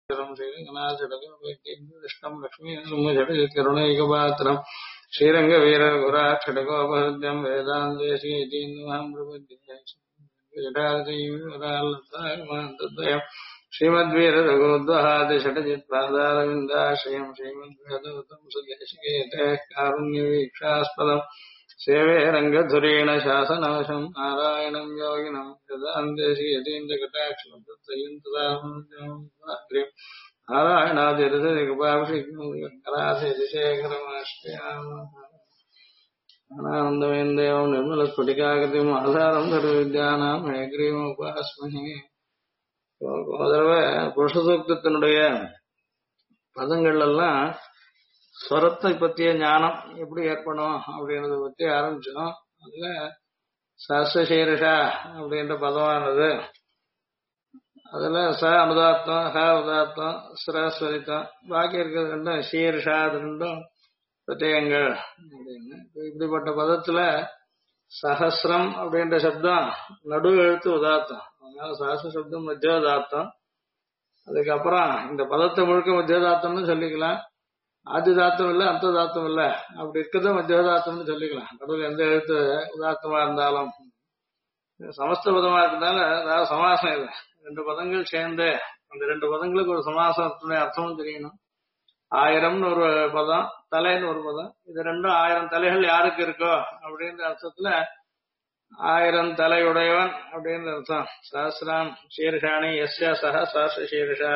श्रीरङ्गनाथडकविष्णं लक्ष्मीनृसिंहषडकरुणैकपात्रम् श्रीरङ्गवीरगुराक्षडकोपहृद्यं वेदान्तेशीतीन्वहं प्रपद्यम् श्रीमद्वीररघोद्वहादिषटजित्पादारविन्दाश्रयं श्रीमद्वेदवतं सुदेशिकेतः कारुण्यवीक्षास्पदम् सेवे रङ्गधुरेण शासनवशं नारायणं योगिनं यदान्तेशीयतीन्द्रकटाक्षमतत्तयन्तदाग्रे नारायणादिरतिकपाभिषिक्तराधेशेखरमाश्रयामः निर्मलस्फटिकाकृतिम् आधारं सर्वविद्यानां हयग्रीवमुपास्महे புருஷ சூக்தத்தினுடைய பதங்கள் எல்லாம் ஸ்வரத்தை பற்றிய ஞானம் எப்படி ஏற்படும் அப்படின்றத பற்றி ஆரம்பிச்சோம். அதுல சஸ்வசீரிஷா அப்படின்ற பதமானது அதுல ச அனுதாத்தம் ஹ உதாத்தம் ஸ்வரித்தம் பாக்கி இருக்கிறது ரெண்டும் சீரிஷா அது ரெண்டும் பிரத்யங்கள் அப்படின்னு. இப்படிப்பட்ட பதத்துல சஹசிரம் அப்படின்ற சப்தம் நடு எழுத்து உதாத்தம், அதனால சஹசிர சப்தம் மத்தியோதாத்தம். அதுக்கப்புறம் இந்த பதத்தை முழுக்க மத்தியோதாத்தம்னு சொல்லிக்கலாம். ஆதி தாத்தம் இல்ல அந்த தாத்தம் இல்ல அப்படி இருக்கிறத மத்தியோதாத்தம்னு சொல்லிக்கலாம். நடுவில் எந்த எழுத்து உதாத்தமா இருந்தாலும் சமஸ்த பதமா இருக்கிறதால அதாவது சமாசம் இல்லை. ரெண்டு பதங்கள் சேர்ந்து அந்த ரெண்டு பதங்களுக்கு ஒரு சமாசத்துடைய அர்த்தமும் தெரியணும். ஆயிரம்னு ஒரு பதம், தலைன்னு ஒரு பதம், இது ரெண்டும் ஆயிரம் தலைகள் யாருக்கு இருக்கோ அப்படின்ற அர்த்தத்துல ஆயிரம் தலையுடையவன் அப்படின்ற அர்த்தம். சஹசிராம் சீர்ஷாணி எஸ்ய சஹ சஹஸ்ர சீர்ஷா.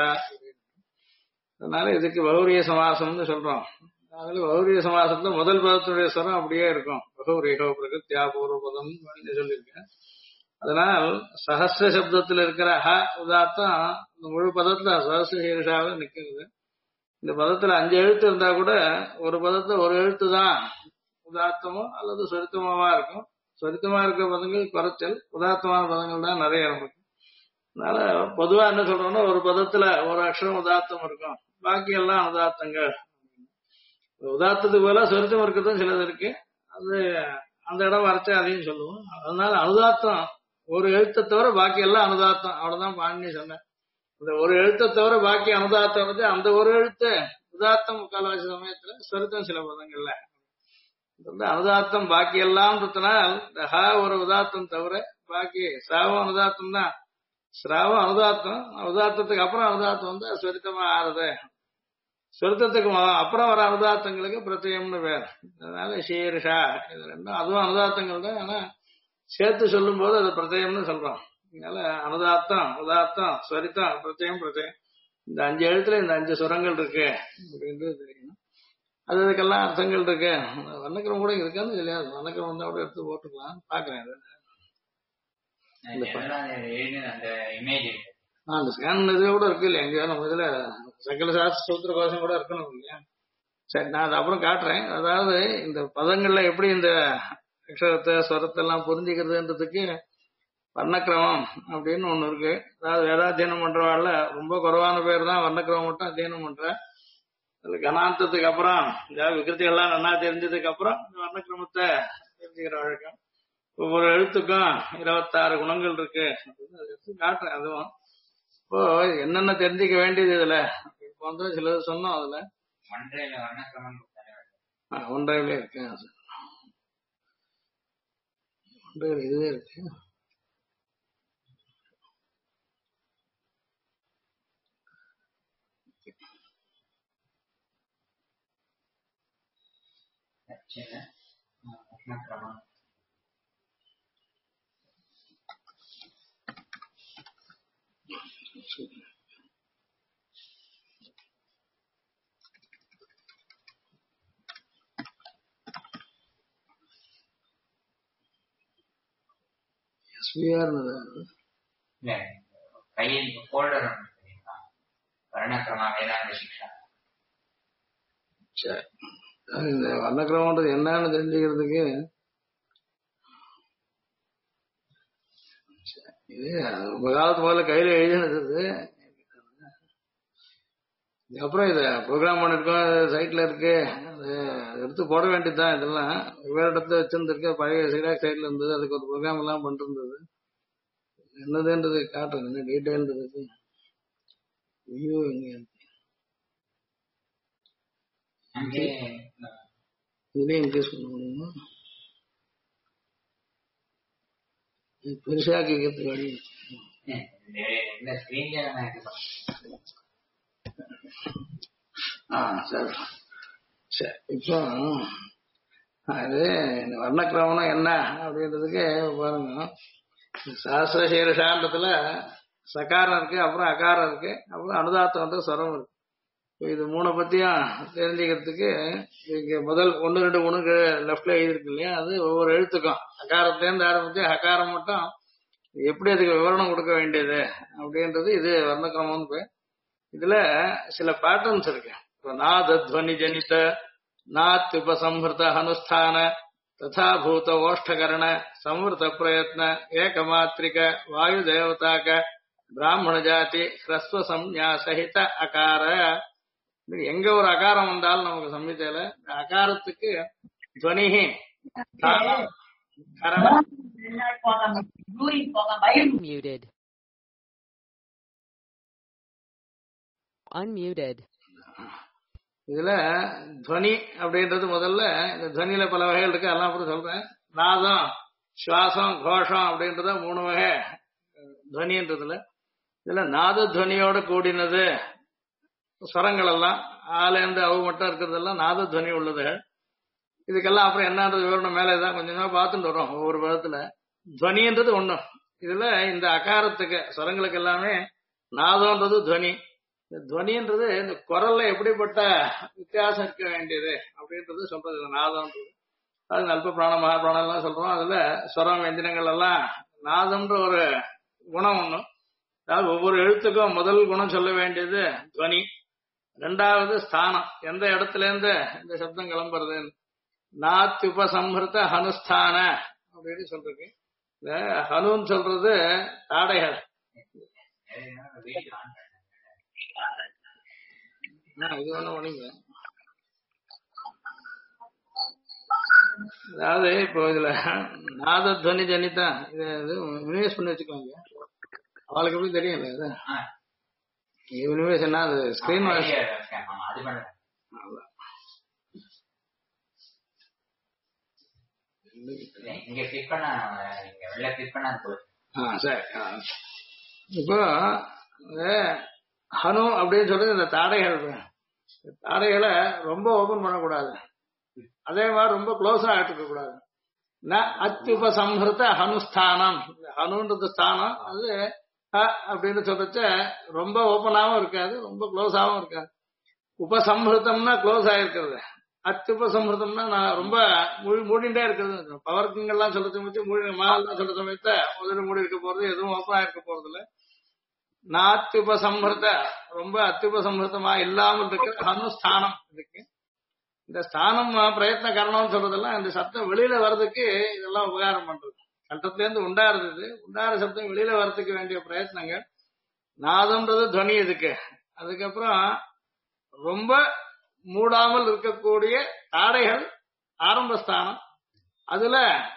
அதனால இதுக்கு பௌரிய சமாசம்னு சொல்றோம். அதுல பௌரிய சமாசத்துல முதல் பதத்துடைய ஸ்வரம் அப்படியே இருக்கும். பகௌரியோ பிரகிருத்தியா பூர்வ பதம் சொல்லியிருக்கேன். அதனால் சஹஸ்ர சப்தத்துல இருக்கிற ஹ உதாத்தம் இந்த முழு பதத்துல சஹஸ்ர சீர்ஷாவில் நிக்கிறது. இந்த பதத்துல 5 எழுத்து இருந்தா கூட ஒரு பதத்துல ஒரு எழுத்து தான் உதாத்தமோ அல்லது சொரித்தமாவா இருக்கும். சொரித்தமா இருக்கிற பதங்கள் குறைச்சல், உதாத்தமான பதங்கள் தான் நிறைய இருக்கும். அதனால பொதுவா என்ன சொல்றோம்னா ஒரு பதத்துல ஒரு அக்ஷரம் உதாத்தம் இருக்கும், பாக்கி எல்லாம் அனுதாத்தங்கள். உதாத்தத்துக்கு போல சொரித்தம் இருக்கிறதும் சிலது இருக்கு. அது அந்த இடம் வரைச்சா அதையும் சொல்லுவோம். அதனால அனுதாத்தம் ஒரு எழுத்தை தவிர பாக்கி எல்லாம் அனுதாத்தம். அவ்வளவுதான் பாணினி சொன்னேன். அந்த ஒரு எழுத்தை தவிர பாக்கி அனுதாத்தம் வந்து அந்த ஒரு எழுத்து உதாத்தம் முக்கால்வாசி சமயத்துல சொரித்தம் சில பதங்கள்ல அனுதாத்தம் பாக்கி எல்லாம் ஹ ஒரு உதாத்தம் தவிர பாக்கி சாவம் அனுதாத்தம் தான். ஸ்ராவம் அனுதாத்தம், உதாத்தத்துக்கு அப்புறம் அனுதாத்தம் வந்து சொரித்தமா ஆறுது. சொருத்தத்துக்கு அப்புறம் வர அனுதாத்தங்களுக்கு பிரத்யம்னு பேர். அதனால ஷீர்ஷா இது ரெண்டும் அதுவும் அனுதாத்தங்கள் தான். ஆனா சேர்த்து சொல்லும் போது அது பிரத்யம்னு சொல்றோம். அதனால அனுதாத்தம் உதாத்தம் ஸ்வரித்தம் பிரத்யம் பிரத்யம் இந்த 5 எழுத்துல இந்த 5 சுரங்கள் இருக்கு அப்படின்றது தெரியணும். அதுக்கெல்லாம் அர்த்தங்கள் இருக்கு. வண்ணக்கிரம் கூட இருக்கான்னு தெரியாது. வண்ணக்கிரம் வந்தா கூட எடுத்து போட்டுக்கலாம். பாக்குறேன் அந்த ஸ்கேன் இதுல கூட இருக்கு இல்லையா? எங்கேயோ நம்ம இதுல சகல சாஸ்திர சூத்திர கோஷம் கூட இருக்கணும் இல்லையா? சரி, நான் அதை அப்புறம் காட்டுறேன். அதாவது இந்த பதங்கள்ல எப்படி இந்த அக்ஷரத்தை ஸ்வரத்தை எல்லாம் புரிஞ்சுக்கிறதுன்றதுக்கு வர்ணக்கிரமம் அப்படின்னு ஒண்ணு இருக்கு. அதாவது வேதாத்தியனம் பண்றவாள்ல ரொம்ப குறைவான பேர் தான் வர்ணக்கிரமம் மட்டும் அத்தியனம் பண்ற. அதுல கணாந்தத்துக்கு அப்புறம் விகிருத்திகள்லாம் நல்லா தெரிஞ்சதுக்கு அப்புறம் இந்த வர்ணக்கிரமத்தை தெரிஞ்சுக்கிற வழக்கம். ஒவ்வொரு எழுத்துக்கும் 26 குணங்கள் இருக்கு அப்படின்னு எடுத்து காட்டுறேன். அதுவும் இப்போ என்னென்ன தெரிஞ்சுக்க வேண்டியது இதுல இப்போ வந்து சிலது சொன்னோம். அதுல ஒன்றையில இருக்கு, ஒன்றையில இதுவே இருக்கு. இந்த வர்ணக்கிரமன்றது என்னன்னு தெரிஞ்சுக்கிறதுக்கு இது ரொம்ப காலத்து முதல்ல கையில எழுதினது. அப்புறம் இத ப்ரோக்ராம் பண்ணிருக்கோம், சைட்ல இருக்கு, அது எடுத்து போட வேண்டியதுதான். இதெல்லாம் வேற இடத்துல வச்சிருந்துருக்கு, பழைய சைடாக் சைட்ல இருந்தது. அதுக்கு ஒரு ப்ரோக்ராம் எல்லாம் பண்ணிட்டு இருந்தது. என்னதுன்றது காட்டுறது என்ன டீட்டெயில் இருக்கு. ஐயோ இங்க அங்கே இதுலயும் இன்க்ரீஸ் பண்ண முடியுமா? இது பெருசாக்கி வைக்கிறதுக்கு வழி இருக்கு. இந்த ஸ்கிரீன்ல நான் இது சரி சரி. இப்போ அது இந்த வர்ணக்கிரமணம் என்ன அப்படின்றதுக்கு பாருங்க, சாஸ்திர சீரஷான்றதுல சகாரம் இருக்கு, அப்புறம் அகாரம் இருக்கு, அப்புறம் அனுதாத்தம் வந்து ஸ்வரம் இருக்கு. இப்போ இது மூணை பத்தியும் தெரிஞ்சுக்கிறதுக்கு இங்க முதல் 1 2 3 லெஃப்ட்ல எழுதிருக்கு இல்லையா, அது ஒவ்வொரு எழுத்துக்கும் அகாரத்திலேருந்து ஆரம்பிச்சு அகாரம் மட்டும் எப்படி அதுக்கு விவரணம் கொடுக்க வேண்டியது அப்படின்றது இது வர்ணக்கிரமம்னு பேர். இதுல சில பேட்டர்ன்ஸ் இருக்கு. இப்போ நாதத்வனி ஜனித நாத்யுபசம்ஹிருத அனுஷ்டான ததாபூத ஓஷ்டகரண சம்வృత பிரயத்ன ஏகமாத்திரிக வாயு தேவதாக்க பிராமண ஜாதி ஹ்ரஸ்வ சம்ஞா சகித அகார. எங்க ஒரு அகாரம் வந்தாலும் நமக்கு சம்ஹிதையில அகாரத்துக்கு துவனிஹி தானம் கரணம் Muted. Unmuted. இதுல துவனி அப்படின்றது முதல்ல, இந்த துவனியில பல வகைகள் இருக்கு, அதெல்லாம் அப்புறம் சொல்றேன். நாதம், சுவாசம், கோஷம் அப்படின்றத 3 வகை துவனின்றதுல. இதுல நாத துவனியோட கூடினது ஸ்வரங்கள் எல்லாம் ஆலேந்து அவு மட்டும் இருக்கிறதெல்லாம் நாத துவனி உள்ளதுகள். இதுக்கெல்லாம் அப்புறம் என்னன்றது விவரணம் மேலே தான் கொஞ்சமா பார்த்துட்டு வரோம். ஒவ்வொரு பதத்துல துவனின்றது ஒண்ணு. இதுல இந்த அகாரத்துக்கு ஸ்வரங்களுக்கு எல்லாமே நாதம்ன்றது துவனி. இந்த துவனின்றது இந்த குரல்ல எப்படிப்பட்ட வித்தியாசம் இருக்க வேண்டியது அப்படின்றது சொல்றது இந்த நாதம்ன்றது. அது அல்ப பிராணம் மகா பிராணம் எல்லாம் சொல்றோம். அதுல ஸ்வரம் வெஞ்சனங்கள் எல்லாம் நாதம்ன்ற ஒரு குணம் ஒண்ணு. அதாவது ஒவ்வொரு எழுத்துக்கும் முதல் குணம் சொல்ல வேண்டியது துவனி. 2வது ஸ்தானம், எந்த இடத்துல இருந்து இந்த சப்தம் கிளம்புறது. நாத்யுபசம்ஹிருத ஹனுஸ்தான அப்படின்னு சொல்றது. இந்த ஹனுன்னு சொல்றது தாடைகள். இது ஒண்ணு ஒண்ணுங்க. அதாவது இப்போ இதுல நாதத்வனி ஜனிதா இது மினிமைஸ் பண்ணி வச்சுக்கோங்க. அவளுக்கு எப்படி தெரியும் இது மினிமைஸ் என்ன, அது ஸ்கிரீன் சரி. இப்போ ஹனு அப்படின்னு சொல்றது இந்த தாடைகள். தாடைகளை ரொம்ப ஓபன் பண்ணக்கூடாது, அதே மாதிரி ரொம்ப க்ளோஸா ஆட்டுக்க கூடாது. அத்யுபசம்ஹிருத ஹனுஸ்தானம், ஹனுன்றது ஸ்தானம். அது அப்படின்னு சொல்றச்ச ரொம்ப ஓப்பனாவும் இருக்காது, ரொம்ப க்ளோஸாவும் இருக்காது. உபசம்ஹிருத்தம்னா க்ளோஸ் ஆயிருக்கிறது. அத்யுபசம்ஹிருத்தம்னா நான் ரொம்ப மூடிண்டே இருக்கிறது. பவர்க்குங்கெல்லாம் சொல்ற சமயத்து மூடி மகால்லாம் சொல்ற சமயத்தை முதல்ல மூடி இருக்க போறது, எதுவும் ஓப்பனா இருக்க போறது இல்லை. நாத்யுபசம்ஹிருத ரொம்ப அத்யுபசம்ஹிருத்தமா இல்லாமல் இருக்கிற ஹனுஸ்தானம் இருக்கு. இந்த ஸ்தானம் பிரயத்ன காரணம்னு சொல்றதெல்லாம் இந்த சப்தம் வெளியில வர்றதுக்கு இதெல்லாம் உபகாரம் பண்றது. கண்டத்துல இருந்து உண்டாடுறது, உண்டார சப்தம் வெளியில வர்றதுக்கு வேண்டிய பிரயத்னங்கள். நாதம்ன்றது துவனி இதுக்கு. அதுக்கப்புறம் ரொம்ப மூடாமல் இருக்கக்கூடிய தாடைகள் ஆரம்பஸ்தானம். அதுல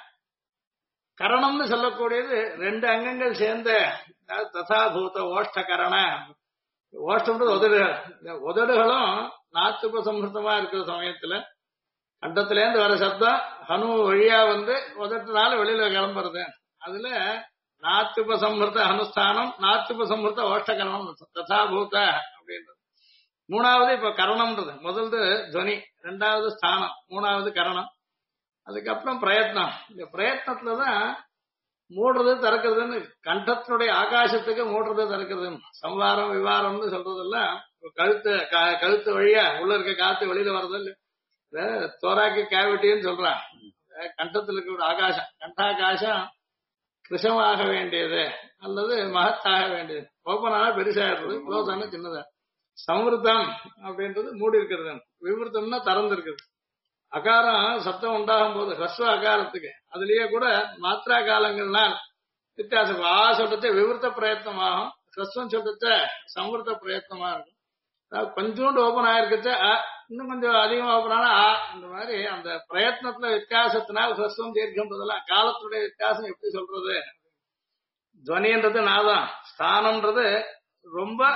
கரணம்னு சொல்லக்கூடியது 2 அங்கங்கள் சேர்ந்த தசாபூத ஓஷ்டகரண. ஓஷ்டம்ன்றது உதடுகள். இந்த உதடுகளும் நாத்துபசம்ஹிருத்தமா இருக்கிற சமயத்துல கண்டத்திலேருந்து வர சப்தம் ஹனு வழியா வந்து உதட்டினால வெளியில கிளம்புறது. அதுல நாத்துபசம்ஹிருத்த அனுஷ்டானம், நாத்துபசம்ஹிருத்த ஓஷ்டகரணம் தசாபூத அப்படின்றது. 3வது இப்ப கரணம்ன்றது. முதல்து துவனி, 2வது ஸ்தானம், 3வது கரணம். அதுக்கப்புறம் பிரயத்னம். இந்த பிரயத்னத்துலதான் மூடுறது திறக்கிறதுன்னு, கண்டத்தினுடைய ஆகாசத்துக்கு மூடுறது திறக்கிறதுன்னு, சம்வாரம் விவாரம்னு சொல்றதெல்லாம் கழுத்து வழியா உள்ள இருக்க காத்து வெளியில வர்றது இல்ல. தோராக்கி கேவிட்டின்னு சொல்றான். கண்டத்துல இருக்க ஆகாசம், கண்டாகாசம் கிருஷமாக வேண்டியது அல்லது மகத்தாக வேண்டியது. ஓப்பனான பெருசாகிறது, குளோஸான சின்னதா. சம்வருத்தம் அப்படின்றது மூடி இருக்கிறது. விவருத்தம்னா திறந்து இருக்குது. அகாரம் சப்தம் உண்டாகும் போது ஹ்ரஸ்வ அகாரத்துக்கு அதுலயே கூட மாத்திரா காலங்கள்னால் வித்தியாசம். சொல்றத விவருத்த பிரயத்னமாகும், ஹ்ரஸ்வம் சொல்றத சம்வருத்த பிரயத்னமா இருக்கும். அதாவது கொஞ்சோண்டு ஓபன் ஆயிருக்கச்ச இன்னும் கொஞ்சம் அதிகமா ஓபன் ஆனா இந்த மாதிரி அந்த பிரயத்னத்துல வித்தியாசத்தினால் ஹ்ரஸ்வம் தீர்க்கம்ன்றதெல்லாம் காலத்துடைய வித்தியாசம் எப்படி சொல்றது. துவனின்றது நாதம், ஸ்தானம்ன்றது ரொம்ப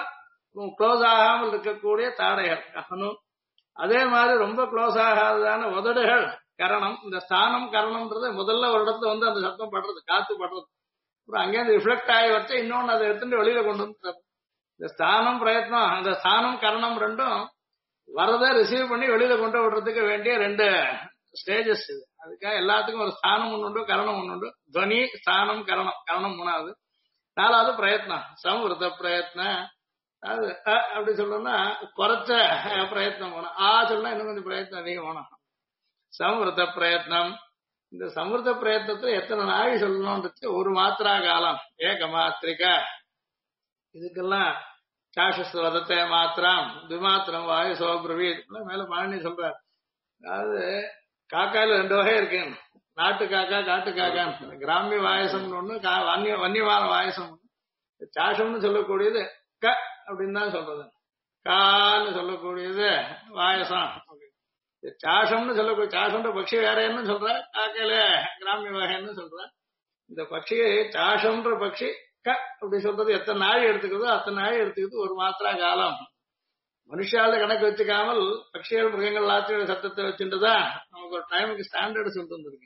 க்ளோஸ் ஆகாமல் இருக்கக்கூடிய தாடைகள் ககனம். அதே மாதிரி ரொம்ப க்ளோஸ் ஆகாததான உதடுகள் கரணம். இந்த ஸ்தானம் கரணம்ன்றது முதல்ல ஒரு இடத்துல வந்து அந்த சத்தம் படுறது, காத்து படுறது, அப்புறம் அங்கேருந்து ரிஃப்ளெக்ட் ஆகி வச்சு இன்னொன்னு அதை எடுத்துட்டு வெளியில கொண்டு வந்து இந்த ஸ்தானம் பிரயத்னம், அந்த ஸ்தானம் கரணம் ரெண்டும் வரதை ரிசீவ் பண்ணி வெளியில கொண்டு விடுறதுக்கு வேண்டிய ரெண்டு ஸ்டேஜஸ் இது. அதுக்காக எல்லாத்துக்கும் ஒரு ஸ்தானம் ஒன்று உண்டு, கரணம் ஒன்று உண்டு. துவனி, ஸ்தானம், கரணம். கரணம் மூணாவது. நாலாவது பிரயத்னம், சம்வருத்த பிரயத்னம். அது அப்படி சொல்லணும்னா குறைச்ச பிரயத்னம் போனோம். சொல்லணும் இன்னும் கொஞ்சம் பிரயத்னம் அதிகம் போனோம். சம்வருத்த பிரயத்னம். இந்த சம்வருத்த பிரயத்னத்துல எத்தனை நாழி சொல்லணும்ன்றது ஒரு மாத்திரா காலம், ஏக மாத்திரிகா. இதுக்கெல்லாம் சாஷஸ்வதத்தை மாத்திரம், துமாத்திரம், வாயு சோபிரவீத் மேல மாணி சொல்றார். அதாவது காக்காயில ரெண்டு வகை இருக்கு, நாட்டு காக்கா, காட்டு காக்கான்னு. கிராமிய வாயசம்னு ஒண்ணு, வன்னியமான வாயசம் ஒண்ணு. சாஷம்னு சொல்லக்கூடியது க அப்படின்னு தான் சொல்றது. கான்னு சொல்லக்கூடியது வாயசம். சாஷம்னு சொல்லக்கூடிய சாஷம்ன்ற பட்சி வேற என்ன சொல்ற, காக்கையில கிராமிய வகைன்னு சொல்ற. இந்த பட்சி சாஷம்ன்ற பட்சி க அப்படி சொல்றது எத்தனை நாள் எடுத்துக்கிறதோ அத்தனை நாள் எடுத்துக்கிறது ஒரு மாத்திரா காலம். மனுஷால கணக்கு வச்சுக்காமல் பட்சிகள் மிருகங்கள் எல்லாத்தையும் சத்தத்தை வச்சுட்டுதான் நமக்கு ஒரு டைமுக்கு ஸ்டாண்டர்டு சொல்லிட்டு வந்துருக்கு.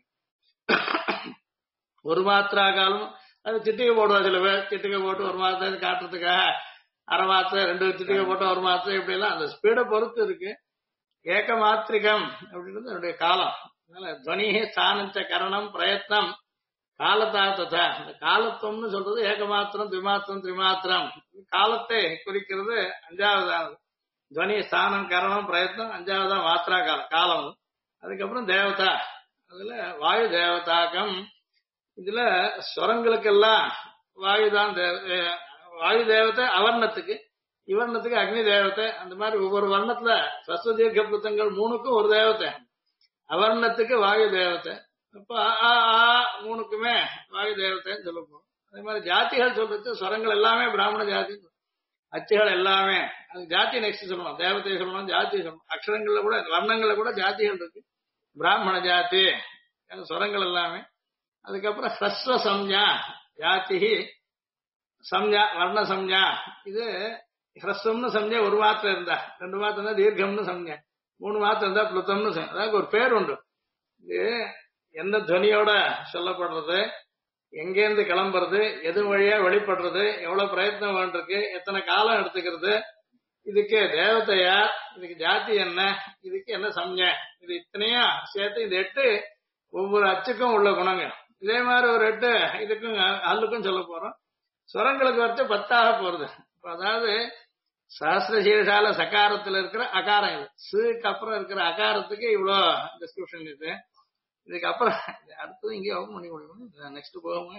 ஒரு மாத்திரா காலம் அது சிட்டிகை போடுவா சில பேர். சிட்டிகை போட்டு ஒரு மாத்திரை காட்டுறதுக்காக அரை மாத்திரை, 2 சிட்டிகை போட்டு ஒரு மாத்திரை, இப்படி எல்லாம் அந்த ஸ்பீடை பொறுத்து இருக்கு. ஏக மாத்திரிகம் அப்படின்றது என்னுடைய காலம். அதனால துவனி, ஸ்தானஞ்ச, கரணம், பிரயத்னம், காலத்தா ததா. அந்த காலத்துவம்னு சொல்றது ஏகமாத்திரம், திமாத்திரம், திரிமாத்திரம். காலத்தை குறிக்கிறது அஞ்சாவதானது. துவனி, ஸ்தானம், கரணம், பிரயத்னம், அஞ்சாவதா மாத்திரா காலம், காலம். அதுக்கப்புறம் தேவதா. அதுல வாயு தேவதாக்கம். இதுல ஸ்வரங்களுக்கெல்லாம் வாயுதான் வாயு தேவத்தை அவர்ணத்துக்கு, இவர்ணத்துக்கு அக்னி தேவத்தை. அந்த மாதிரி ஒவ்வொரு வர்ணத்துல சஸ்வ தீர்க்க புத்தங்கள் 3க்கும் ஒரு தேவத்தை. அவர்ணத்துக்கு வாயு தேவத்தை. அப்ப மூணுக்குமே வாயு தேவத்தைன்னு சொல்ல போறோம். அதே மாதிரி ஜாதிகள் சொல்றது ஸ்வரங்கள் எல்லாமே பிராமண ஜாதி, அச்சுகள் எல்லாமே அது ஜாதி நெக்ஸ்ட் சொல்லணும். தேவத்தை சொல்லணும், ஜாதி சொல்லணும். அக்ஷரங்கள்ல கூட வர்ணங்கள்ல கூட ஜாதிகள் இருக்கு. பிராமண ஜாதி ஸ்வரங்கள் எல்லாமே. அதுக்கப்புறம் ஹ்ரஸ்வ சம்ஞா, ஜாதி சம்ஞா, வர்ண சம்ஞா. இது ஹ்ரஸ்வம்னு சம்ஞா ஒரு மாத்திரம் இருந்தா, 2 மாத்திரம் இருந்தா தீர்க்கம்னு சம்ஞா, 3 மாத்திரம் இருந்தா புளுத்தம்னு சம்ஞா. அதாவது ஒரு பேர் உண்டு. இது எந்த துவனியோட சொல்லப்படுறது, எங்கேருந்து கிளம்புறது, எது வழியா வெளிப்படுறது, எவ்வளவு பிரயத்னம் வேண்டிருக்கு, எத்தனை காலம் எடுத்துக்கிறது, இதுக்கு தேவதையா, இதுக்கு ஜாதி என்ன, இதுக்கு என்ன சம்ஞை, இது இத்தனையும் சேர்த்து இந்த 8 ஒவ்வொரு அச்சுக்கும் உள்ள குணங்கள். இதே மாதிரி ஒரு 8 இதுக்கும் அல்லுக்கும் சொல்ல போறோம். ஸ்வரங்களுக்கு வரைச்சு 10 போறது. அதாவது சஹஸ்ரசீர்ஷால சகாரத்துல இருக்கிற அகாரம் இது. சுக்கு அப்புறம் இருக்கிற அகாரத்துக்கு இவ்வளவு டிஸ்கிரிப்ஷன் இது. இதுக்கப்புறம் அடுத்தது இங்கே ஓபன் பண்ணி முடியும். நெக்ஸ்ட் போவோமா?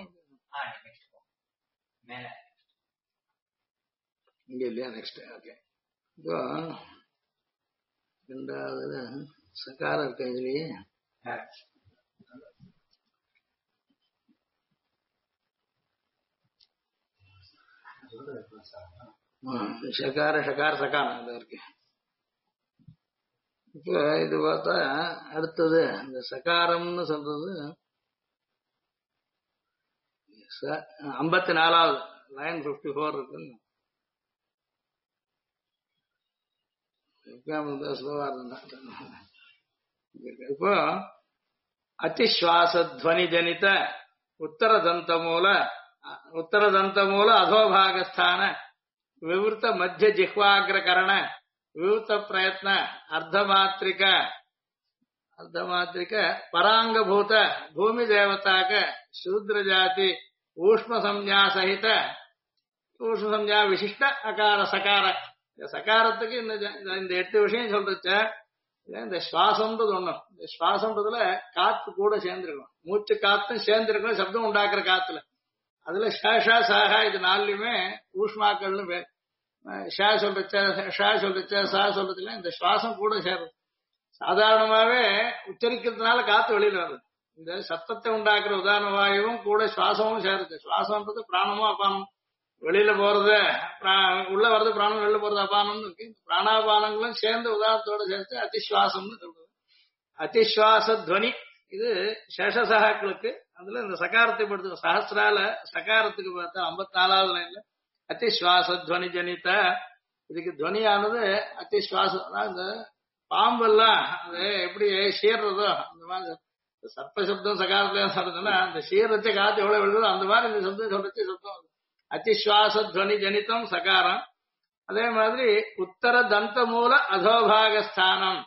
இங்க இல்லையா? நெக்ஸ்ட். ஓகே. இப்போ 2வது சகாரம் இருக்க இதுலயே ஷகார ஷகார சகாரம் இருக்கு. இப்ப இது பார்த்தா அடுத்தது இந்த சகாரம்னு சொல்றது 54வது லைன் 54 இருக்கு. ஸ்லோவா இருந்தா இப்போ அத்திஸ்வாசத்வனி ஜனித உத்தரதந்த மூல அധോഭാഗஸ்தான விவృత மத்திய ஜிஹ்வாக்ரகரண விவృత பிரயத்ன அர்த்தமாத்திரிக பராங்கபூத பூமி தேவதாக்க சூத்ர ஜாதி ஊஷ்ம சம்ஞா சகித ஊஷ்ம சம்ஞா விசிஷ்ட அகார சகார. இந்த சகாரத்துக்கு இந்த 8 விஷயம் சொல்றச்ச இந்த சுவாசம்ன்றது ஒண்ணு. இந்த சுவாசம்ன்றதுல காத்து கூட சேர்ந்திருக்கணும், மூச்சு காத்தும் சேர்ந்திருக்கணும், சப்தம் உண்டாக்குற காத்துல. அதுல ஷா சாஹா இது 4லுமே ஊஷ்மாக்கள்னு பேர். ஷா சொல்றச்ச ஷா சொல்றச்ச சா சொல்றதுல இந்த சுவாசம் கூட சேரும். சாதாரணமாவே உச்சரிக்கிறதுனால காத்து வெளியில வருது. இந்த சத்தத்தை உண்டாக்குற உதாரண வாயுவும் கூட சுவாசமும் சேருது. சுவாசம்ன்றது பிராணமும் அபானம், வெளியில போறது உள்ள வர்றது பிராணம், வெளில போறது அபானம்னு இருக்கு. பிராணாபானங்களும் சேர்ந்து உதாரணத்தோட சேர்த்து அதிஸ்வாசம்னு சொல்றது. அதிஸ்வாச துவனி இது சேஷசகாக்களுக்கு. அதுல இந்த சகாரத்தை படுத்து சஹஸ்ரால சகாரத்துக்கு பார்த்தா 54வது லைன்ல அதிஸ்வாச துவனி ஜனித இதுக்கு துவனியானது அத்தி சுவாசம். அதாவது இந்த பாம்பெல்லாம் அது எப்படி சீர்றதோ அந்த மாதிரி சர்ப்ப சப்தம் சகாரத்துல சொல்றதுன்னா அந்த சீரச்ச காத்து எவ்வளவு விழுதோ அந்த மாதிரி இந்த சப்தம் சொல்றச்சு சப்தம் அத்திஸ்வாச துவனி ஜனிதம் சகாரம். அதே மாதிரி உத்தர தந்த மூல அதோபாகஸ்தானம்,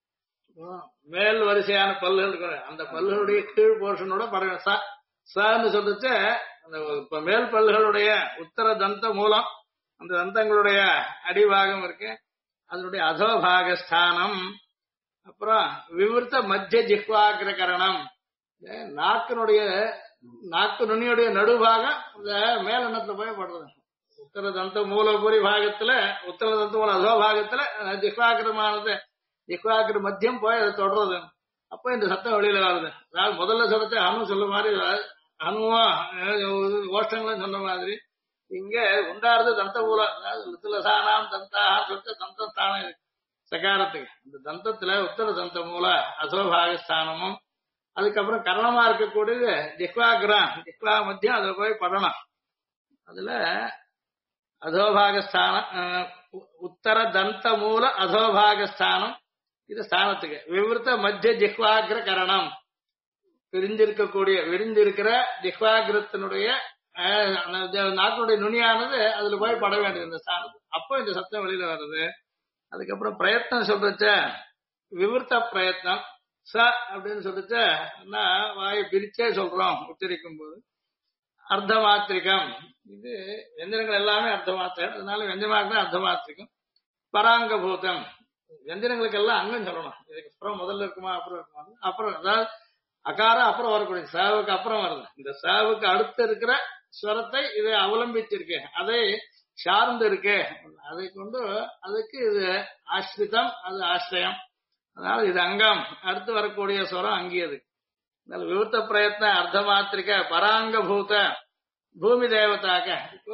மேல் வரிசையான பல்லுகள் இருக்கு அந்த பல்லுகளுடைய கீழ் போர்ஷனோட படம் சன்னு சொல்லிச்சு அந்த மேல் பல்லுகளுடைய உத்தர தந்த மூலம் அந்த தந்தங்களுடைய அடிபாகம் இருக்கு அதனுடைய அதோபாகஸ்தானம். அப்புறம் விவருத்த மத்திய ஜிஹ்வாகிரகரணம், நாக்கினுடைய நாக்கு நுனியுடைய நடுபாகம் இந்த மேலெண்ணத்துல போய் படுறது. உத்தர தந்த மூலபுரி பாகத்துல உத்தர தந்த மூல அதோபாகத்துல ஜிஹ்வாகிரமானது ஜிஹ்வாகிர மத்தியம் போய் அதை தொடர்றது. அப்ப இந்த சத்தம் வெளியில வருது. அதாவது முதல்ல சொல்லத்தை அணு சொல்ல மாதிரி அணுவா ஓஷ்டங்களும் சொன்ன மாதிரி இங்க உண்டாறது தந்த மூலம். அதாவது சாணாம் தந்தாக சொல்லிட்டு தந்தம் ஸ்தானம் இருக்கு சகாரத்துக்கு. இந்த தந்தத்துல உத்தர தந்த மூல அதோபாகஸ்தானமும் அதுக்கப்புறம் கரணமா இருக்கக்கூடியது ஜிஹ்வாகிரம் ஜிஹ்வா மத்தியம் அதுல போய் படணும். அதுல அதோபாகஸ்தானம் உத்தர தந்த மூல அதோபாகஸ்தானம் இது ஸ்தானத்துக்கு. விவருத்த மத்திய ஜிஹ்வாகிர கரணம், விரிஞ்சிருக்கக்கூடிய விரிஞ்சிருக்கிற ஜிஹ்வாகிரத்தினுடைய நாட்டினுடைய நுனியானது அதுல போய் பட வேண்டியது இந்த ஸ்தானத்துக்கு. அப்போ இந்த சத்தம் வெளியில வருது. அதுக்கப்புறம் பிரயத்னம் சொல்றச்ச விவருத்த பிரயத்னம் ச அப்படின்னு சொல்லிச்ச வாயை பிரிச்சே சொல்றோம் உச்சரிக்கும் போது. அர்த்த மாத்திரிகம், இது வெஞ்சனங்கள் எல்லாமே அர்த்த மாத்திரம், அதனால வெஞ்சமாத்திரம் அர்த்த மாத்திரிகம். பராங்கபூதம், வெஞ்சனங்களுக்கு எல்லாம் அங்கம் சொல்லணும். இதுக்கு அப்புறம் முதல்ல இருக்குமா அப்புறம் இருக்குமா, அப்புறம் அதாவது அகாரம் அப்புறம் வரக்கூடிய சாவுக்கு அப்புறம் வருது. இந்த சாவுக்கு அடுத்து இருக்கிற ஸ்வரத்தை இது அவலம்பிச்சிருக்கு, அதை சார்ந்து இருக்கு, அதை கொண்டு அதுக்கு இது ஆஸ்ரிதம், அது ஆசிரியம். அதனால இது அங்கம், அடுத்து வரக்கூடிய ஸ்வரம் அங்கியது. விவருத்த பிரயத்ன அர்த்த மாத்திரிக பராங்கபூத பூமி தேவதாக. இப்போ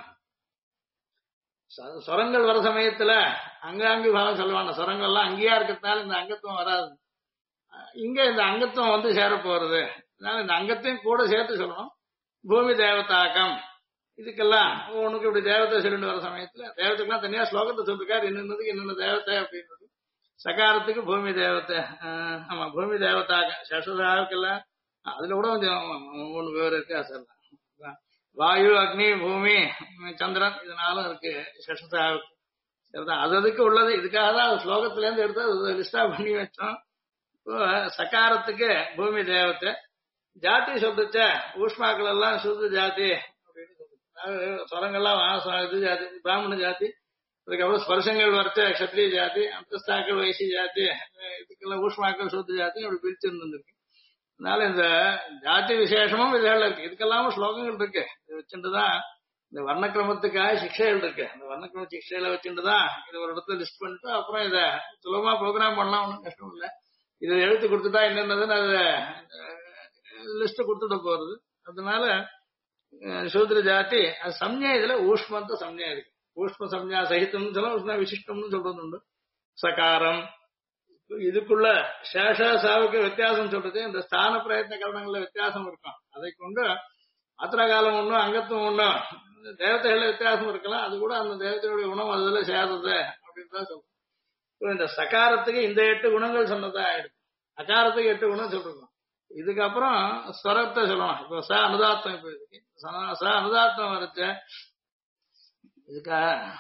ஸ்வரங்கள் வர சமயத்துல அங்காங்கி பாவம் சொல்லுவாங்க. ஸ்வரங்கள் எல்லாம் அங்கேயா இருக்கிறதுனால இந்த அங்கத்துவம் வராது. இங்க இந்த அங்கத்துவம் வந்து சேர போறது, அதனால இந்த அங்கத்தையும் கூட சேர்த்து சொல்லணும். பூமி தேவதாக்கம், இதுக்கெல்லாம் உனக்கு இப்படி தேவத்தை சொல்லிட்டு வர சமயத்துல தேவத்துக்கெல்லாம் தனியா ஸ்லோகத்தை சொல்லிருக்காரு, என்னென்னதுக்கு என்னென்ன தேவத்தை அப்படின்றது. சகாரத்துக்கு பூமி தேவத்தை, ஆமா பூமி தேவதாக. சஷ்வதாவுக்கெல்லாம் அதுல கூட கொஞ்சம் மூணு பேர் இருக்கு. சார் வாயு அக்னி பூமி சந்திரன் இதனாலும் இருக்கு சஷ்வதாவுக்கு. சரிதான், அது அதுக்கு உள்ளது. இதுக்காக தான் ஸ்லோகத்துல இருந்து எடுத்து லிஸ்டா பண்ணி வச்சோம். இப்போ சகாரத்துக்கு பூமி தேவத்தை. ஜாதி சொல்லிச்ச ஊஷ்மாக்கள் எல்லாம் சுத்த ஜாதி அப்படின்னு சொல்லிச்சு. ஸ்வரங்கள்லாம் இது ஜாதி பிராமண ஜாதி. அதுக்கப்புறம் ஸ்பர்சங்கள் வரைச்ச கஷத்திரிய ஜாதி, அந்தஸ்தாக்கள் வைசி ஜாதி, இதுக்கெல்லாம் ஊஷ்மாக்கள் சூத்த ஜாதி அப்படி பிரிச்சிருந்துருக்கு. அதனால இந்த ஜாதி விசேஷமும் இதுல இருக்கு. இதுக்கெல்லாமும் ஸ்லோகங்கள் இருக்கு. இது வச்சுட்டுதான் இந்த வர்ணக்கிரமத்துக்காக சிக்ஷைகள் இருக்கு. அந்த வர்ணக்கிரம சிக்ஷைகளை வச்சுட்டுதான் இது ஒரு இடத்துல லிஸ்ட் பண்ணிட்டு அப்புறம் இதை சுலபமா ப்ரோக்ராம் பண்ணலாம், ஒன்றும் கஷ்டம் இல்லை. இதை எழுத்து கொடுத்துட்டா என்னென்னதுன்னு அது லிஸ்ட் கொடுத்துட்டு போறது. அதனால சூத்திர ஜாதி அது சம்ஞா, இதுல ஊஷ்மந்த சம்ஞா இருக்கு. ஊஷ்ம சம்ஞா சகிதம் சொல்ல விசிஷ்டம்னு சொல்றது உண்டு. சகாரம் இதுக்குள்ள சேஷ சாவுக்கு வித்தியாசம் சொல்றது. இந்த ஸ்தான பிரயத்ன கரணங்கள்ல வித்தியாசம் இருக்கும். அதை கொண்டு அத்திரகாலம் ஒண்ணும் அங்கத்துவம் ஒண்ணும் தேவதைகள்ல வித்தியாசம் இருக்கலாம். அது கூட அந்த தேவதையுடைய குணம் அதுல சேருது அப்படின்னு தான் சொல்றோம். இந்த சகாரத்துக்கு இந்த 8 குணங்கள் சொன்னதா ஆயிடுது. அகாரத்துக்கு 8 குணம் சொல்றோம். இதுக்கப்புறம் ஸ்வரத்தை சொல்லணும். இப்போ ச அனுதாத்தம், இப்போ இதுக்கு ச அனுதாத்தம் வரைச்ச இதுக்கா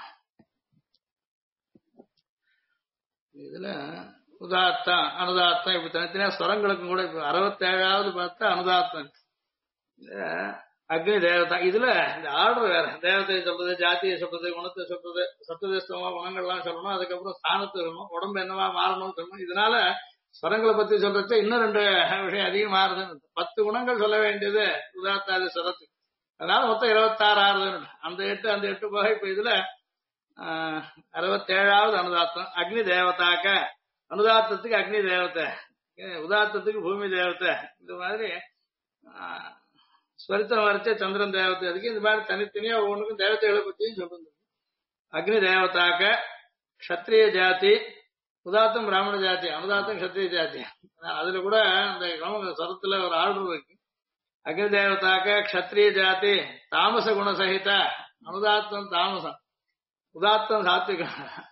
இதுல உதாத்தம் அனுதாத்தம் இப்படி தனித்தனியா ஸ்வரங்களுக்கும் கூட இப்ப 67வது பார்த்தா அனுதாத்தம். அக்னி தேவதா, இதுல இந்த ஆர்டர் வேற. தேவதையை சொல்றது, ஜாத்தியை சொல்றது, குணத்தை சொல்றது, சப்ததேசமா குணங்கள்லாம் சொல்லணும். அதுக்கப்புறம் ஸ்தானத்தை சொல்லணும், உடம்பு என்னவா மாறணும்னு சொல்லணும். இதனால ஸ்வரங்களை பத்தி சொல்றச்ச இன்னும் 2 விஷயம் அதிகம் மாறுது. 10 குணங்கள் சொல்ல வேண்டியது உதாத்தாதி ஸ்வரத்துக்கு. அதனால மொத்தம் 26 ஆறுது. அந்த 8 போக இப்ப இதுல 67வது அனுதாத்தம். அக்னி தேவதாக்க, அனுதாத்தத்துக்கு அக்னி தேவத்தை, உதாத்தத்துக்கு பூமி தேவத்தை. இந்த மாதிரி ஸ்வரித்தம் வரைச்ச சந்திரன் தேவத்தை. அதுக்கு இந்த மாதிரி தனித்தனியா ஒவ்வொன்றுக்கும் தேவதைகளை பத்தியும் சொல்றது. அக்னி தேவதாக்க கஷத்திரிய ஜாதி, உதாத்தம் பிராமண ஜாதி, அனுதாத்தம் கஷத்திரிய ஜாதி. அதுல கூட அந்த ஸ்வரத்துல ஒரு ஆர்டர் இருக்கு. அக்னி தேவதாக்க கஷத்திரிய ஜாதி தாமச குணசகித, அனுதாத்தம் தாமசம். உதாத்தம் சாத்விக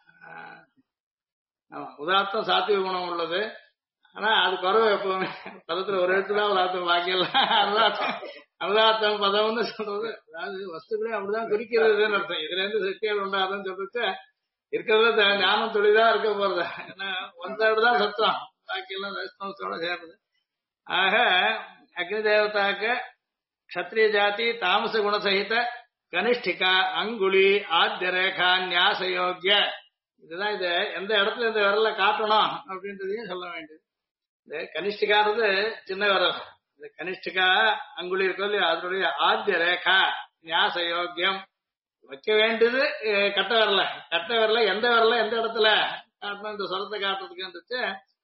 ஆமா உதாத்தம் சாத்விக குணம் உள்ளது. ஆனா அது குறவு எப்பவுமே பதத்துல ஒரு எழுத்துதான் உதாத்தம் பாக்கியெல்லாம் அனுதாத்தம் பதம்னு சொல்றது. அதாவது வஸ்துக்களே அப்படிதான் குறிக்கிறதுன்னு அர்த்தம். இதுல இருந்து சக்திகள் உண்டாதுன்னு சொல்லிட்டு இருக்கிறதுல ஞானம் தொழிலா இருக்க போறது. ஏன்னா ஒன் தேர்டு தான் சத்தம், பாக்கியெல்லாம் ரஜஸ்தமத்தோட சேர்றது. ஆக அக்னி தேவதாக்கு க்ஷத்ரிய ஜாதி தாமச குணசகித கனிஷ்டிகா அங்குலி ஆத்திய ரேகா நியாச யோக்கிய, இதுதான் இது எந்த இடத்துல இந்த விரல காட்டணும் அப்படின்றதையும் சொல்ல வேண்டியது. இந்த கனிஷ்டிகான்றது சின்ன விரல், இந்த கனிஷ்டிகா அங்குலி இருக்கோ இல்லையா அதனுடைய ஆத்திய ரேகா நியாச யோக்கியம் வைக்க வேண்டியது கட்ட விரல. கட்ட விரல எந்த விரல எந்த இடத்துல காட்டணும் இந்த சொரத்தை காட்டுறதுக்கு இருந்துச்சு.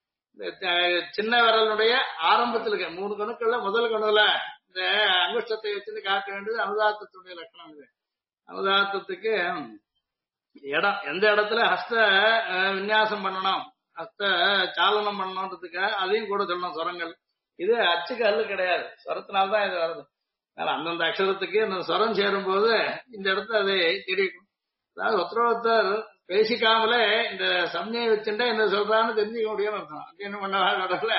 சின்ன விரலுடைய ஆரம்பத்தில் இருக்க 3 கணுக்கள்ல முதல் கணுல இந்த அங்குஷ்டத்தை வச்சுட்டு காட்ட வேண்டியது அனுதாத்தத்துடைய லட்சணம். இது அனுதாத்தத்துக்கு இடம் எந்த இடத்துல ஹஸ்த விநியாசம் பண்ணணும், ஹஸ்த சாலனம் பண்ணணுன்றதுக்கு அதையும் கூட சொல்லணும் சொரங்கள். இது அச்சுக்கு அல்லு கிடையாது, சொரத்தினால்தான் இது வருது. அதனால அந்தந்த அக்ஷரத்துக்கு இந்த சொரம் சேரும் போது இந்த இடத்துல அதை தெரியும். அதாவது ஒருத்தர் பேசிக்காமலே இந்த சம்ஞையை வச்சுட்டா என்ன சொல்றான்னு தெரிஞ்சுக்க முடியும்னு அர்த்தம். அப்படி என்ன பண்ணல.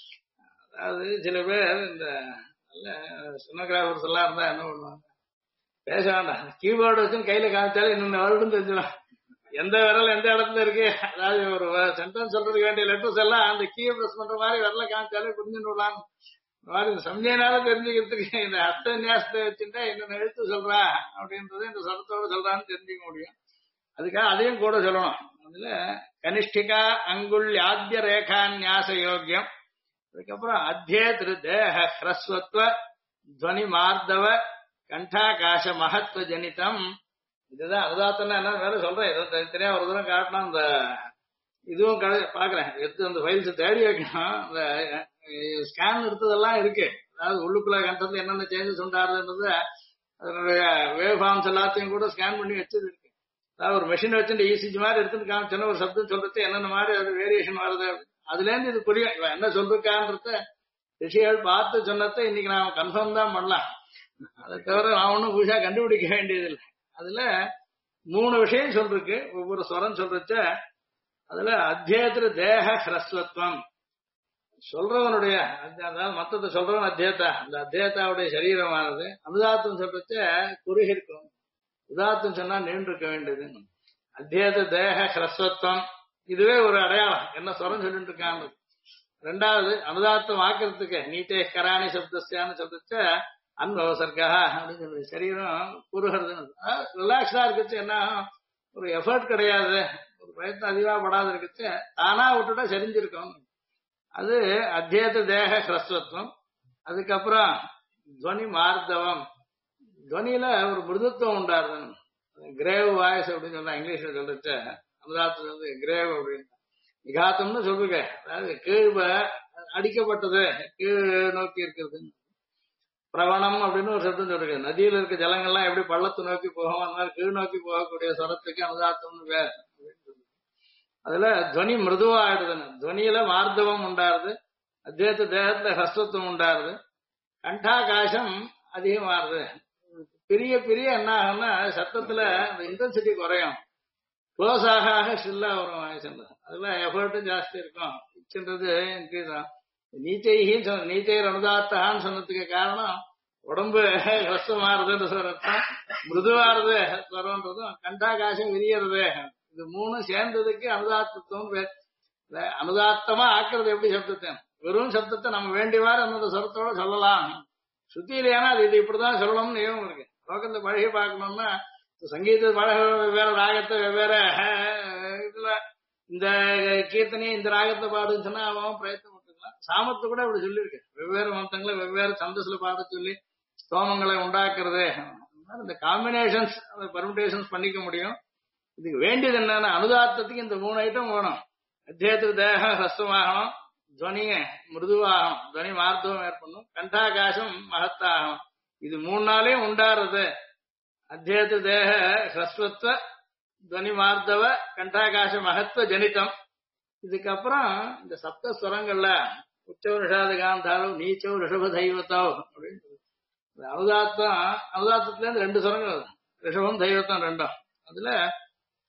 அதாவது சில பேர் இந்த நல்ல சினோகிராஃபர்ஸ் எல்லாம் இருந்தா என்ன பண்ணுவாங்க, பேச வேண்டாம் கீபோர்டு வச்சுன்னு கையில காமிச்சாலும் இன்னொன்னு வருடம் தெரிஞ்சிடும் எந்த விரல் எந்த இடத்துல இருக்கு. அதாவது ஒரு சென்டென்ஸ் சொல்றதுக்கு வேண்டிய லெட்டர்ஸ் எல்லாம் அந்த கீ பிரஸ் பண்ற மாதிரி விரல காமிச்சாலே புரிஞ்சுன்னு விடலாம். சம்ஞையினால தெரிஞ்சுக்கிறதுக்கு இந்த ஹஸ்த விநியாசத்தை வச்சுட்டா என்னென்ன எழுத்து சொல்றா அப்படின்றது இந்த சொரத்தோட சொல்றான்னு தெரிஞ்சுக்க முடியும். அதுக்காக அதையும் கூட சொல்லணும். அதுல கனிஷ்டிகா அங்குள் ஆத்திய ரேகா நியாச யோக்கியம். அதுக்கப்புறம் அத்தியேதிரு தேக ஹ்ரஸ்வத்வ துவனி மார்தவ கண்டாகாச மகத்துவ ஜனிதம். இதுதான் அனுதாத்தம்னா என்ன வேற சொல்றேன். ஏதோ தனித்தனியா ஒரு தூரம் காட்டணும். அந்த இதுவும் பாக்குறேன் எடுத்து அந்த ஃபைல்ஸ் தேடி வைக்கணும். அந்த ஸ்கேன் எடுத்ததெல்லாம் இருக்கு. அதாவது உள்ளுக்குள்ள கண்டத்துல என்னென்ன சேஞ்சஸ் உண்டாருன்றது அதனுடைய வேவ் ஃபார்ம்ஸ் எல்லாத்தையும் கூட ஸ்கேன் பண்ணி வச்சது இருக்கு. அதாவது ஒரு மெஷின் வச்சுட்டு இசிஜி மாதிரி எடுத்துட்டு காமிச்சோன்னா ஒரு சப்தம் சொல்றது என்னென்ன மாதிரி அது வேரியேஷன் வருது. அதுல இருந்து இது புரியும் இவன் என்ன சொல்லிருக்கான்றத ரிஷிகள் பார்த்து சொன்னதை இன்னைக்கு நாம கன்ஃபார்ம் தான் பண்ணலாம். அதை தவிர நான் ஒன்னும் புதுசா கண்டுபிடிக்க வேண்டியதில்லை. அதுல 3 விஷயம் சொல்லிருக்கு ஒவ்வொரு ஸ்வரம் சொல்றச்ச. அதுல அத்தியேத்திர தேக ஹ்ரஸ்வத்வம் சொல்றவனுடைய அதாவது மொத்தத்தை சொல்றவன் அத்தியேதா, அந்த அத்தியேதாவுடைய சரீரமானது அனுதாத்தம் சொல்றச்ச குறுகி இருக்கும், உதாத்தம் சொன்னா நீண்டு இருக்க வேண்டியது. அத்தியேத தேக ஹ்ரஸ்வத்வம் இதுவே ஒரு அடையாளம் என்ன ஸ்வரம் சொல்லிட்டு இருக்கான். 2வது அனுதாத்தம் ஆக்கிறதுக்கு நீட்டே கராணி சப்தஸ்யான்னு சொல்றச்ச அன்பவசர்கா அப்படின்னு சொல்றது சரீரம் குறுகிறதுன்னு ரிலாக்ஸ்டா இருக்குச்சு. என்ன ஒரு எஃபர்ட் கிடையாது, ஒரு பிரயத்னம் அதிகமா படாது இருக்குச்சு, தானா விட்டுட்டா செறிஞ்சிருக்கும். அது அத்தியேத தேக ஹ்ரஸ்வத்வம். அதுக்கப்புறம் துவனி மார்தவம், துவனியில ஒரு மிருதுத்துவம் உண்டாருது. கிரேவ் வாய்ஸ் அப்படின்னு சொன்னா இங்கிலீஷ்ல சொல்லிச்ச அனுதாத்தம் வந்து கிரேவ் அப்படின்னு நிகாத்தம்னு சொல்லுங்க. அதாவது கீழ் அடிக்கப்பட்டது கீழ் நோக்கி இருக்கிறது. பிரவணம் அப்படின்னு ஒரு சப்தம் சொல்லுங்க. நதியில இருக்க ஜலங்கள்லாம் எப்படி பள்ளத்தை நோக்கி போகும் அந்த மாதிரி கீழ் நோக்கி போகக்கூடிய சொரத்துக்கு அனுதாத்தம்னு வேற. அதுல துவனி மிருதுவா ஆயிடுதுன்னு துவனியில மார்தவம் உண்டாருது, அத்தியேத தேகத்துல ஹஸ்வத்துவம் உண்டாருது, கண்டாகாசம் அதிகமாறுது. பெரிய பெரிய என்ன ஆகும்னா சத்தத்துல அந்த இன்டென்சிட்டி குறையும், க்ளோஸ் ஆக ஆக ஸ்டில்லா வரும் வாய்ஸ். அதுல எஃபர்ட்டும் ஜாஸ்தி இருக்கும், பிச்சுன்றது இன்க்ரீஸ் ஆகும். நீச்சைன்னு சொன்ன நீச்சையர் அனுதாத்தான்னு சொன்னதுக்கு காரணம் உடம்பு ஹஸ்வமாறுதுன்னு சொல்றதும் மிருதுவாறுது சொல்றதும் கண்டாகாசம் விரியறது. இது 3 சேர்ந்ததுக்கு அனுதாத்தத்துவம் பேர். அனுதாத்தமா ஆக்குறது எப்படி சப்தத்தை வெறும் சப்தத்தை நம்ம வேண்டியவாறு அந்த சொரத்தோட சொல்லலாம். சுத்தியிலேனா அது இது இப்படிதான் சொல்லணும்னு நியமம் இருக்கு. லோகத்தை பழகி பார்க்கணும்னா சங்கீத பழக வெவ்வேறு ராகத்தை வெவ்வேறு இதுல இந்த கீர்த்தனையை இந்த ராகத்தை பாடுன்னு சொன்னா அவன் பிரயத்தனம் பண்ணிக்கலாம். சாமத்தை கூட அப்படி சொல்லியிருக்கு, வெவ்வேறு மந்தங்களை வெவ்வேறு சந்தஸ்ல பாட சொல்லி ஸ்தோமங்களை உண்டாக்குறது. இந்த காம்பினேஷன்ஸ் பர்முடேஷன்ஸ் பண்ணிக்க முடியும். இதுக்கு வேண்டியது என்னன்னா அனுதாத்தத்துக்கு இந்த 3 ஐட்டம் வேணும். அத்தியேத்திர தேகம் ஹஸ்தமாகணும், துவனிய மிருதுவாகணும், துவனி மார்த்தவம் ஏற்படணும், கண்டாகாசம் மகத்தாகணும். இது 3 நாளையும் உண்டாறது. அத்தியேத்திர தேக ஹ்ரஸ்வத்வ துவனி மார்த்தவ கண்டாகாச மகத்துவ ஜனிதம். இதுக்கப்புறம் இந்த சப்தஸ்வரங்கள்ல உச்சவ ரிஷாத காந்தாலும் நீச்சவ ரிஷப தெய்வத்தோ அப்படின்னு அனுதாத்தம். அனுதாத்தத்துல இருந்து 2 ஸ்வரங்கள் ரிஷபம் தெய்வத்தம் 2. அதுல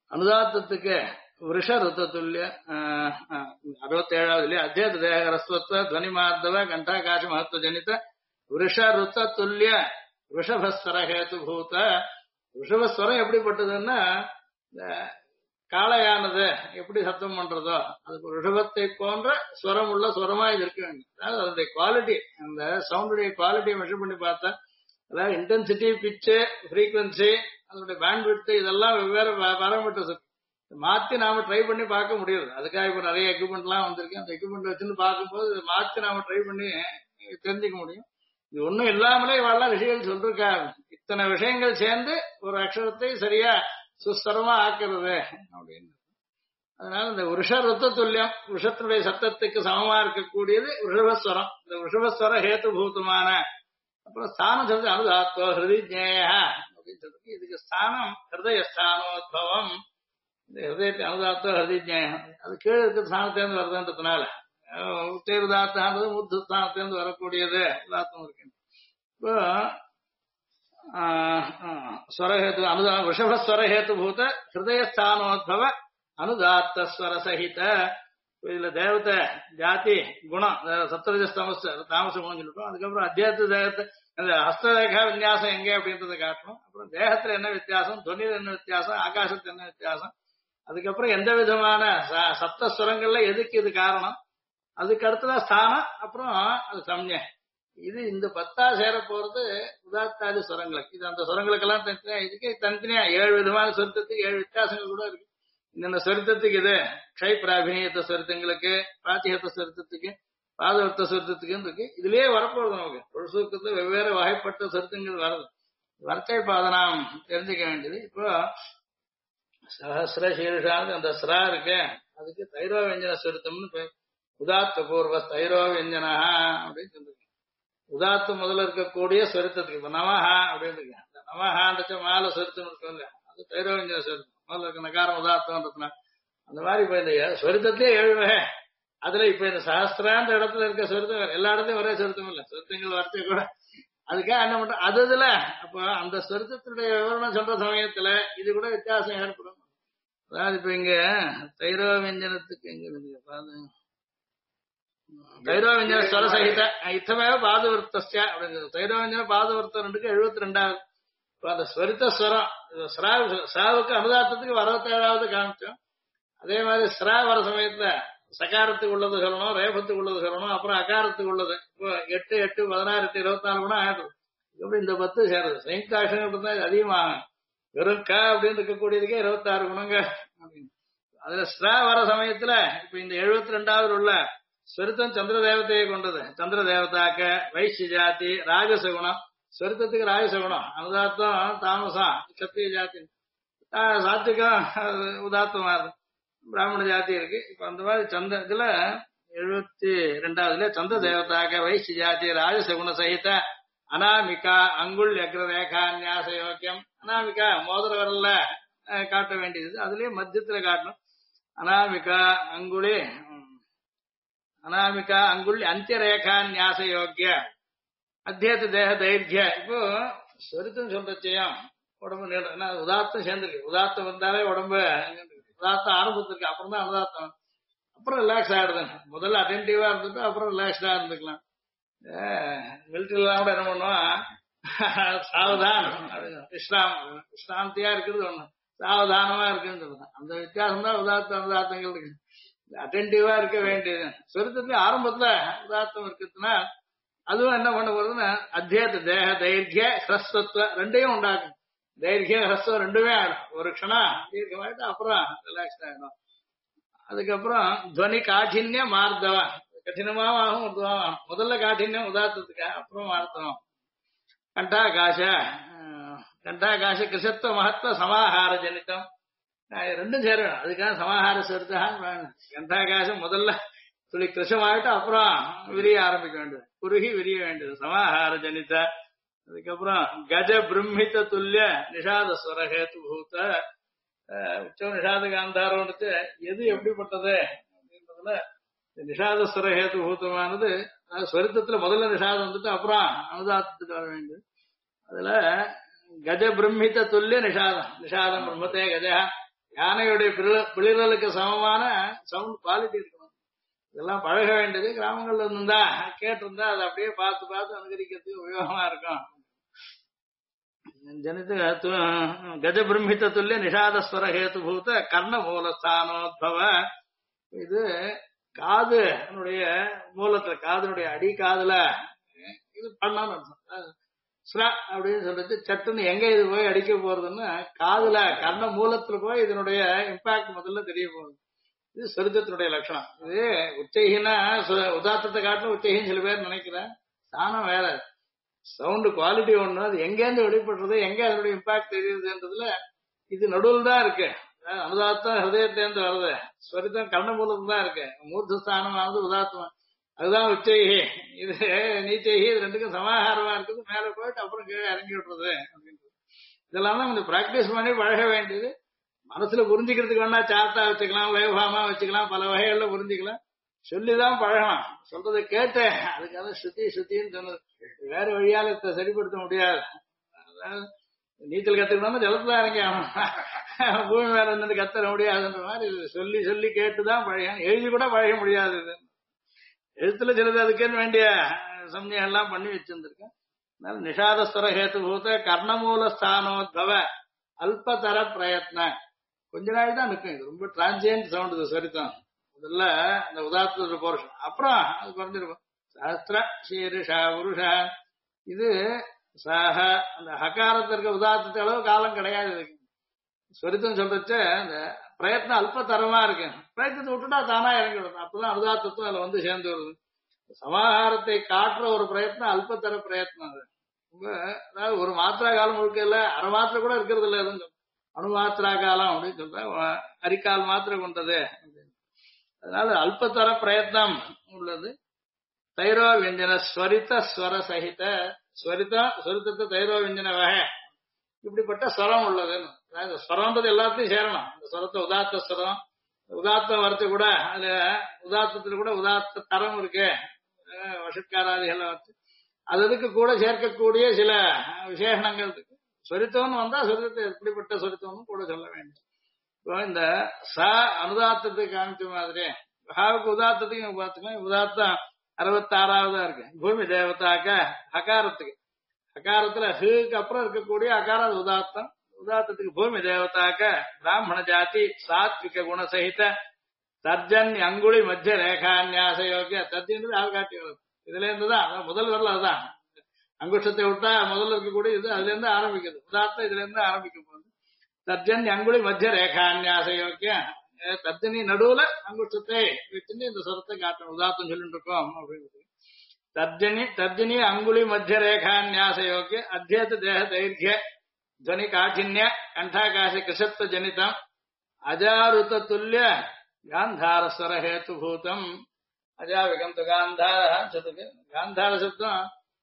அனுதாத்தத்துக்கு விருஷ ருத்த துல்லிய 67வது அத்தியத தேக ரஸ்வத்வ துவனி மார்தவ கண்டாகாச மகத்துவ ஜனித விருஷ ருத்த துல்லிய ரிஷபஸ்வர ஹேத்து பூத. ரிஷபஸ்வரம் எப்படிப்பட்டதுன்னா காளையானது எப்படி சத்தம் பண்றதோ அதுக்கு ரிஷபத்தை போன்ற ஸ்வரம் உள்ள ஸ்வரமா இது இருக்க வேண்டும். அதாவது அதனுடைய குவாலிட்டி, அந்த சவுண்டுடைய குவாலிட்டியை மெஷர் பண்ணி பார்த்தா, அதாவது இன்டென்சிட்டி, பிச்சு, ஃப்ரீக்வன்சி, அதனுடைய பேண்ட்விட்த், இதெல்லாம் வெவ்வேறு பாராமீட்டர்ஸ் இருக்கு. மாத்தி நாம ட்ரை பண்ணி பார்க்க முடியாது. அதுக்காக இப்ப நிறைய எக்யூப்மெண்ட் எல்லாம் வந்திருக்கு. அந்த எக்யூப்மெண்ட் வச்சுன்னு பார்க்கும்போது இதை மாத்தி நாம ட்ரை பண்ணி தெரிஞ்சுக்க முடியும். இது ஒண்ணும் இல்லாமலே இவாளெல்லாம் விஷயங்கள் சொல்லிருக்காங்க. இத்தனை விஷயங்கள் சேர்ந்து ஒரு அக்ஷரத்தை சரியா சுஸ்வரமா ஆக்குறது அப்படின்னு. அதனால இந்த விஷ ருத்த துல்லியம், விஷத்தினுடைய சத்தத்துக்கு சமமா இருக்கக்கூடியது ரிஷபஸ்வரம். இந்த ரிஷபஸ்வர ஹேத்துபூதமான அப்புறம் ஸ்தானம் சொல்றது அனுதாத்தோ ஹிருதி ஜேய அப்படின்னு சொல்றது. இதுக்கு ஸ்தானம் ஹிருதயஸ்தானோத்பவம். இந்த ஹிருதயத்தை அனுதாத்தோ ஹிருதி ஜேயம் அது கீழே இருக்க ஸ்தானத்திலிருந்து வருதுன்றதுனால உத்தேருதாத்தானது முத்து ஸ்தானத்திலிருந்து வரக்கூடியது உதாத்தம் இருக்கு. இப்போ ஸ்வரஹேத்து ரிஷபஸ்வரஹேத்துபூத ஹிருதயஸ்தானோத்பவ அனுதாத்தஸ்வர சகித. இதுல தேவத்தை ஜாதி குணம் சப்தரஜஸ் தாமச குணம் சொல்லிட்டோம். அதுக்கப்புறம் அத்தியாத்த தேகத்தை அந்த ஹஸ்தரேகா விநியாசம் எங்க அப்படின்றத காட்டணும். அப்புறம் தேகத்துல என்ன வித்தியாசம், துவனியில் என்ன வித்தியாசம், ஆகாசத்துல என்ன வித்தியாசம், அதுக்கப்புறம் எந்த விதமான சப்தஸ்வரங்கள்ல எதுக்கு இது காரணம், அதுக்கு அடுத்ததான் ஸ்தானம், அப்புறம் அது சம்ஞை. இது இந்த 10 சேர போறது உதாத்தாதி ஸ்வரங்களுக்கு. இது அந்த ஸ்வரங்களுக்கெல்லாம் தனித்தனியா, இதுக்கு தனித்தனியா 7 விதமான சொருத்தத்துக்கு 7 வித்தியாசங்கள் கூட இருக்கு. இந்த சொருத்தத்துக்கு இது க்ஷை பிராபினியத்த சொருத்தங்களுக்கு, பிராத்திகத்த சொருத்தத்துக்கு, பாதவர்த்த சொருத்தத்துக்கு இருக்கு. இதுலயே வரப்போறது நமக்கு ஒரு சூக்கத்துல வெவ்வேறு வகைப்பட்ட சொருத்தங்கள் வருது. வர்த்தை இப்ப அதை நாம் தெரிஞ்சுக்க வேண்டியது. இப்போ சஹசிர சீர்ஷான்னு அந்த ஸ்ரா இருக்கு, அதுக்கு தைரோ வியஞ்சன சொருத்தம்னு பேர். உதாத்த பூர்வ தைரோ வியஞ்சனா அப்படின்னு சொல்லிருக்கு. உதாத்து முதல்ல இருக்கக்கூடிய சொருத்தத்துக்கு இப்ப நமஹா அப்படின்னு இருக்கு. அந்த நமஹான்ற மாலை சொருத்தம் இருக்கும் இல்ல, அது தைரோ வியஞ்சன சொருத்தம். முதல்ல இருக்க நகாரம் உதாத்தம்ன்றதுனா அந்த மாதிரி இப்ப இந்த சொருத்தத்திலே 7 வகை. அதுல இப்ப இந்த சஹஸ்திரான்ற இடத்துல இருக்க சொருத்தம் எல்லா இடத்துலயும் ஒரே சொருத்தம் இல்ல, சொருத்தங்கள் வார்த்தை கூட. அதுக்காக என்ன பண்றோம், அதுல அப்ப அந்த சொருத்தத்தினுடைய விவரணம் சொல்ற சமயத்துல இது கூட வித்தியாசம் ஏற்படும். அதாவது இப்ப இங்க தைரோ வியஞ்சனத்துக்கு எங்க இருக்கு, தைரோ வியஞ்சன ஸ்வர சகித இத்தமே பாதவர்த்தஸ்யா அப்படிங்கிறது. தைரோ வியஞ்சன பாதவர்த்தம் 72வது. இப்ப அந்த ஸ்வரித்த ஸ்வரம் ஸ்ராவுக்கு அனுதாத்தத்துக்கு 67வது காமிச்சோம். அதே மாதிரி ஸ்ரா வர சமயத்துல சகாரத்துக்கு உள்ளது சொல்லணும், ரேபத்துக்கு உள்ளது சொல்லணும், அப்புறம் அகாரத்துக்கு உள்ளது. இப்போ 8, 8, 16, 8, 24 கூட ஆயிடுது. எப்படி இந்த 10 சேருது. சயுக்தாட்சரம் இருந்தா இது அதிகமாகும். வெறும் க அப்படின்னு இருக்கக்கூடியதுக்கே 26 குணங்க அப்படின்னு. அதுல ஸ்ரா வர சமயத்துல இப்ப இந்த 72வது உள்ள ஸ்வரித்தம் சந்திர தேவத்தையை கொண்டது. சந்திர தேவதாக்க வைசிய ஜாதி ராஜசகுணம். ஸ்வரித்தத்துக்கு ராஜசகுணம், அனுதாத்தம் தாமசம் சத்திய ஜாதி, சாத்விகம் உதாத்தமா இருக்கு, பிராமண ஜாதி இருக்கு. இப்ப அந்த மாதிரி சந்திர இதுல 72வதுல சந்திர தேவதாக வைசிய ஜாதி ராஜசகுண சகித அனாமிகா அங்குள் அக்ர ரேகா நியாச யோக்கியம். அனாமிகா மோதிர வரல காட்ட வேண்டியது, அதுலயே மத்தியத்துல காட்டணும். அனாமிகா அங்குளி அனாமிகா அங்குள் அந்திய ரேகா நியாச யோக்கிய அத்தியத்த தேக தைர்ய. இப்போ சொருத்தம் சொல்றச்சையும் உடம்பு நீள உதாத்தம் சேர்ந்துருக்கு. உதாத்தம் வந்தாலே உடம்பு உதாத்தம் ஆரம்பத்திருக்கு, அப்புறம் தான் அனுதாத்தம், அப்புறம் ரிலாக்ஸ் ஆயிடுதுங்க. முதல்ல அட்டென்டிவா இருந்துட்டு அப்புறம் ரிலாக்ஸ்டா இருந்துக்கலாம். மிலிட்டரிலாம் கூட என்ன பண்ணுவோம், சாவதானம் விஷ்ராந்தியா இருக்கிறது ஒண்ணு, சாவதானமா இருக்குன்னு சொல்லுங்க. அந்த வித்தியாசம் தான் உதாத்த அனுதாத்தங்கள் இருக்கு. அட்டென்டிவா இருக்க வேண்டியது. சொருத்தத்துல ஆரம்பத்துல உதாத்தம் இருக்குதுன்னா அதுவும் என்ன பண்ண போறதுன்னா அத்தியத்த தேக தைர்ய ஹ்ரஸ்வத்வ ரெண்டையும் உண்டாக்கும். தைர்ய ஹ்ரஸ்வம் ரெண்டுமே ஆயிடும். ஒரு க்ஷணம் தீர்க்கமாயிட்டு அப்புறம் ரிலாக்ஸ் ஆயிடும். அதுக்கப்புறம் துவனி காഠின்ய மார்தவம், கடினமாவும் ஆகும் உருவாகும். முதல்ல காഠின்யம் உதாத்தத்துக்கு, அப்புறம் மார்த்தவம். கண்டாகாச கிருஷத்துவ மகத்துவ சமாஹார ஜனிதம் ரெண்டும் சேரணும். அதுக்காக சமாஹார சேர்த்தான் வேணும். கண்டாகாசம் முதல்ல துளி கிருஷமாயிட்டு அப்புறம் விரிய ஆரம்பிக்க வேண்டியது, குறுகி விரிய வேண்டியது சமாஹார ஜனித. அதுக்கப்புறம் கஜ பிரம்மித துல்லிய நிஷாத ஸ்வரஹேத்து பூத்த உச்சம் நிஷாத காந்தாரோன்றது எது எப்படிப்பட்டது அப்படின்றதுல நிஷாத ஸ்வரஹேத்து பூத்தமானது ஸ்வரித்தத்துல முதல்ல நிஷாதம் வந்துட்டு அப்புறம் அனுதாத்தத்துக்கு வர வேண்டியது. அதுல கஜ பிரம்மித துல்லிய நிஷாதம், நிஷாதம் பிரம்மத்தே கஜா யானையுடைய பிளிரலுக்கு சமமான சவுண்ட் குவாலிட்டி இருக்கணும். இதெல்லாம் பழக வேண்டியது. கிராமங்கள்ல இருந்தா கேட்டிருந்தா அதை அப்படியே பார்த்து பார்த்து அனுகரிக்கிறதுக்கு உபயோகமா இருக்கும். ஜனித கஜ பிரம்மித்த துல்லிய நிஷாதஸ்வர ஹேதுபூத கர்ண மூலஸ்தானோத்பவ. இது காது மூலத்துல காதனுடைய அடி காதுல இது பண்ணணும் ஸ்ரா அப்படின்னு சொல்லிட்டு சட்டுன்னு எங்க இது போய் அடிக்க போறதுன்னு காதுல கர்ண மூலத்துல போய் இதனுடைய இம்பாக்ட் முதல்ல தெரிய போகுது. இது சொருக்கத்தினுடைய லட்சணம். இது உச்சைகினா உதாத்தத்தை காட்டிலும் உச்சைகின்னு சில பேர் நினைக்கிறேன். தானம் வேற சவுண்ட் குவாலிட்டி ஒண்ணு. அது எங்கேருந்து வெளிப்படுறது, எங்க அதனுடைய இம்பாக்ட் தெரியுதுன்றதுல இது நடுவில் தான் இருக்கு. அனுதாத்தம் ஹிருதயத்திலேருந்து வருது, ஸ்வரித்தம் கர்ணமூலத்துல தான் இருக்கு. மூர்த்தஸ்தானம் ஆனது உதாத்தம், அதுதான் உச்சைகி. இது நீச்சைகி, இது ரெண்டுக்கும் சமாகாரமா இருக்குது. மேல போயிட்டு அப்புறம் கீழே இறங்கி விடுறது அப்படின்றது. இதெல்லாம் தான் கொஞ்சம் பிராக்டிஸ் பண்ணி பழக வேண்டியது. மனசுல புரிஞ்சுக்கிறதுக்கு வேணா சார்ட்டா வச்சுக்கலாம், லைவ்ஹாமா வச்சுக்கலாம், பல வகைகள்ல புரிஞ்சுக்கலாம். சொல்லிதான் பழகலாம். சொல்றதை கேட்டேன் அதுக்காக சுத்தின்னு சொன்னது வேற வழியால சரிப்படுத்த முடியாது. அதாவது நீச்சல் கத்துக்கணும்னா ஜலத்துல இறங்கி ஆகணும், பூமி மேல இருந்து கத்துற முடியாதுன்ற மாதிரி சொல்லி சொல்லி கேட்டுதான் பழகணும். எழுதி கூட பழக முடியாது. இது எழுத்துல சிலது அதுக்குன்னு வேண்டிய சமயம் எல்லாம் பண்ணி வச்சிருந்திருக்கேன். அதனால நிஷாதஸ்வர ஹேதுபூத கர்ணமூல ஸ்தானோத்பவ அல்பதர பிரயத்ன கொஞ்ச நாள் தான் நிற்கும். இது ரொம்ப டிரான்சியன்ட் சவுண்ட். இது சரிதான் முதல்ல அந்த உதாரண போர்ஷன், அப்புறம் அது குறைஞ்சிருக்கும். சாஸ்திர சீருஷா புருஷா. இது சஹ அந்த ஹகாரத்திற்கு உதாரணத்து அளவு காலம் கிடையாது. இதுக்கு சொரித்தம் சொல்றச்சு அந்த பிரயத்னம் அல்பத்தரமா இருக்கு. பிரயத்தனத்தை விட்டுட்டா தானா இறங்கி விடுறது. அப்பதான் அனுதாத்தத்துவம் அதுல வந்து சேர்ந்து வருது. சமாகாரத்தை காட்டுற ஒரு பிரயத்னம் அல்பத்தர பிரயத்னம். அது ரொம்ப அதாவது ஒரு மாத்திரா காலம் முழுக்க இல்ல, அரை மாத்திரை கூட இருக்கிறது இல்ல. எதுவும் அணுமாத்திரா காலம் அப்படின்னு சொல்ற அரிக்கால் மாத்திரை கொண்டது. அதனால அல்பத்தர பிரயத்னம் உள்ளது. தைரோ வியஞ்சன ஸ்வரித ஸ்வர சகித ஸ்வரித்தத்தை தைரோ வியஞ்சன வகை இப்படிப்பட்ட ஸ்வரம் உள்ளதுன்னு. அதாவது ஸ்வரம்ன்றது எல்லாத்தையும் சேரணும். இந்த ஸ்வரத்தை உதாத்த ஸ்வரம், உதாத்தம் வரத்து கூட அதுல உதாத்தத்துல கூட உதாத்த தரம் இருக்கு, வஷட்காராதிகள் வரத்து அதுக்கு கூட சேர்க்கக்கூடிய சில விசேஷணங்கள் இருக்கு. சொரித்தம்னு வந்தா சொரித்தத்தை எப்படிப்பட்ட சொரித்தம்னு கூட சொல்ல வேண்டும். இப்போ இந்த ச அனுதாத்தத்துக்கு காமிச்ச மாதிரி மகாவுக்கு உதாத்தத்துக்கு பார்த்துக்கலாம். உதாத்தம் 66ஆவதா இருக்கு. பூமி தேவதாக்க அகாரத்துக்கு, அகாரத்துல ஹுக்கு அப்புறம் இருக்கக்கூடிய அகாரம் உதாத்தம். உதாத்தத்துக்கு பூமி தேவதாக்க பிராமண ஜாதி சாத்விக குணசகித தர்ஜன் அங்குழி மத்திய ரேகான்யாச யோகிய. தர்ஜன்றது ஆள்காட்டி வருது. இதுல இருந்துதான் முதல் வரல. அதுதான் அங்குஷத்தை விட்டா முதல்ல இருக்கக்கூடிய இது அதுல இருந்து ஆரம்பிக்குது. உதாத்தம் இதுல இருந்து ஆரம்பிக்க போகுது. தர்ஜன் அங்குழி மத்திய ரேகான்யாச யோக்கிய. தர்ஜனி நடுவுல அங்குஷத்தை வச்சுட்டு இந்த சொரத்தை காட்டணும். உதாத்தம் சொல்லிட்டு இருக்கோம் அப்படின்னு. தர்ஜனி அங்குழி மத்திய ரேகான்யாச யோக்கிய அத்தியத்த தேக தைர்கிய துவனி காఠిన్య கண்டாகாச கிருஷத்வ ஜனிதம் அஜாருத துல்லிய காந்தாரஸ்வர ஹேதுபூதம். அஜாவிகம் காந்தார சொல்லுது. காந்தார சப்தம்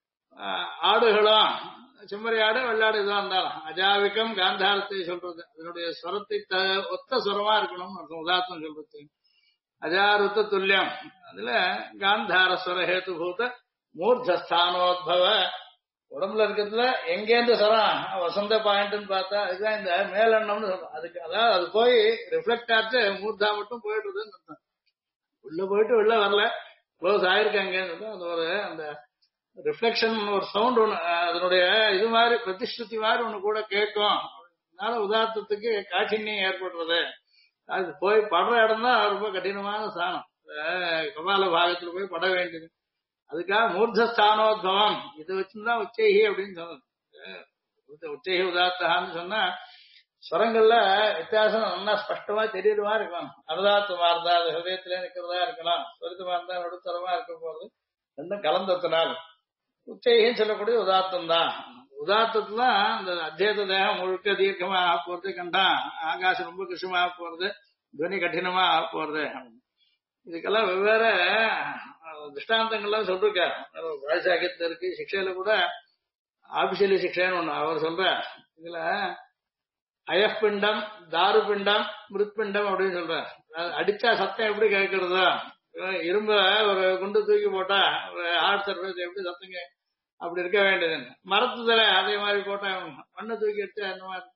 ஆடுகளும் செம்மறி ஆடு வெள்ளாடு இதுவா இருந்தாலும் அஜாவிகம் காந்தாரத்தை சொல்றது. அதனுடைய ஸ்வரத்தை ஒத்த ஸ்வரமா இருக்கணும் உதாரணம் சொல்றது. அஜாருத்த துல்லியம் அதுல காந்தாரஸ்வர ஹேதுபூத மூர்த்தஸ்தானோத்பவ. உடம்புல இருக்கிறதுல எங்கேருந்து ஸ்வரம் வசந்த பாயிண்ட்னு பார்த்தா அதுதான் இந்த மேலெண்ணம்னு சொல்றோம். அதுக்கு அதாவது அது போய் ரிஃப்ளெக்ட் ஆச்சு மூர்த்தா மட்டும் போயிடுறதுன்னு அர்த்தம். உள்ள போயிட்டு வெளில வரல, க்ளோஸ் ஆயிருக்காங்க. அந்த ஒரு அந்த ரிஃப்ளெக்ஷன் ஒரு சவுண்ட் ஒண்ணு அதனுடைய இது மாதிரி பிரதிஷ்டுதி மாதிரி ஒண்ணு கூட கேட்கும். அதனால உதாரணத்துக்கு காட்சியம் ஏற்படுறது. அது போய் படுற இடம் தான் ரொம்ப கடினமான ஸ்தானம். கபால பாகத்துல போய் பட வேண்டியது. அதுக்காக மூர்த்தஸ்தானோத்பவம் இது வச்சுதான் உச்சைகி அப்படின்னு சொன்னது. உச்சைகி உதாத்தான்னு சொன்னா ஸ்வரங்கள்ல வித்தியாசம் நல்லா ஸ்பஷ்டமா தெரியுறவா இருக்கலாம். அனுதாத்தமா இருந்தா அது ஹிருதயத்திலே நிக்கிறதா இருக்கலாம், ஸ்வரித்தமா இருந்தா நடுத்தரமா இருக்க போறது ரெண்டும் கலந்தத்தினால் உச்சைகின்னு சொல்லக்கூடிய உதாத்தம் தான். உதாத்தத்துல இந்த அத்தியத்த தேகம் முழுக்க தீர்க்கமா ஆக போறது, கண்டா ஆகாசம் ரொம்ப கிருஷமா ஆக போறது, துவனி கடினமா ஆக போறது. இதுக்கெல்லாம் வெவ்வேறு திருஷ்டாந்தங்கள்லாம் சொல்லிருக்காரு. வாய்சாக்கியத்துல இருக்கு. சிக்ஷையில கூட ஆபிஷியலி சிக்ஷைன்னு ஒண்ணு அவர் சொல்ற. இதுல அயப்பிண்டம் தாரு பிண்டம் மிருத்பிண்டம் அப்படின்னு சொல்றாரு. அடிச்சா சத்தம் எப்படி கேட்கறதோ, இரும்ப ஒரு குண்டு தூக்கி போட்டா ஒரு ஹார்ட் சர்ஃபேஸ் எப்படி சத்தங்க அப்படி இருக்க வேண்டியது. மரத்துல அதே மாதிரி போட்டா மண்ணை தூக்கி எடுத்து அந்த மாதிரி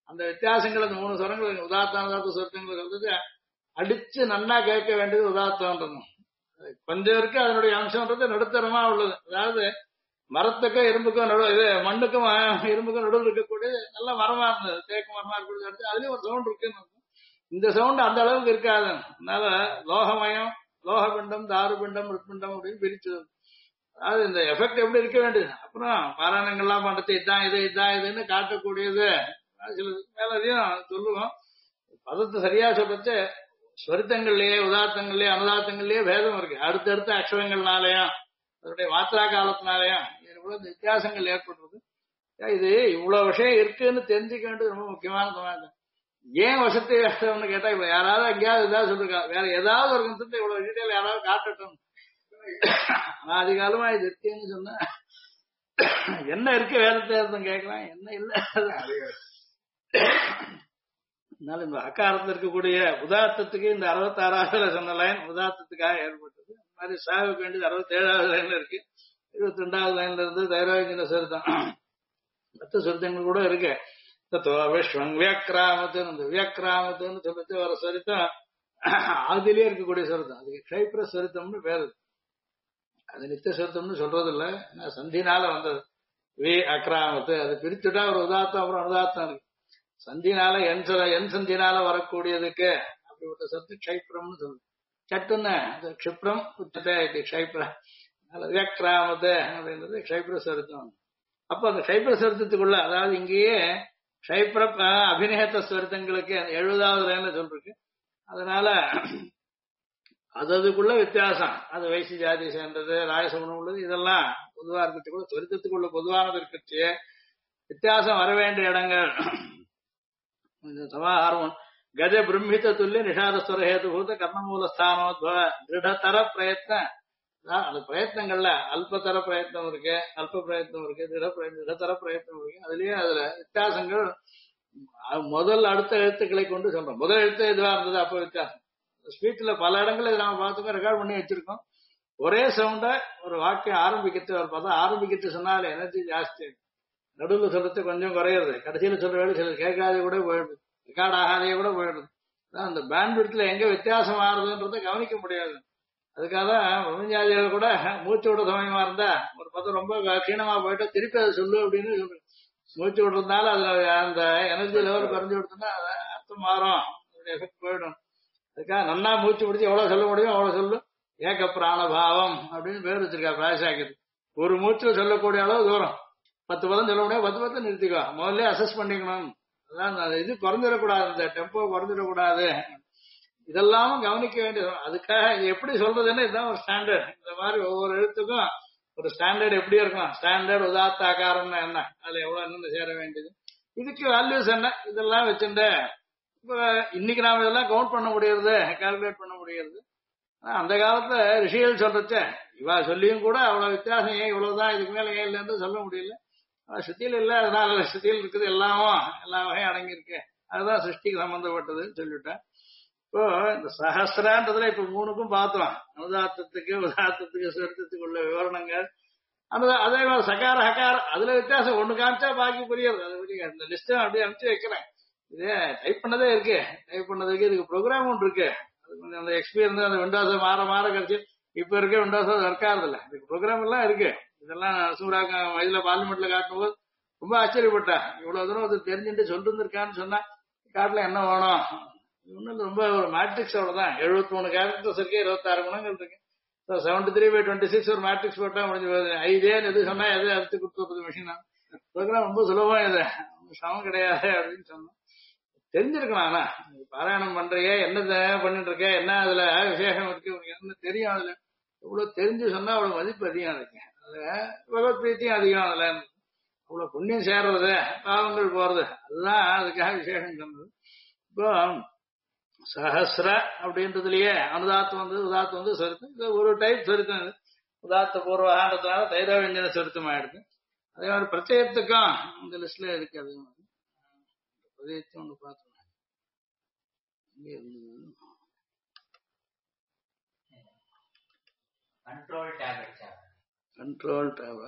அந்த வித்தியாசங்கள் அந்த 3 ஸ்வரங்கள் உதாத்தானதாத்த சொருத்தங்கள் சொல்றது அடிச்சு நன்னா கேட்க வேண்டியது உதாத்தம்ன்றது. கொஞ்சம் இருக்கு அதனுடைய அம்சம்ன்றது நடுத்தரமா உள்ளது. அதாவது மரத்துக்கும் இரும்புக்கும் நடுவு இது மண்ணுக்கும் இரும்புக்கும் நடுவில் இருக்கக்கூடிய நல்ல மரமா இருந்தது, தேக்கு மரமா இருக்கக்கூடிய அதுலயும் ஒரு சவுண்ட் இருக்குன்னு. இந்த சவுண்ட் அந்த அளவுக்கு இருக்காது. அதனால லோகமயம், லோகபிண்டம், தாருபிண்டம், ருத்பிண்டம் அப்படின்னு பிரிச்சு, அதாவது இந்த எஃபெக்ட் எப்படி இருக்க வேண்டியது. அப்புறம் பாராயணங்கள்லாம் பண்றது இதான் இதுன்னு காட்டக்கூடியது சில மேலதையும் சொல்லுவோம். பதத்தை சரியா சொல்றது ஸ்வரித்தங்கள்லயே உதார்த்தங்கள்லயே அனுதார்த்தங்கள்லயே பேதம் இருக்கு. அடுத்தடுத்த அக்ஷரங்கள்னாலயும் அதனுடைய மாத்திரா காலத்தினாலயும் இவ்வளவு வித்தியாசங்கள் ஏற்படுறது. இது இவ்வளவு விஷயம் இருக்குன்னு தெரிஞ்சுக்க வேண்டியது ரொம்ப முக்கியமானது. ஏன் வசதி வேணும்னு கேட்டா இப்ப யாராவது எங்கேயாவது ஏதாவது சொல்லிருக்கா, வேற ஏதாவது ஒரு கருத்து இவ்வளவு டீட்டெயில் யாராவது காட்டட்டும். நான் அதிகாலமா இது இருக்குன்னு சொன்ன என்ன இருக்கு வேதத்தை கேட்கலாம், என்ன இல்ல. அதனால இந்த அக்காரத்தில் இருக்கக்கூடிய உதார்த்தத்துக்கு இந்த 66வது சொன்ன லைன் உதார்த்தத்துக்காக ஏற்பட்டது. அந்த மாதிரி சாவுக்கு வேண்டியது 67வது லைன்ல இருக்கு. 22வது லைன்ல இருந்து தைராஜின சொருத்தம் மற்ற சொருத்தங்கள் கூட இருக்கு. விஸ்வங் வியக்ராமத்துன்னு வியக்ராமத்துன்னு சொல்லிட்டு வர சொருத்தம் அதுலயே இருக்கக்கூடிய சொருத்தம். அதுக்கு க்ஷைப்ர சொருத்தம்னு பேரு. அது நித்திய சொருத்தம்னு சொல்றது இல்ல, சந்தினால வந்தது. வி அக்ராமத்து அது பிரிச்சுட்டா ஒரு உதார்த்தம் அப்புறம் அனுதார்த்தம் இருக்கு. சந்தினால என் சந்தினால வரக்கூடியதுக்கு அப்படிப்பட்ட சத்து க்ஷைப்ரம்னு சொல்லுது. சட்டுன்னு க்ஷிப்ரம் உச்சத்தை க்ஷைப்ரம் வியக்ராமத்து அப்படின்றது க்ஷைப்ர சொருத்தம். அப்ப அந்த க்ஷைப்ர சொருத்தத்துக்குள்ள அதாவது இங்கேயே க்ஷைப்ர அபிநேத்த ஸ்வருத்தங்களுக்கு 70வது லைன்ல சொல்லிருக்கு. அதனால அதுக்குள்ள வித்தியாசம். அது வைசி ஜாதி சேர்ந்தது, ராயசகுணம் உள்ளது, இதெல்லாம் பொதுவா இருக்கிறதுக்குள்ள சொருத்தத்துக்குள்ள பொதுவானது இருக்கிறது. வித்தியாசம் வர வேண்டிய இடங்கள் சமாஹாரம் கஜ பிரம்மித்த துல்லிய நிஷாதஸ்வர ஹேதுபூத கர்ணமூல ஸ்தானோத்பவ திருடத்தர பிரயத்னம். அந்த பிரயத்னங்கள்ல அல்பத்தர பிரயத்னம் இருக்கு, அல்ப பிரயத்னம் இருக்கு, திடத்தர பிரயத்னம் இருக்கு. அதுல வித்தியாசங்கள் முதல் அடுத்த எழுத்துக்களை கொண்டு சொல்றோம். முதல் எழுத்து இதுவா இருந்தது அப்ப வித்தியாசம். ஸ்பீச்ல பல இடங்கள்ல இதை நாம பார்த்துக்கோ ரெக்கார்ட் பண்ணி வச்சிருக்கோம். ஒரே சவுண்ட ஒரு வாக்கியம் ஆரம்பிக்கிறது ஒரு பதம் ஆரம்பிக்கிறது சொன்னால எனர்ஜி ஜாஸ்தி, நடுவில் சொல்றது கொஞ்சம் குறையிறது, கடைசியில சொல்ற வேலை சில கேட்காதே கூட போயிடுது, ரெக்கார்ட் ஆகாதே கூட போயிடுது. அந்த பேண்ட்விட்ல எங்க வித்தியாசம் ஆறுதுன்றதை கவனிக்க முடியாது. அதுக்காக பிரபஞ்சாதிகள் கூட மூச்சு விட சமயமா இருந்தா ஒரு பதம் ரொம்ப கீணமா போயிட்டு திருப்பி அதை சொல்லு அப்படின்னு சொல்றேன். மூச்சு விடுறதுனால அதுல அந்த எனர்ஜி லெவல் குறைஞ்சு விடுதுன்னா அர்த்தம் மாறும், எஃபெக்ட் போயிடும். அதுக்காக நன்னா மூச்சு பிடிச்சி எவ்வளவு சொல்ல முடியும் அவ்வளவு சொல்லு. ஏக பிராணபாவம் அப்படின்னு பேர் வச்சிருக்கா பிராயசாக்கியது. ஒரு மூச்சு சொல்லக்கூடிய அளவு தூரம் 10 பதம் சொல்ல முடியும், 10 பதம் நிறுத்திக்கோ. முதல்ல அசஸ் பண்ணிக்கணும். அதான் இது குறைஞ்சிடக்கூடாது, இந்த டெம்போ குறைஞ்சிடக்கூடாது. இதெல்லாம் கவனிக்க வேண்டியது. அதுக்காக இது எப்படி சொல்றதுன்னா இதுதான் ஒரு ஸ்டாண்டர்ட். இந்த மாதிரி ஒவ்வொரு எழுத்துக்கும் ஒரு ஸ்டாண்டர்ட் எப்படி இருக்கும். ஸ்டாண்டர்ட் உதாத்த ஆகாரம்னா என்ன, அதுல எவ்வளவு என்னென்ன சேர வேண்டியது, இதுக்கு வேல்யூஸ் என்ன, இதெல்லாம் வச்சுட்டு இப்ப இன்னைக்கு நாம இதெல்லாம் கவுண்ட் பண்ண முடியறது, கால்குலேட் பண்ண முடியறது. அந்த காலத்துல ரிஷிகள் சொல்றச்ச இவா சொல்லியும் கூட அவ்வளவு வித்தியாசம் ஏன் இவ்வளவுதான் இதுக்கு மேல ஏன் இல்லைன்னு சொல்ல முடியல. சுத்தியில் இல்ல, அதனால சுத்தியில் இருக்குது எல்லாமும் எல்லா வகையும் அடங்கியிருக்கு. அதுதான் சிருஷ்டிக்கு சம்பந்தப்பட்டதுன்னு சொல்லிவிட்டேன். இப்போ இந்த சஹசிரான்றதுல இப்ப 3க்கும் பார்த்தோம். அனுதாத்தத்துக்கு உதாத்தத்துக்கு சொருத்தத்துக்கு உள்ள விவரணங்கள். அந்த அதே மாதிரி சகார ஹகாரம் அதுல வித்தியாசம் ஒண்ணு காமிச்சா பாக்கி புரியுது. அது புரியுது. இந்த லிஸ்ட் அப்படியே அனுப்பிச்சு வைக்கிறேன். இது டைப் பண்ணதே இருக்கு, டைப் பண்ணதுக்கு இதுக்கு ப்ரோக்ராம் ஒன்று இருக்கு. அது கொஞ்சம் அந்த எக்ஸ்பீரியன்ஸ் அந்த விண்டோஸ் மாற கிடைச்சு இப்ப இருக்க விண்டோஸ் ஒர்க் ஆகுது இல்ல, இதுக்கு ப்ரோக்ராம் எல்லாம் இருக்கு. இதெல்லாம் சூடாக இதுல பார்லிமெண்ட்ல காட்டும் போது ரொம்ப ஆச்சரியப்பட்டேன். இவ்வளவு தூரம் அது தெரிஞ்சுட்டு சொல்லிருந்திருக்கான்னு சொன்னா காட்டுல என்ன வேணும் ஒண்ணு ரொம்ப ஒரு மேட்ரிக்ஸ் அவ்வளவுதான். 73 கேரக்டர்ஸ் இருக்கு, 26 குணங்கள் இருக்கு. 73/26 ஒரு மேட்ரிக்ஸ் போட்டா முடிஞ்சு போகுது. ஐதேன்னு எது சொன்னா எது அறுத்து கொடுத்து மிஷின் ப்ரோக்ராம் ரொம்ப சுலபம், இது சமம் கிடையாது அப்படின்னு சொன்னோம். தெரிஞ்சிருக்கணும். ஆனா பாராயணம் பண்றீங்க, என்ன பண்ணிட்டு இருக்க, என்ன அதுல விசேஷம் இருக்கு, என்ன தெரியும், அதுல எவ்வளவு தெரிஞ்சு சொன்னா அவ்வளவு மதிப்பு அதிகம் இருக்கு. அதுல பகவத் பிரீத்தியும் அதிகம். அதுல அவ்வளவு புண்ணியம் சேர்றது, பாவங்கள் போறது, அதுதான் அதுக்காக விசேஷம் சொன்னது. இப்போ சஹசிர அப்படின்றதுலயே அனுதாத்தம் வந்து உதாத்தம் வந்து சொருத்தம். இது ஒரு டைப் சொருத்தம். இது உதாத்த பூர்வகான்றதுனால தைரவஞ்சன சொருத்தம் ஆயிடுது. அதே மாதிரி பிரச்சயத்துக்கும் இந்த லிஸ்ட்ல இருக்கு. அதே மாதிரி பிரதயத்தையும் ஒண்ணு பார்த்தோம். கண்ட்ரோல் டேப்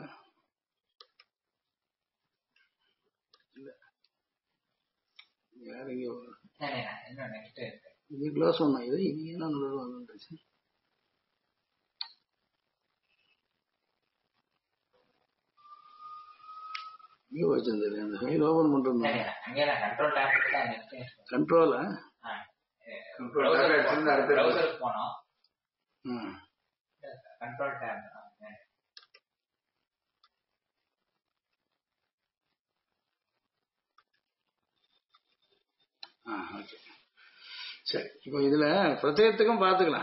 வேற எங்கேயோ சரிண்ணா இன்னும் நெக்ஸ்ட் இருக்கு. இது க்ளோஸ் பண்ணோம். இது என்ன வந்துச்சு இங்கே வச்சிருந்தது அந்த ஃபைல் ஓபன் பண்றோம். சரிண்ணா அங்கே கண்ட்ரோல் டேப் தான் நெக்ஸ்ட் கண்ட்ரோலா ப்ரௌசருக்கு போனோம். ம் கண்ட்ரோல் டேப் ஓகே சரி. இப்போ இதுல பிரத்யேகத்துக்கும் பார்த்துக்கலாம்.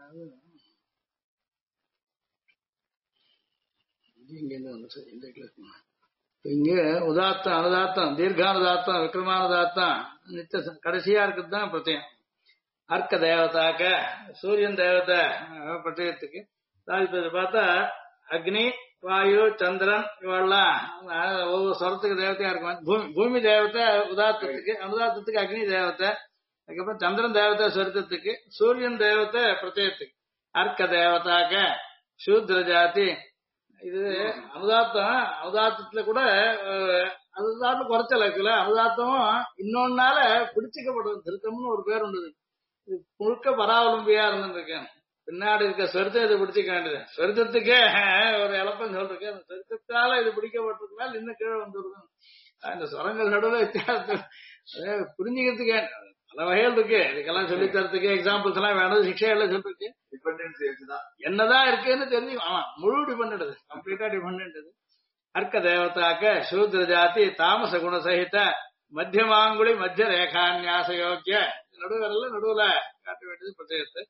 இங்கேருந்து வந்து சரி இந்த கிளாஸ் இங்க உதாத்தம் அனுதாத்தம் தீர்கானுதாத்தம் விக்ரமானுதாத்தம் நித்திய கடைசியா இருக்கிறது தான் பிரத்யம். அர்க்க தேவதாக்க சூரியன் தேவதை பிரத்யத்துக்கு பார்த்தா அக்னி வாயு சந்திரன் இவெல்லாம் ஒவ்வொரு ஸ்வரத்துக்கு தேவதையா இருக்கும். பூமி தேவதை உதாத்தத்துக்கு அனுதாத்தத்துக்கு அக்னி தேவதை, அதுக்கப்புறம் சந்திரன் தேவதை ஸ்வரத்துக்கு, சூரியன் தேவதை பிரத்யத்துக்கு. அர்க்க தேவதாக்க சூத்ர ஜாதி. இது அனுதாத்தம் அனுதாத்தத்துல கூட அதுதான் குறைச்சல் இருக்குல்ல. அனுதாத்தமும் இன்னொன்னால பிடிச்சிக்கப்படுது. திருத்தம்னு ஒரு பேர் உண்டு. இது முழுக்க பராவலம்பியா இருந்துருக்கேன். பின்னாடி இருக்க சொருத்தம் இது பிடிச்சிக்க வேண்டியது. சொருத்தத்துக்கே ஒரு இழப்பம் சொல்றேன். அந்த சொருத்தத்தால இது பிடிக்கப்பட்டிருக்கனால இன்னும் கீழே வந்துருது. இந்த சுரங்கள் நடுவில் வித்தியாசத்தை புரிஞ்சுக்கிறதுக்கு பல வகைகள் இருக்கு. இதுக்கெல்லாம் சொல்லி தரத்துக்கு எக்ஸாம்பிள்ஸ் எல்லாம் வேணும். சிக்ஷா எல்லாம் சொல்றதுக்கு என்னதான் இருக்குன்னு தெரிஞ்சு முழு டிபெண்ட், கம்ப்ளீட்டா டிபெண்ட். அர்க்க தேவதாக்க சூத்ர ஜாதி தாமச குண சகித மத்தியமாங்குழி மத்திய ரேகான்யாச யோக்கிய. நடுவுல காட்ட வேண்டியது பிரத்யத்தை.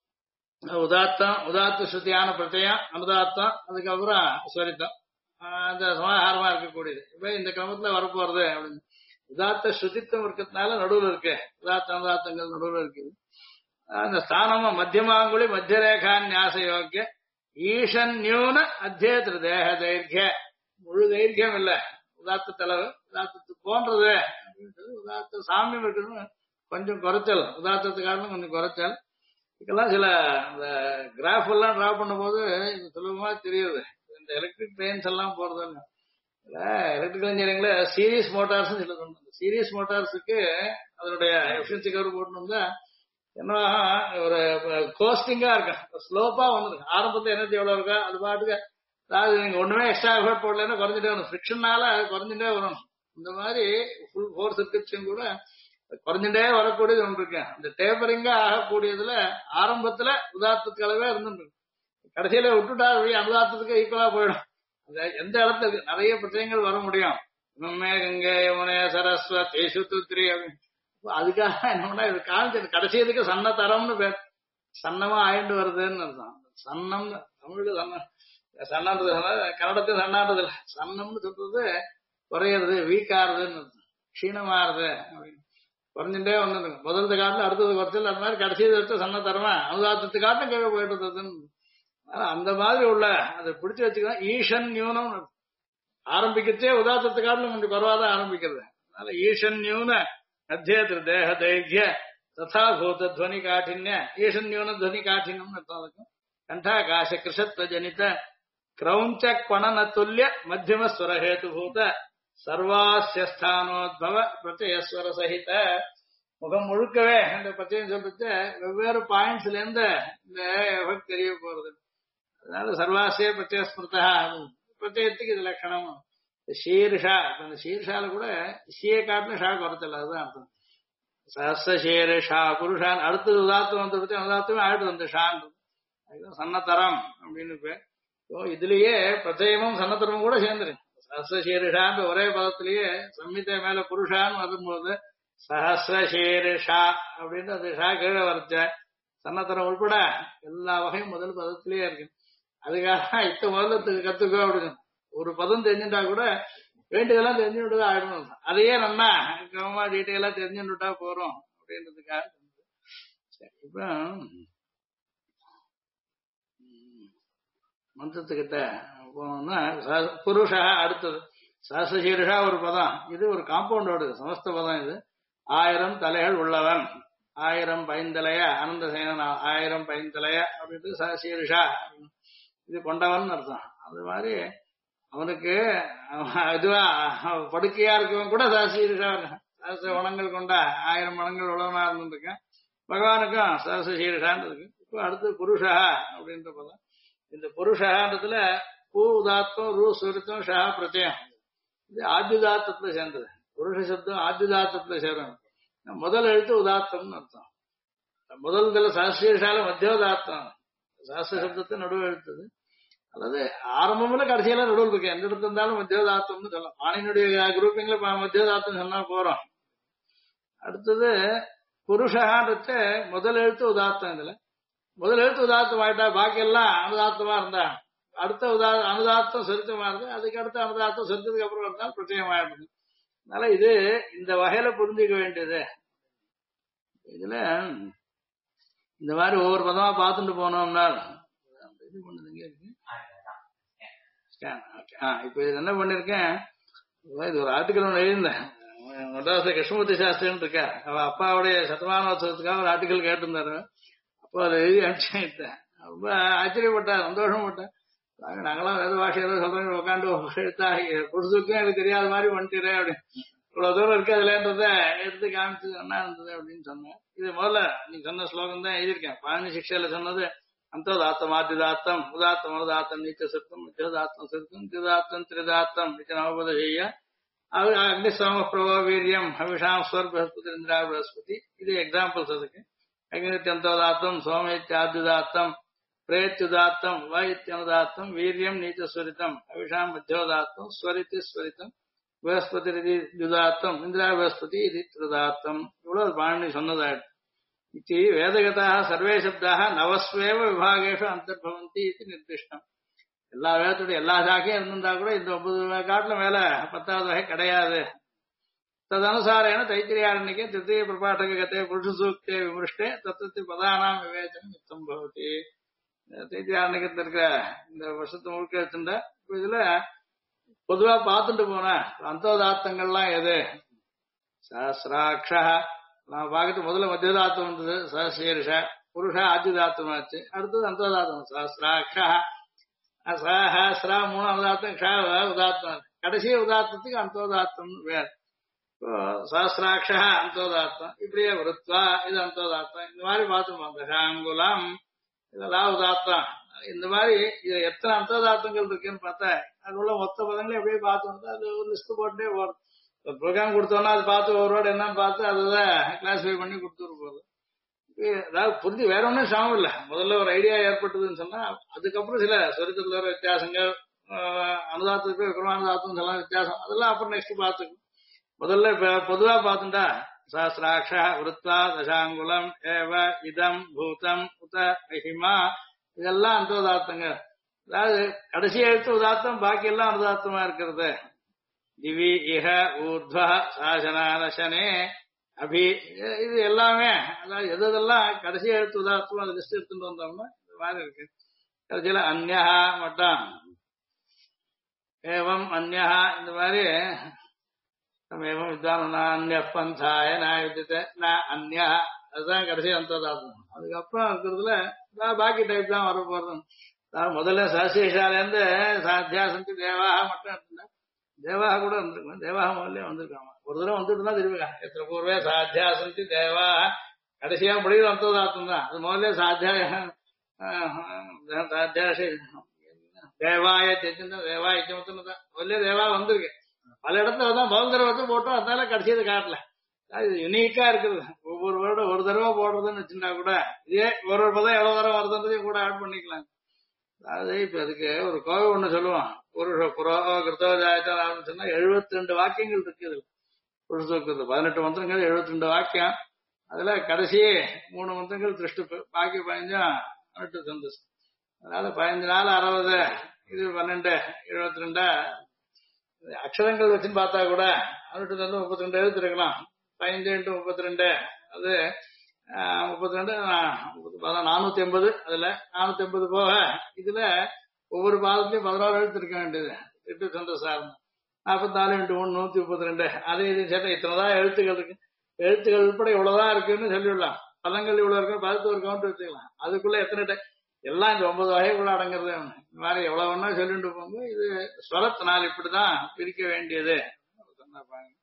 உதாத்தம் உதாத்த ஸ்ருதியான பிரத்யம் அனுதாத்தம், அதுக்கப்புறம் ஸ்வரித்தம் அந்த சமாகாரமா இருக்கக்கூடியது. இப்ப இந்த கிரமத்துல வரப்போறது அப்படின்னு உதாத்த ஸ்ருதித்தம் இருக்கிறதுனால நடுவுல இருக்கு. உதாத்த அனுதாத்தங்கள் நடுவுல இருக்குது. அந்த ஸ்தானமும் மத்தியமாங்குழி மத்திய ரேகான்யாச யோக்கிய ஈஷன்யூன அத்தியேத்திர தேக தைர்கிய. முழு தைரியம் இல்ல உதாத்த தலைவு, உதாத்தத்து போன்றது அப்படின்றது. உதாத்த சாமியம் இருக்கணும் கொஞ்சம் குறைச்சல், உதாத்தத்துக்காரனும் கொஞ்சம் குறைச்சல். இதுக்கெல்லாம் சில இந்த கிராஃப் எல்லாம் டிரா பண்ணும்போது இது சுலபமா தெரியுது. இந்த எலக்ட்ரிக் ட்ரெயின்ஸ் எல்லாம் போறதுன்னு எலக்ட்ரிக்கல் இன்ஜினியரிங்ல சீரியஸ் மோட்டார்ஸ் சில சொன்னாங்க. சீரியஸ் மோட்டார்ஸுக்கு அதனுடைய எஃபிஷியன்சி கர்வ் போட்டோம்னா என்ன ஒரு கோஸ்டிங்கா இருக்கும், ஸ்லோப்பா வந்துருக்கு. ஆரம்பத்துல எனர்ஜி எவ்வளவு இருக்கா அது பாட்டுக்கு, அதாவது நீங்க ஒண்ணுமே எக்ஸ்ட்ரா எஃபர்ட் போடலன்னா குறைஞ்சிட்டே வரும். ஃபிரிக்ஷனால குறைஞ்சிட்டே வரும். இந்த மாதிரி ஃபுல் ஃபோர் சர்க்கியூட்ஸும் கூட குறைஞ்சிட்டே வரக்கூடியது ஒன்று இருக்கு. இந்த டேப்பரிங்கா ஆகக்கூடியதுல ஆரம்பத்துல உதாரணத்துக்கு அளவே இருந்துருக்கு. கடைசியில விட்டுட்டா அனுதாத்தத்துக்கு ஈக்குவலா போயிடும். எந்த இடத்துக்கு நிறைய பிரச்சனைகள் வர முடியும். கங்கை யமுனை சரஸ்வதி சுத்துத்ரி அப்படின்னு. அதுக்காக என்ன இது காமிச்சது கடைசியதுக்கு சன்ன தரம்னு பேர். சன்னமா ஆயிட்டு வருதுன்னு அர்த்தம். சன்னம் தமிழ் சன்னன்றது கன்னடத்தில் சன்னான்றது இல்லை. சன்னம்னு சொல்றது குறையிறது, வீக்காருதுன்னு அர்த்தம், க்ஷீணமாறுது அப்படின்னு. குறைஞ்சுட்டே வந்தது. முதலத்து காட்டில் அடுத்தது குறைச்சல், அந்த மாதிரி கடைசியது எடுத்து சன்ன தரமா அனுதாத்தத்து காட்டும் கீழே போயிட்டு இருந்ததுன்னு. அந்த மாதிரி உள்ள அதை பிடிச்சு வச்சுக்கலாம். ஈஷன் நியூனம் ஆரம்பிக்கச்சே உதாத்தத்து காட்டிலும் கொஞ்சம் குறவாதான் ஆரம்பிக்கிறது. அதனால ஈஷன் நியூன அத்தியேத்திர தேக தைர்கிய ததாபூத துவனி காഠின்ய. ஈஷன் நியூன துவனி காഠின்யம் அர்த்தம். கண்டாகாச கிருஷத்வ ஜனித கிரௌஞ்ச பணன துல்லிய மத்தியம ஸ்வரஹேதுபூத சர்வாஸ்யஸ்தானோத்பவ பிரத்யஸ்வர சகித. முகம் முழுக்கவே இந்த பிரச்சனை சொல்றது வெவ்வேறு பாயிண்ட்ஸ்ல இருந்து இந்த எஃபெக்ட் தெரிய போறது. அதனால சர்வாசிய பிரத்யஸ்மிருதா பிரத்யத்துக்கு இது லட்சணம். ஷீர்ஷா, அந்த ஷீர்ஷால கூட ஷியை காட்டின ஷா குறைச்சல, அதுதான் அர்த்தம். சஹஸ்ர ஷீர்ஷா புருஷான் அடுத்தது உதாத்தம் வந்து உதாத்தமே ஆயிட்டு வந்து ஷான்றது. அதுதான் சன்னத்தரம் அப்படின்னு பேர். இதுலயே பிரத்யமும் சன்னத்தரமும் கூட சேர்ந்துரு. சஹஸ்ர ஷீர்ஷான்ற ஒரே பதத்திலேயே சம்மித மேல புருஷான்னு வரும்போது சஹஸ்ர ஷீர்ஷா அப்படின்னு அந்த ஷா கீழே வரைச்ச சன்னத்தரம் உள்பட எல்லா வகையும் முதல் பதத்திலேயே இருக்கு. அதுக்காக இத்த முதலத்துக்கு கத்துக்கோ அப்படின்னு ஒரு பதம் தெரிஞ்சுட்டா கூட வேண்டியதெல்லாம் தெரிஞ்சுட்டா ஆயிடும். அதையே நல்லா கிரமமா டீட்டெயிலா தெரிஞ்சுட்டா போறோம் அப்படின்றதுக்காக. சரி, இப்ப மந்திரத்துக்கிட்ட போனோம்னா புருஷா அடுத்தது சஹஸ்ரசீர்ஷா ஒரு பதம். இது ஒரு காம்பவுண்டோடு சமஸ்த பதம். இது 1000 தலைகள் உள்ளவன், 1000 பைந்தலைய அனந்த சேனன், 1000 பைந்தலைய அப்படின்ட்டு சஹஸ்ரசீர்ஷா இது கொண்டவன் அர்த்தம். அது மாதிரி அவனுக்கு இதுவா படுக்கையா இருக்கவன் கூட சஹஸ்ரசீர்ஷா வனங்கள் கொண்ட 1000 மனங்கள் உழவனா இருந்திருக்கேன். பகவானுக்கும் சரச சீரஷான்னு இருக்கு. இப்போ அடுத்து புருஷா அப்படின்ற பதம். இந்த புருஷன்றதுல பூ உதாத்தம் ரூ சுருத்தம் ஷா பிரத்யம் இது ஆத்யுதாத்தத்துல சேர்ந்தது. புருஷ சப்தம் ஆத்யுதாத்தத்துல சேரும். முதல் எழுத்து உதாத்தம்னு அர்த்தம். முதல் இதுல சஹசிரீஷால மத்தியோதாத்தம் சஹசிர சப்தத்தை நடுவு எழுத்துது. அல்லது ஆரம்பம்ல கடைசியில நடுவில் இருக்கு. எந்த இடத்துல இருந்தாலும் மத்தியோதாத்தம்னு சொல்லலாம். பாணியினுடைய குரூப்பிங்ல மத்தியோதாத்தம் சொன்னா போறோம். அடுத்தது புருஷான்றத முதல் எழுத்து உதாத்தம். இதுல முதல் எழுத்து உதாத்தம் ஆயிட்டா பாக்கி எல்லாம் அனுதாத்தமா இருந்தா அடுத்த அனுதாத்தம் செலுத்தமா இருந்து அதுக்கு அடுத்த அனுதாத்தம் செலுத்ததுக்கு அப்புறம் இருந்தாலும் பிரச்சயமாயிடுது. அதனால இது இந்த வகையில புரிஞ்சுக்க வேண்டியது. இதுல இந்த மாதிரி ஒவ்வொரு பதமா பார்த்துட்டு போனோம்னா இது பண்ணுதுங்க இருக்கு. இப்ப இது என்ன பண்ணிருக்கேன், இது ஒரு ஆர்டிக்கல் ஒன்று எழுதியிருந்தேன். மெட்ராஸ் கிருஷ்ணமூர்த்தி சாஸ்திரின்னு இருக்கா, அவ அப்பாவுடைய சதமானோத்சவத்துக்காக ஒரு ஆர்டிக்கல் கேட்டிருந்தாரு. அப்போ அதை எழுதி அனுப்பிச்சேன். ரொம்ப ஆச்சரியப்பட்டேன், சந்தோஷப்பட்டேன். நாங்களாம் வேத பாஷையில சொல்றேன் உட்காந்து எழுத்தா புதுசுக்கும் எனக்கு தெரியாத மாதிரி பண்ணிட்டுறேன் அப்படின்னு. இவ்வளவு தூரம் இருக்கு அதுலன்றத எடுத்து காமிச்சு என்ன இருந்தது அப்படின்னு சொன்னேன். இது முதல்ல நீ சொன்ன ஸ்லோகம் தான் எழுதியிருக்கேன். பாணி சிக்ஷையில சொன்னது அந்தோதாத்தம் ஆத்யுதாத்தம் உதாத்தம் அனுதாத்தம் நீச்ச சிறுத்தம் மிச்சோதாத்தம் சிறுத்தம் திதாத்தம் திரிதாத்தம் மிச்ச நவபத செய்ய அக்னிசோம பிரபோ வீரியம் ஹவிஷாம் ஸ்வர் பிரகஸ்பதி இந்திரா பிரகஸ்பதி. இது எக்ஸாம்பிள்ஸ் அதுக்கு. அக்னித்யந்தோதாத்தம் சோமேத்யாத்யுதாத்தம் பிரேத்யுதாத்தம் வைத்யனுதாத்தம் வீரியம் நீச்சஸ்வரித்தம் அவிஷாம் மத்தியோதாத்தம் ஸ்வரித்தி ஸ்வரித்தம் பிரகஸ்பதி யுதாத்தம் இந்திரா பிரகஸ்பதி இது திருதாத்தம். இவ்வளவு பாணி சொன்னதாயிடுச்சு. இது வேதகதா சர்வே சப்தாக நவஸ்வேவ விபாகேஷு அந்தர்பவந்தி இது நிர்திஷ்டம். எல்லா வேதத்துடைய எல்லா சாக்கையும் இருந்திருந்தா கூட இந்த 9 காட்டுல மேல 10வது வகை கிடையாது. ததனுசாரேன தைத்திரியாரண்யக்கே திருத்தீய பிரபாட்டக கதே புருஷ சூக்தே விமிருஷ்டே தத்துவத்தை பதானாம் விவேச்சனம் யுத்தம் பவதி. தைத்திரியாரண்யக்கத்தில் இருக்கிற இந்த வருஷத்தை முழுக்க எடுத்துட்டா. இப்ப இதுல பொதுவா பார்த்துட்டு போன அந்தோதாத்தங்கள்லாம் எது? சஹசிராட்ச நான் பார்க்கறது முதல்ல மத்தியதாத்தம் வந்தது, சஹசீர்ஷ புருஷ ஆத்யுதாத்தமாச்சு. அடுத்தது அந்தோதாத்தம் சஹசிராட்ச சஹஸ்ரா 3 உதாத்தம் ஷா உதாத்தம். கடைசி உதாத்தத்துக்கு அந்தோதாத்தம் வேறு. சஹசிராட்ச அந்தோதாத்தம். இப்படியே விருத்வா இது அந்தோதாத்தம். இந்த மாதிரி பார்த்துப்போம். தசாங்குலம் இதெல்லாம் உதாத்தம். இந்த மாதிரி இது எத்தனை அந்தோதாத்தங்கள் இருக்குன்னு பார்த்தா அது உள்ள மொத்த பதங்களே எப்படியே பார்த்து அது ஒரு லிஸ்ட் போட்டே போறது. ப்ரோக்ராம் கொடுத்தோம்னா அது பார்த்து ஒரு வேர்டு என்னன்னு பார்த்து அதுதான் கிளாஸிஃபை பண்ணி கொடுத்துட்டு போகுது. அதாவது புரிஞ்சு வேற ஒன்றும் சமம் இல்லை. முதல்ல ஒரு ஐடியா ஏற்பட்டதுன்னு சொன்னா அதுக்கப்புறம் சில சொரித்தத்துல வர வித்தியாசங்கள் அனுதாத்தத்துக்கு விக்ரமானுதாத்தம் எல்லாம் வித்தியாசம் அதெல்லாம் அப்புறம் நெக்ஸ்ட் பார்த்துக்கணும். முதல்ல பொதுவா பார்த்துட்டா சஹசிராட்ச விருத்வா தசாங்குலம் ஏவ இதம் பூதம் உத மகிமா இதெல்லாம் அந்தோதாத்தங்க. அதாவது கடைசி எழுத்து உதாத்தம் பாக்கி எல்லாம் அனுதாத்தமா இருக்கிறது. திவி இஹ ஊர்த்வா சாசனாலசனே அபி இது எல்லாமே அதாவது எதெல்லாம் கடைசி எழுத்து உதாத்தம் அது லிஸ்ட் எடுத்துட்டு வந்தோம்னா இந்த மாதிரி இருக்கு. கடைசியில அந்யா மட்டும் ஏவம் அந்யா இந்த மாதிரி ஏவம் வித்வான் அந்நிய பந்தாய நான் வித்தியத்தை நான் அந்யா அதுதான் கடைசி அந்தோதாத்தம். அதுக்கப்புறம் இருக்கிறதுல பாக்கி டைப் தான் வர போறது. முதல்ல சசிஷாலேருந்து சாத்தியாசந்தி தேவாக மட்டும் இருந்தா தேவாக கூட வந்திருக்கோம். தேவாக முதல்ல வந்திருக்காங்க. ஒரு தடவை வந்துட்டு தான் திரும்பிக்காங்க. எத்தனை பூர்வே சாத்தியாசந்தி தேவா கடைசியா முடிவு அந்தோதாத்தம் தான். அது முதல்ல சாத்தியாய சாத்தியாசி தேவாய தெரிஞ்சுன்னா தேவா இச்சமத்துன்னு தான் முதல்ல தேவா வந்திருக்கு. பல இடத்துல தான் முதல் தடவை வந்து போட்டோம். அதனால கடைசியது காட்டல. அது யுனிக்கா இருக்குது. ஒவ்வொரு வருடம் ஒரு தடவை போடுறதுன்னு வச்சுட்டா கூட இதே ஒரு பதம் எவ்வளவு தடவை வருதுன்றதையும் கூட ஆட் பண்ணிக்கலாம். அதாவது இப்ப அதுக்கு ஒரு கோவை ஒண்ணு சொல்லுவான். புருஷ புரோ கிருத்தோஜாயத்தான் ஆரம்பிச்சோம்னா 72 வாக்கியங்கள் இருக்குது. புருஷ சூக்தத்துல 18 மந்திரங்கள் 72 வாக்கியம். அதுல கடைசி 3 மந்திரங்கள் திருஷ்டு பாக்கி 15 அனுட்டு சந்தஸ். அதனால 15 நாள் 60 இது 12 72 அக்ஷரங்கள் வச்சுன்னு பார்த்தா கூட அனுட்டு வந்து 32 எழுத்து இருக்கலாம். 15 × 32 அது 32 480. அதுல 480 போக இதுல ஒவ்வொரு பாதத்தையும் 16 எழுத்து இருக்க வேண்டியது. 8 சந்தோஷம் 44 × 3 132 அது இது சேர்த்தா இத்தனைதான் எழுத்துக்கள் இருக்கு. எழுத்துக்கள் உட்பட இவ்வளவுதான் இருக்குன்னு சொல்லிவிடலாம். பதங்கள் இவ்வளவு இருக்கு பதத்து ஒரு கவுண்ட் வச்சுக்கலாம். அதுக்குள்ள எத்தனை எல்லாம் இந்த 9 வகைக்குள்ள அடங்குறது. இந்த மாதிரி எவ்வளவு வேணா சொல்லிட்டு போங்க. இது ஸ்வரத்தினால் இப்படிதான் பிரிக்க வேண்டியது.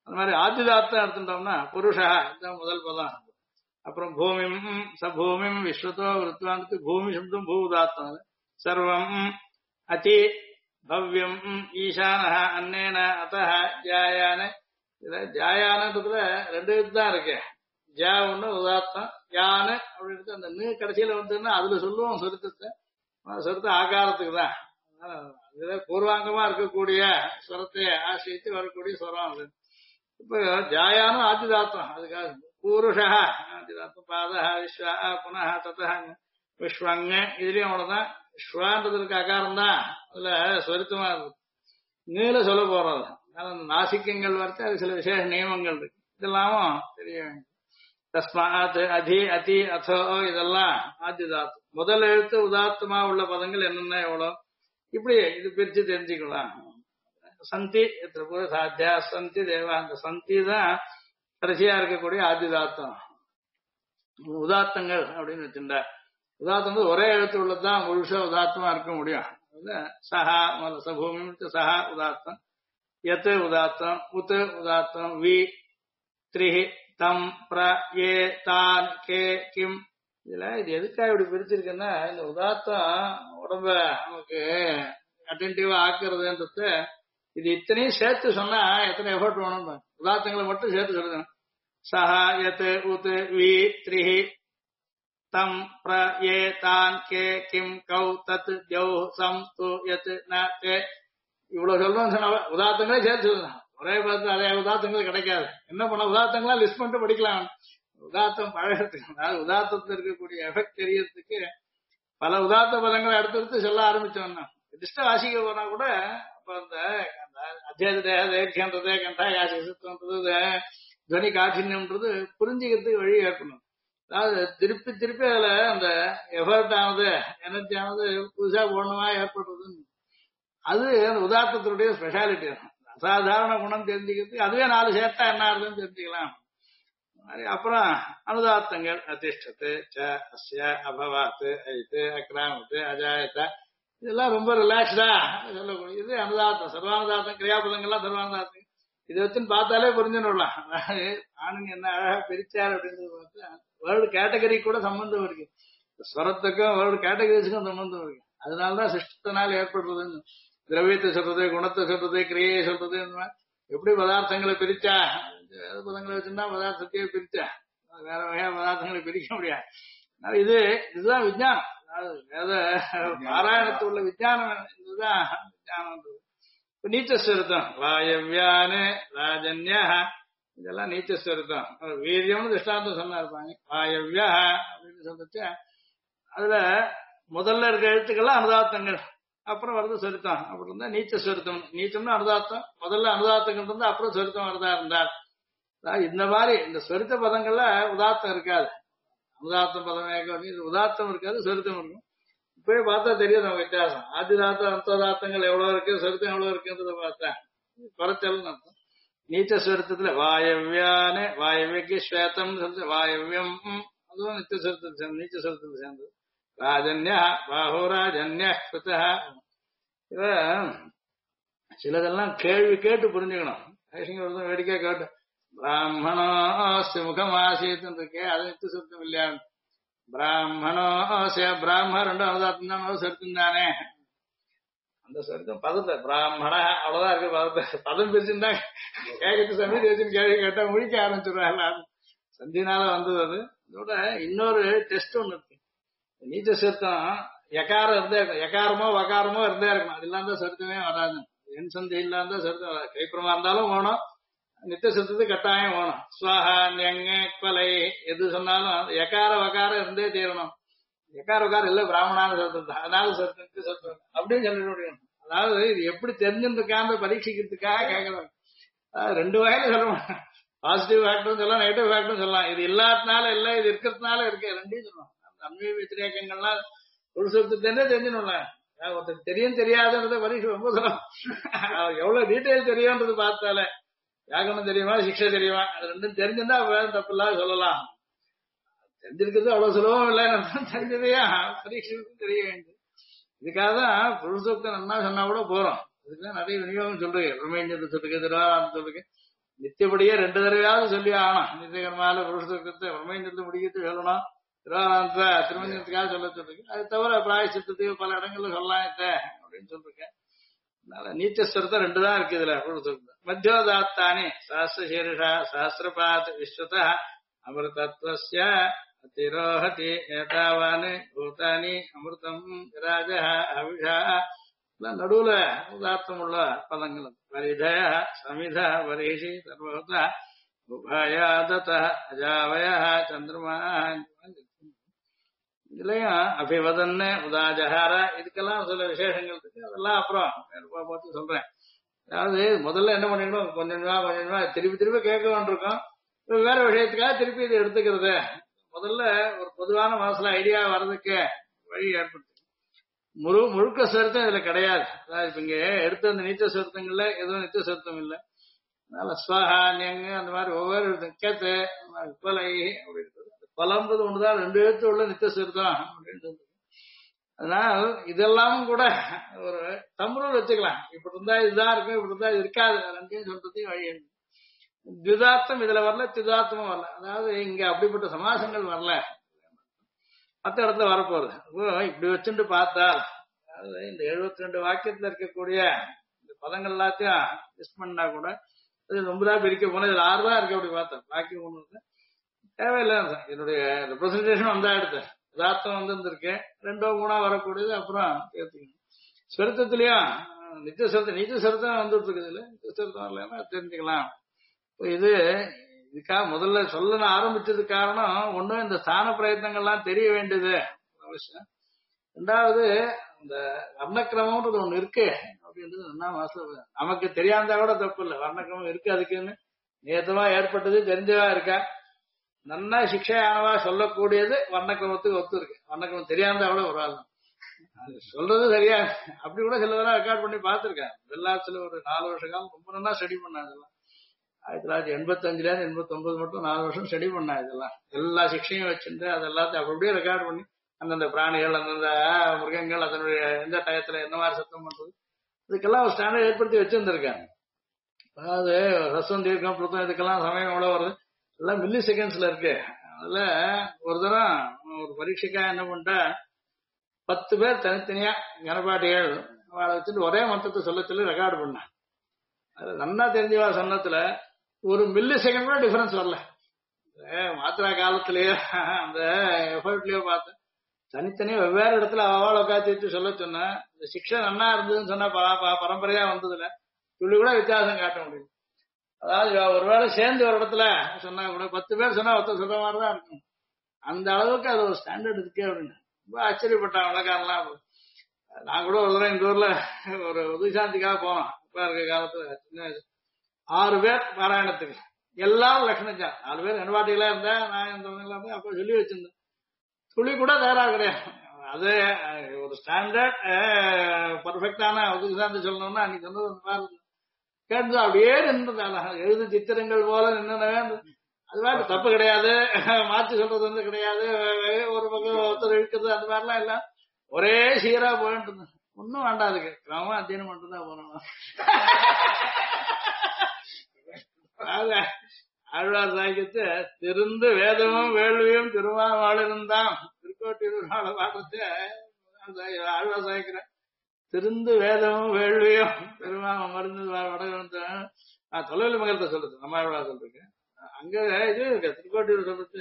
அந்த மாதிரி ஆதிதாத்தம் எடுத்துட்டோம்னா புருஷா இதுதான் முதல் பதம். அப்புறம் பூமிம் சபூமிம் விஸ்வத்தோ விருத்வானுக்கு பூமி சப்தம் பூதாத்தம். சர்வம் அதி பவ்யம் ஈசான அன்னேன அத்த ஜாயான. இதுல ஜாயானதுல ரெண்டு இதுதான் இருக்கு. ஜா ஒண்ணு உதாத்தம், யானு அப்படின்னு அந்த நீ கடைசியில வந்துன்னா அதுல சொல்லுவோம் சொருத்தத்தை. சொருத்த ஆகாரத்துக்கு தான். அதுல பூர்வாங்கமா இருக்கக்கூடிய ஸ்வரத்தை ஆசிரித்து வரக்கூடிய ஸ்வரம் அது. இப்ப ஜாயானும் ஆதிதாத்தம். அதுக்காக பூருஷா ஆதிதாத்தம் பாதா விஸ்வா புனः தத்தா விஸ்வங்க இதுலயும் அவ்வளவுதான். விஸ்வான்றதுக்கு அகாரம் தான் அதுல ஸ்வரித்தமா இருக்கு. நீல சொல்ல போறது. அந்த நாசிக்கங்கள் வரைச்சு அது சில விசேஷ நியமங்கள் இருக்கு. இதெல்லாமும் தெரிய வேண்டும். தஸ்மாத் அதி அதி அதோ இதெல்லாம் ஆதிதாத்தம். முதல் எழுத்து உதாத்தமா உள்ள பதங்கள் என்னென்ன எவ்வளவு இப்படி இது பிரிச்சு தெரிஞ்சுக்கலாம். சந்தி திரிபுர சாத்தியா சந்தி தேவா. அந்த சந்தி தான் கடைசியா இருக்கக்கூடிய ஆதிதாத்தம். உதாத்தங்கள் அப்படின்னு வச்சுட்டா உதாத்தம் ஒரே எழுத்து உள்ளதுதான் முழுசா உதாத்தமா இருக்க முடியும். சஹா சபூமி சஹா உதாத்தம், யத் உதாத்தம், உத் உதாத்தம், வி த்ரிஹி தம் பிர ஏ தான் கே கிம். இதுல இது எதுக்காக இப்படி பிரிச்சிருக்குன்னா இந்த உதாத்தம் உடம்ப நமக்கு அட்டென்டிவா ஆக்குறதுன்றது. இது இத்தனையும் சேர்த்து சொன்னா எத்தனை எஃபர்ட் வேணும். உதாத்தங்களை மட்டும் சேர்த்து சொல்லுங்க. சஹா யத் உத் வி த்ரிஹி தம் பிர ஏ தான் கே கிம் கௌ தத் ஜௌ சம் து யத் ந கே. இவ்வளவு சொல்லணும்னு சொன்னா உதாத்தங்களே சேர்த்து சொல்லணும். ஒரே பார்த்து அதே உதாத்தங்கள் கிடைக்காது. என்ன பண்ண உதாத்தங்களா லிஸ்ட் பண்ணிட்டு படிக்கலாம். உதாத்தம் பழகிறதுக்கு அதாவது உதாத்தத்தில் இருக்கக்கூடிய எஃபெக்ட் தெரியறதுக்கு பல உதாத்த பதங்களை அடுத்தடுத்து சொல்ல ஆரம்பிச்சோம்னா லிஸ்ட வாசிக்க போனா கூட அப்ப அந்த அத்தியாயத்தை கண்டா காசி சுத்தம்ன்றது துவனி காட்சியம்ன்றது புரிஞ்சுக்கிறதுக்கு வழி ஏற்படும். அதாவது திருப்பி திருப்பி அதுல அந்த எஃபர்ட் ஆனது எனர்ஜி ஆனது புதுசா போடணுமா ஏற்படுறதுன்னு அது அந்த உதாரணத்தினுடைய ஸ்பெஷாலிட்டி. அசாதாரண குணம் தெரிஞ்சுக்கிறதுக்கு அதுவே 4 சேர்த்தா என்ன ஆகுதுன்னு தெரிஞ்சுக்கலாம். அப்புறம் அனுதாத்தங்கள் அதிஷ்டத்து ச அஸ்ய அபவாத்து ஐத்து அக்ராமத்து அஜாயத்த இதெல்லாம் ரொம்ப ரிலாக்ஸ்டா சொல்லக்கூடிய இது அனுதாத்தம். சர்வானுதாத்தம் கிரியாபதங்கள்லாம் சர்வானுதாத்தம். இதை வச்சுன்னு பார்த்தாலே புரிஞ்சுடலாம். அதாவது ஆணுங்க என்ன அழகா பிரிச்சார் அப்படின்றது பார்த்தா வேர்ல்டு கேட்டகரி கூட சம்பந்தம் இருக்கு. ஸ்வரத்துக்கும் வேர்ல்டு கேட்டகரிஸுக்கும் சம்பந்தம் இருக்கு. அதனாலதான் சிஷ்டத்தினால் ஏற்படுறதுன்னு திரவியத்தை சொல்றது, குணத்தை சொல்றது, கிரியையை சொல்றது, இந்த மாதிரி எப்படி பதார்த்தங்களை பிரிச்சா பதங்களை வச்சுருந்தா பதார்த்தத்தையே பிரிச்சா வேற வகையா பதார்த்தங்களை பிரிக்க முடியாது. இதுதான் விஞ்ஞானம். அதாவது வேத பாராயணத்து உள்ள விஞ்ஞானம். இதுதான் விஞ்ஞானம். நீச்சஸ்வருத்தம் வாயவ்யானு ராஜன்யா இதெல்லாம் நீச்சஸ்வருத்தம். வீரியம்னு திருஷ்டாந்தம் சொன்னா இருப்பாங்க. வாயவ்யா அப்படின்னு சொல்லிச்சு அதுல முதல்ல இருக்க எழுத்துக்கள்லாம் அனுதாத்தங்கள், அப்புறம் வருது சொருத்தம். அப்படி இருந்தா நீச்ச சொருத்தம். நீச்சம்னா அனுதாத்தம். முதல்ல அனுதாத்தங்கள் இருந்தா அப்புறம் சொருத்தம் வருதா இருந்தால் இந்த மாதிரி இந்த சொருத்த பதங்கள்ல உதாத்தம் இருக்காது. உதாத்தம் பதம் உதாத்தம் இருக்காது, சொருத்தம் இருக்கும். இப்பவே பார்த்தா தெரியும் நம்ம வித்தியாசம். ஆதிதாத்தம் அந்ததாத்தங்கள் எவ்வளவு இருக்கு, சொருத்தம் எவ்வளவு இருக்குன்றத பார்த்தா குறைச்சல்னு அர்த்தம். நீச்ச சொருத்தத்துல வாயவ்யானு வாயவியக்கு ஸ்வேதம் வாயவியம் அதுவும் நித்திய சொருத்தம் சேர்ந்து நீச்ச சொருத்தம் சேர்ந்தது. ராஜன்யா பாஹுராஜன்யா கிருத்தா. இவ சிலதெல்லாம் கேள்வி கேட்டு புரிஞ்சுக்கணும். வேடிக்கை கேட்டு பிராமணோ முகமாசித்து இருக்கே அது நித்திய சொருத்தம் இல்லையா? பிராமணோ பிராமணர் ரெண்டும் அனுதாத்தம் தான் சொருத்தம் தானே. அந்த சொருத்தம் பதத்தை பிராமண அவ்வளவுதான் இருக்கு. பதத்தை பதம் பிரிச்சுருந்தா கேட்கறது சமீதி வச்சுன்னு கேள்வி கேட்டா முடிக்க ஆரம்பிச்சிருவாங்க. சந்தினால வந்தது அது. இதோட இன்னொரு டெஸ்ட் ஒண்ணு இருக்கு. நீச்ச சொருத்தம் எக்காரம் இருந்தே இருக்கும். எக்காரமோ வகாரமோ இருந்தே இருக்கணும். அது இல்லாம சொருத்தமே வராது. என் சந்தி இல்லாம சொருத்தம் வராது. கைப்புறமா இருந்தாலும் வேணும். நித்திய சொருத்தத்துக்கு கட்டாயம் வேணும். ஸ்வாஹா நெங்க கொலை எது சொன்னாலும் எக்கார வகாரம் இருந்தே தீரணும். எக்கார வகாரம் இல்ல பிராமணான சொருத்தம் தான். அதனால சொருத்தம் சொருத்தம் அப்படின்னு சொல்லிட முடியும். அதாவது இது எப்படி தெரிஞ்சிருக்கான்னு பரீட்சிக்கிறதுக்காக கேட்கணும். ரெண்டு வகையில சொல்லணும். பாசிட்டிவ் ஃபேக்டரும் சொல்லலாம், நெகட்டிவ் ஃபேக்டரும் சொல்லலாம். இது இல்லாதனால இல்ல, இது இருக்கிறதுனால இருக்கு, ரெண்டையும் சொல்லலாம். அண்மை வத்திரேகங்கள்லாம் ஒரு சொருத்தத்தே தெரிஞ்சுணும்ல. ஒருத்தருக்கு தெரியும் தெரியாதுன்றத பரீட்சை ரொம்ப சொல்லலாம். எவ்வளவு டீட்டெயில் தெரியும்ன்றது பார்த்தாலே வியாகரணம் தெரியுமா சிக்ஷை தெரியுமா அது ரெண்டும் தெரிஞ்சிருந்தா தப்பு இல்லாத சொல்லலாம். தெரிஞ்சிருக்கிறது அவ்வளவு சுலபம் இல்லை. தெரிஞ்சதையா பரீட்சைக்கும் தெரிய வேண்டும். இதுக்காக தான் புருஷோக்தம் நல்லா சொன்னா கூட போறோம். இதுக்குதான் நிறைய விநியோகம் சொல்றீங்க. பிரம்மேஞ்சத்தை சொல்லுங்க, திருவாராம் சொல்லுங்க. நித்தியபடியே 2 தடவையாவது சொல்லி ஆகணும். நித்தியகர்மால புருஷத்துக்கு பிரம்மேந்திரத்தை முடிக்கிறது சொல்லணும். திருவானந்த திருமஞ்சனத்துக்காக சொல்ல சொல்லிருக்கு. அது தவிர பிராயசித்தத்தையும் பல இடங்கள்ல சொல்லலாம் அப்படின்னு சொல்லிருக்கேன். அதனால நீச்சஸ்வரத்தை 2 தான் இருக்கு இதுல. மத்தியோதாத்தானி சஹஸ்ரசீர்ஷா சஹஸ்ரபாத் விஸ்வத அமிர்தத்வஸ்ய அதிரோஹதி ஏதாவானி பூதானி அமிர்தம் விராஜ அவிஷா. நடுவுல உதாத்தம் உள்ள பதங்கள் பரிதய சமித பரீஷி சர்வத உபயாதத அஜாவய சந்திரமா. இதுலயும் அபிவதன்னு உதாஜஹார இதுக்கெல்லாம் சில விசேஷங்கள் இருக்கு. அதெல்லாம் அப்புறம் பார்த்து சொல்றேன். அதாவது முதல்ல என்ன பண்ணிக்கணும், கொஞ்சமா திருப்பி திருப்பி கேட்க வேண்டியிருக்கோம். வேற விஷயத்துக்காக திருப்பி இதை எடுத்துக்கிறது. முதல்ல ஒரு பொதுவான மனசுல ஐடியா வர்றதுக்கு வழி ஏற்படுத்து. முழுக்க சருத்தம் இதுல கிடையாது. அதாவது இப்ப இங்க எடுத்த அந்த நீச்ச சருத்தங்கள்ல எதுவும் நித்திய சருத்தம் இல்லை. அதனால ஸ்வஹா நியங்கு அந்த மாதிரி ஒவ்வொரு கேத்து கொலை அப்படின்னு பலம்பது ஒண்ணுதான் 2 எழுத்து உள்ள நித்திய சருத்தம் அப்படின்னு. அதனால இதெல்லாம் கூட ஒரு தம்புரூர் வச்சுக்கலாம். இப்படி இருந்தா இதுதான் இருக்கும், இப்படி இருந்தா இது இருக்காது, ரெண்டையும் சொல்றதையும் வழி. திதார்த்தம் இதுல வரல, திதார்த்தமும் வரல. அதாவது இங்க அப்படிப்பட்ட சமாசங்கள் வரல, மற்ற இடத்துல வரப்போகுது. இப்படி வச்சுட்டு பார்த்தா அதாவது இந்த 72 வாக்கியத்துல இருக்கக்கூடிய இந்த பதங்கள் எல்லாத்தையும் மிஸ் பண்ணா கூட அது ரொம்ப தான் பிரிக்க போனா இதுல 6 தான் இருக்கு. அப்படி பார்த்தேன் வாக்கியம் ஒண்ணு தேவையில்லை. என்னுடைய ரெப்ரசன்டேஷன் வந்தா எடுத்தேன். யதார்த்தம் வந்துருக்கு 2 3 வரக்கூடியது. அப்புறம் சேர்த்துக்கணும். ஸ்வருத்தத்திலயும் நித்திய சருத்தம் நீச்ச சருத்தம் வந்துட்டு இருக்குது. இல்ல நித்திய சருத்தம் வரலன்னா தெரிஞ்சுக்கலாம். இது இதுக்காக முதல்ல சொல்ல ஆரம்பிச்சதுக்கு காரணம் ஒண்ணும் இந்த ஸ்தான பிரயத்னங்கள்லாம் தெரிய வேண்டியது அவசியம். 2வது இந்த வர்ணக்கிரமம்ன்றது ஒண்ணு இருக்கு அப்படின்றது என்ன மாசம் நமக்கு தெரியாதா கூட தப்பு இல்லை. வர்ணக்கிரமம் இருக்கு, அதுக்குன்னு நேத்தமா ஏற்பட்டது தெரிஞ்சவா இருக்கா. நன்னா சிக்ஷையானவா சொல்லக்கூடியது வர்ணக்கிரமத்துக்கு ஒத்து இருக்கு. வர்ணக்கிரமம் தெரியாதா கூட ஒரு ஆள் சொல்றது சரியா. அப்படி கூட சில பேரா ரெக்கார்ட் பண்ணி பார்த்திருக்கேன். வெள்ளாத்துல ஒரு 4 வருஷ காலம் ரொம்ப நல்லா ஸ்டடி பண்ணாங்க. 1985ல 89 மட்டும் 4 வருஷம் ஸ்டடி பண்ணா. இதெல்லாம் எல்லா சிக்ஷையும் வச்சுட்டு அது எல்லாத்தையும் அப்படியே ரெக்கார்ட் பண்ணி அந்தந்த பிராணிகள் அந்தந்த மிருகங்கள் அதனுடைய எந்த டயத்துல என்ன மாதிரி சத்தம் பண்றது இதுக்கெல்லாம் ஒரு ஸ்டாண்டர்ட் ஏற்படுத்தி வச்சிருந்திருக்காங்க. அதாவது ரசம் தீர்க்கம் புத்தம் இதுக்கெல்லாம் சமயம் எவ்வளவு வருது எல்லாம் மில்லி செகண்ட்ஸ்ல இருக்கு. அதுல ஒரு தரம் ஒரு பரீட்சைக்கா என்ன பண்ணிட்டா 10 பேர் தனித்தனியா கனபாட்டிகள் அவளை வச்சுட்டு ஒரே மொத்தத்தை சொல்ல சொல்லி ரெக்கார்டு பண்ணேன். அது நல்லா தெரிஞ்சவா சொன்னதுல ஒரு மில்லி செகண்ட் கூட டிஃபரன்ஸ் வரல. மாத்திரா காலத்திலேயே அந்த எஃபர்ட்லயோ பார்த்தேன். தனித்தனியா வெவ்வேறு இடத்துல அவளை உட்காந்து சொல்ல சொன்ன இந்த சிக்ஷை நல்லா இருந்ததுன்னு சொன்னா பரம்பரையா வந்ததுல துளி கூட வித்தியாசம் காட்ட முடியும். அதாவது ஒருவேளை சேர்ந்து ஒரு இடத்துல சொன்னா கூட 10 பேர் சொன்னா ஒருத்தர் சொல்ற மாதிரிதான் இருக்கும். அந்த அளவுக்கு அது ஒரு ஸ்டாண்டர்ட் இருக்கு அப்படின்னு ரொம்ப ஆச்சரியப்பட்டான் வழக்காரெல்லாம். நான் கூட ஒரு தடவை இந்த ஊர்ல ஒரு உதயசாந்திக்காக போனோம். இப்ப இருக்க காலத்துல 6 பேர் பாராயணத்துக்கு எல்லாரும் லட்சணம் 4 பேர் கண்பாட்டிகளா இருந்தா நான் இந்த அப்ப சொல்லி வச்சிருந்தேன். துளி கூட தயாரா கிடையாது. அது ஒரு ஸ்டாண்டர்ட் பர்ஃபெக்டான உதயசாந்தி சொல்லணும்னா அன்னைக்கு சொன்னது அந்த மாதிரி கேட்டு அப்படியே நின்றுதான் எழுது சித்திரங்கள் போல நின்று. அது மாதிரி தப்பு கிடையாது, மாற்றி சொல்றது வந்து கிடையாது. ஒரு பக்கம் ஒருத்தர் இழுக்கிறது அந்த மாதிரிலாம் இல்ல, ஒரே சீரா போயிட்டு இருந்தேன். ஒன்னும் வேண்டாம், அதுக்கு கிராமம் அத்தியனம் மட்டும்தான் போனோம். ஆழ்வார் சாகியத்தை திருந்து வேதமும் வேள்வியும் திருமாவாளிருந்தான் திருக்கோட்டியூராள பாடத்தை ஆழ்வார் சாய்க்கிற திருந்து வேதமும் வேள்வியும் பெருமாள் மருந்து வடகு நான் தொலைவில் மகத்தை சொல்றது நம்ம ஆழ்வார் சொல்றேன். அங்க இது திருக்கோட்டியூர் சொல்றது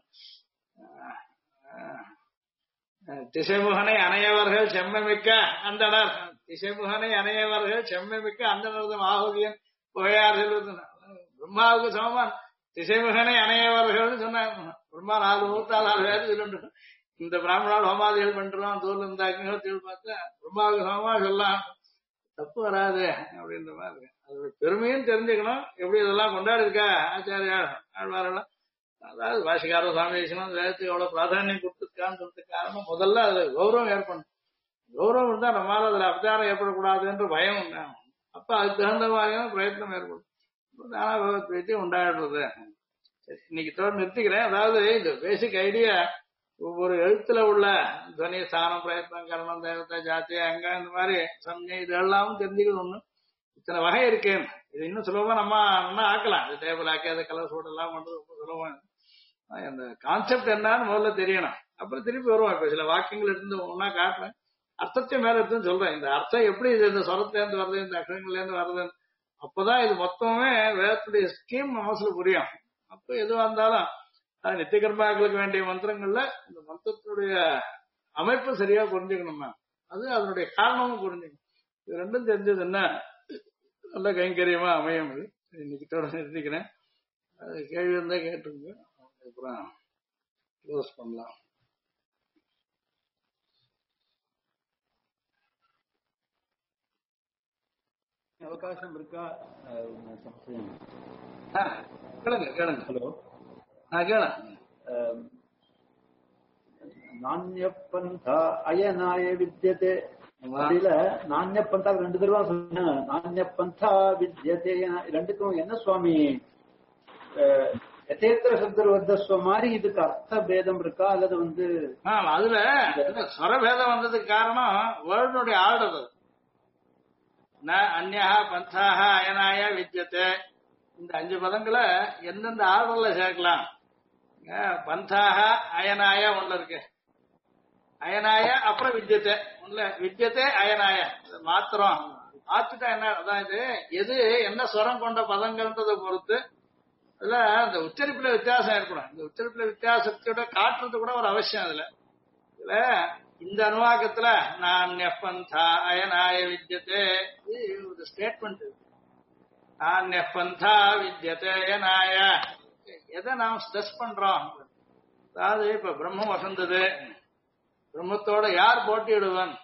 திசைமுகனை அணையவர்கள் செம்மமிக்க அந்தனர். திசைமுகனை அணையவர்கள் செம்மமிக்க அந்தனர்தம் ஆகுதியன் புகையார் செல்வது. பிரம்மாவுக்கு சமமான் திசைமுகனை அணையவர்கள் சொன்னாங்க. பிரம்மா 4 மூத்தால் 4 பேர் சொல்லிட்டு இந்த பிராமணால் ஹோமாதிகள் பண்றோம் தூர்ல இந்த அக்னிகள் பார்த்தா பிரம்மாவுக்கு சமமா சொல்லலாம், தப்பு வராது அப்படின்ற மாதிரி. அதோட பெருமையும் தெரிஞ்சுக்கணும். எப்படி இதெல்லாம் கொண்டாடி இருக்கா ஆச்சாரியா ஆழ்வாரெல்லாம். அதாவது பாஷிகாரோ சுவாமி தேசிகனும் வேதத்துக்கு எவ்வளவு பிராதானியம் கொடுத்துருக்கான்னு சொல்றதுக்கு காரணம் முதல்ல அதுல கௌரவம் ஏற்படணும். கௌரவம் இருந்தா நம்மளால அதுல அபச்சாரம் ஏற்படக்கூடாதுன்ற பயம் உண்டாகும். அப்ப அதுக்கு தகுந்த மாதிரியான பிரயத்னம் ஏற்படும். தானா பகவத்கீதை உண்டாடுறது. இன்னைக்கு தொடர்ந்து நிறுத்திக்கிறேன். அதாவது இந்த பேசிக் ஐடியா ஒவ்வொரு எழுத்துல உள்ள துவனி ஸ்தானம் பிரயத்னம் கரணம் தேவத்தை ஜாத்தி அங்க இந்த மாதிரி சம்ஞை இதெல்லாம் தெரிஞ்சுக்கிறது ஒண்ணு. இத்தனை வகை இருக்கு. இது இன்னும் சுலபமா நம்ம நல்லா ஆக்கலாம். இது டேபிள் ஆக்கி அதை கலர் சோடு எல்லாம் பண்றது ரொம்ப சுலபம். அந்த கான்செப்ட் என்னன்னு முதல்ல தெரியணும். அப்புறம் திருப்பி வருவோம். இப்ப சில வாக்கியங்கள் இருந்து ஒன்னா காட்டுறேன், அர்த்தத்தையும் மேல எடுத்துன்னு சொல்றேன். இந்த அர்த்தம் எப்படி இது இந்த சொரத்துல இருந்து வருது, இந்த அக்ஷரங்கள்ல இருந்து வருது, அப்பதான் இது மொத்தமே வேதத்துடைய ஸ்கீம் மனசுல புரியும். அப்ப எதுவா இருந்தாலும் அது நித்திய கர்மாக்களுக்கு வேண்டிய மந்திரங்கள்ல இந்த மந்திரத்தினுடைய அமைப்பு சரியா புரிஞ்சுக்கணும்னா அது அதனுடைய காரணமும் புரிஞ்சுக்கணும். இது ரெண்டும் தெரிஞ்சதுன்னா நல்ல கைங்கரியமா அமையும். இது இன்னைக்கிட்டோட நிறுத்திக்கிறேன். அது கேள்வி இருந்தா கேட்டுருங்க, அப்புறம் க்ளோஸ் பண்ணலாம். அவகாசம் இருக்கா? சம்சயம். கேளுங்க கேளுங்க. ஹலோ, கேள. நாண்யப்பந்தா அயனாய வித்யதே. அதுல நாண்யப்பந்தா ரெண்டு தடவை சொன்னேன். நாண்யப்பந்தா வித்யதே ரெண்டுக்கும் என்ன சுவாமி யதேந்திர சப்தவர்தஸ்வ மாதிரி இதுக்கு அர்த்த பேதம் இருக்கா அல்லது வந்து அதுல ஸ்வரபேதம் வந்ததுக்கு காரணம் வேர்டுடைய ஆர்டர். அந்யா பந்தாக அயனாய வித்யத்தை இந்த 5 பதங்களை எந்தெந்த ஆர்டர்ல சேர்க்கலாம். பந்தாக அயனாய ஒண்ணு இருக்கு, அயனாய அப்புறம் வித்யத்தை ஒண்ணுல, வித்யத்தை அயனாய மாத்திரம் மாத்திட்டா என்ன அதான் இது எது என்ன ஸ்வரம் கொண்ட பதங்கள்ன்றதை பொறுத்து அதுல இந்த உச்சரிப்புல வித்தியாசம் ஏற்படும். இந்த உச்சரிப்புல வித்தியாசத்தோட காட்டுறது கூட ஒரு அவசியம். அதுல இதுல இந்த அனுவாக்கத்துல நான்யப்பந்தா அயனாய வித்யதே ஒரு ஸ்டேட்மெண்ட். நான்யப்பந்தா வித்யதே அயனாய எதை நாம் ஸ்ட்ரெஸ் பண்றோம். அதாவது இப்ப பிரம்மம் வசந்தது, பிரம்மத்தோட யார் போட்டியிடுவன்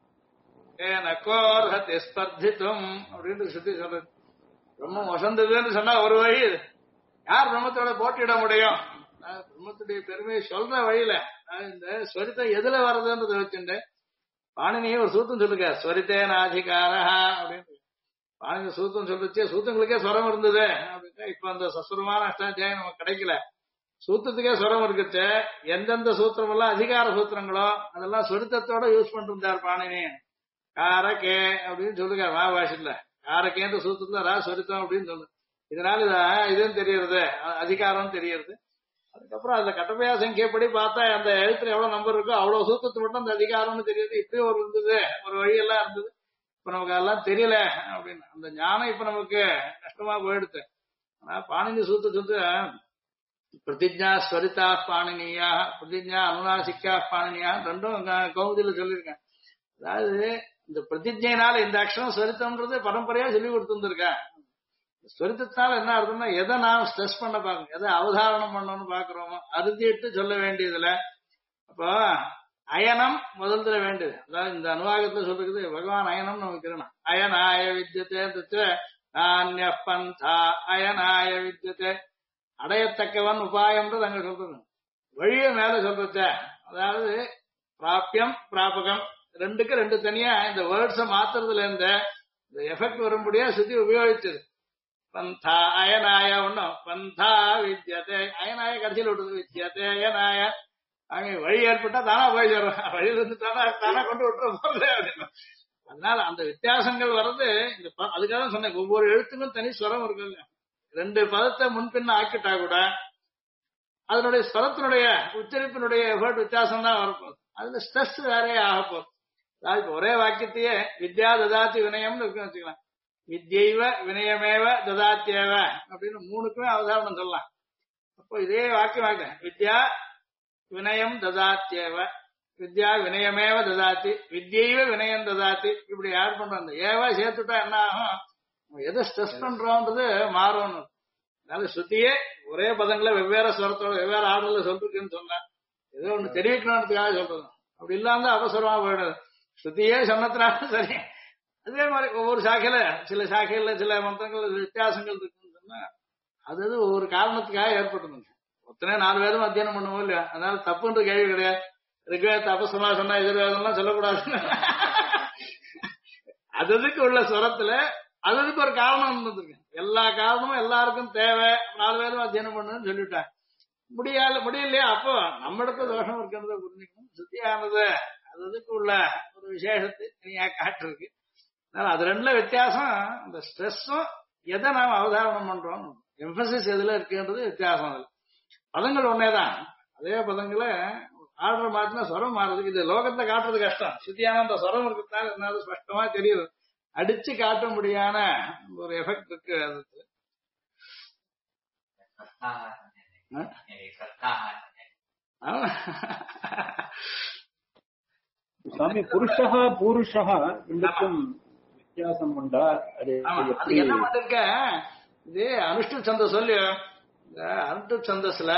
நகோர்ஹதி ஸ்பர்தித்தும் அப்படின்னு சுத்தி சொல்றது. பிரம்மம் வசந்ததுன்னு சொன்னா ஒரு வழி, யார் பிரம்மத்தோட போட்டியிட முடியும்? பிரம்மத்துடைய பெருமையை சொல்ற வழியில இந்த ஸ்வரித்தம் எதுல வருதுன்றதை வச்சுட்டு பாணினியே ஒரு சூத்தம் சொல்லுங்க, ஸ்வரித்தேனாதிகாரா அப்படின்னு. பாணினி சூத்தம் சொல்லிச்சு, சூத்தங்களுக்கே ஸ்வரம் இருந்தது அப்படின்னா இப்ப அந்த சசுரமான அஷ்டாத்தியாயம் நமக்கு கிடைக்கல. சூத்திரத்துக்கே ஸ்வரம் இருக்குச்சு. எந்தெந்த சூத்திரம் எல்லாம் அதிகார சூத்திரங்களோ அதெல்லாம் ஸ்வரித்தத்தோட யூஸ் பண்ணிருந்தார் பாணினி. காரகே அப்படின்னு சொல்லுங்க மகாபாஷத்துல. காரகேன்ற சூத்திரத்துல ரா ஸ்வரித்தம் அப்படின்னு சொல்லு. இதனால இதுன்னு தெரியறது, அதிகாரம் தெரியறது. அதுக்கப்புறம் அதுல கட்டமையா சங்கியப்படி பார்த்தா அந்த எழுத்துல எவ்வளவு நம்பர் இருக்கோ அவ்வளவு சூத்திரத்தை மட்டும் அந்த அதிகாரம்னு தெரியுது. இப்படியும் ஒரு இருந்தது, ஒரு வழியெல்லாம் இருந்தது. இப்ப நமக்கு அதெல்லாம் தெரியல அப்படின்னு அந்த ஞானம் இப்ப நமக்கு கஷ்டமா போயிடுது. ஆனா பாணினி சூத்திரத்து பிரதிஜா ஸ்வரிதா பாணினியா, பிரதிஜா அனுநாசிக்கா பாணினியா ரெண்டும் கௌமுதியில சொல்லியிருக்கேன். அதாவது இந்த பிரதிஜைனால இந்த அக்ஷரம் ஸ்வரித்தம்ன்றது பரம்பரையா சொல்லி கொடுத்துருக்கேன். ஸ்வரித்தத்தால என்ன அர்த்தம்னா எதை நாம் ஸ்ட்ரெஸ் பண்ண பாக்கணும், எதை அவதாரணம் பண்ணணும்னு பாக்குறோமோ அறுதிட்டு சொல்ல வேண்டியதுல. அப்போ அயனம் முதல்ல வேண்டியது. அதாவது இந்த அனுவாகத்துல சொல்றது பகவான் அயனம் நமக்கு இருக்கணும். அயனாய வித்யத்தை நான்யப்பந்தா அயனாய வித்யத்தை அடையத்தக்கவன் உபாயம்ன்றது அங்க சொல்றது. வழிய மேல சொல்றச்ச அதாவது பிராபியம் பிராபகம் ரெண்டுக்கு ரெண்டு தனியா இந்த வேர்ட்ஸ மாத்துறதுல இந்த எஃபெக்ட் வரும்படியா சுத்தி உபயோகிச்சது. பந்தா அயனாய ஒண்ணும் பந்தா வித்யத்தை அயனாய கடைசியில் விடுறது வித்யத்தை அயனாய. அவங்க வழி ஏற்பட்டா தானா போய் சொல்றோம், வழியில இருந்து தானா கொண்டு விட்டுற. அதனால அந்த வித்தியாசங்கள் வர்றது இந்த அதுக்காக சொன்னேன். ஒவ்வொரு எழுத்துக்கும் தனி ஸ்வரம் இருக்குங்க. 2 பதத்தை முன்பின்ன ஆக்கிட்டா கூட அதனுடைய ஸ்வரத்தினுடைய உச்சரிப்பினுடைய எஃபர்ட் வித்தியாசம் தான் வரப்போகுது. அதுல ஸ்ட்ரெஸ் வேறே ஆக போகுது. அதாவது ஒரே வாக்கியத்தையே வித்யா ததாத்தி வினயம்னு இருக்குன்னு வச்சுக்கலாம். வித்யைவ வினயமேவ ததாத்தியவ அப்படின்னு 3க்குமே அவதாரணம் சொல்லலாம். அப்போ இதே வாக்கியம் வித்யா வினயம் ததாத்தியவ, வித்யா வினயமேவ ததாத்தி, வித்யைவ வினயம் ததாத்தி. இப்படி யார் பண்றோம் அந்த ஏவ சேர்த்துட்டா என்ன ஆகும், எதை ஸ்ட்ரெஸ் பண்றோம்ன்றது மாறும். அதனால ஸ்ருதியே ஒரே பதங்களை வெவ்வேறு ஸ்வரத்தோட வெவ்வேறு ஆர்டர்ல சொல்றதுன்னு சொன்னா ஏதோ ஒண்ணு தெரிவிக்கணும்ன்றதுக்காக சொல்றது. அப்படி இல்லாம அவசரமா போயிடுது. ஸ்ருதியே சொன்னதுனால சரி. அதே மாதிரி ஒவ்வொரு சாக்கையில சில சாக்கையில சில மந்திரங்கள் வித்தியாசங்கள் இருக்குன்னு சொன்னா அது ஒவ்வொரு காரணத்துக்காக ஏற்பட்டுருங்க. ஒத்தனை 4 பேரும் அத்தியனம் பண்ணுவோம் இல்லையா, அதனால தப்புன்ற கேள்வி கிடையாது. ரிக்வேதத்தை அபசமா சொன்னா எதிர்வேதம்லாம் சொல்லக்கூடாது. அதுக்கு உள்ள ஸ்வரத்துல அதுக்கு ஒரு காரணம் இருந்ததுங்க. எல்லா காரணமும் எல்லாருக்கும் தேவை. 4 பேரும் அத்தியனம் பண்ணுன்னு சொல்லிவிட்டாங்க. முடியலையா அப்போ நம்ம இடத்துல தோஷம் இருக்கிறத புரிஞ்சுக்கணும். சுத்தியானது அதுக்கு உள்ள ஒரு விசேஷத்தை தனியா காட்டிருக்கு. அதனால அது ரெண்டுல வித்தியாசம். இந்த ஸ்ட்ரெஸ்ஸும் எதை நாம் அவதாரணம் பண்றோம், எம்பசிஸ் எதுல இருக்குன்றது வித்தியாசம். அதுல பதங்கள் ஒன்னேதான், அதே பதங்களை ஆர்டர் மாத்தினா ஸ்வரம் மாறுது. இது லோகத்தை காட்டுறது கஷ்டம். சுத்தியான அந்த ஸ்வரம் இருக்கிறதுனால என்னால ஸ்பஷ்டமா தெரியுது. அடிச்சு காட்ட முடியாத ஒரு எஃபெக்ட் இருக்கு அதுக்கு. சுவாமி புருஷா பூருஷா ரெண்டுக்கும் வித்தியாசம் உண்டா? அது அது என்ன பண்ணிருக்க, இது அனுஷ்டு சந்தஸ் சொல்லி, இந்த அனுஷ்டு சந்தஸ்ல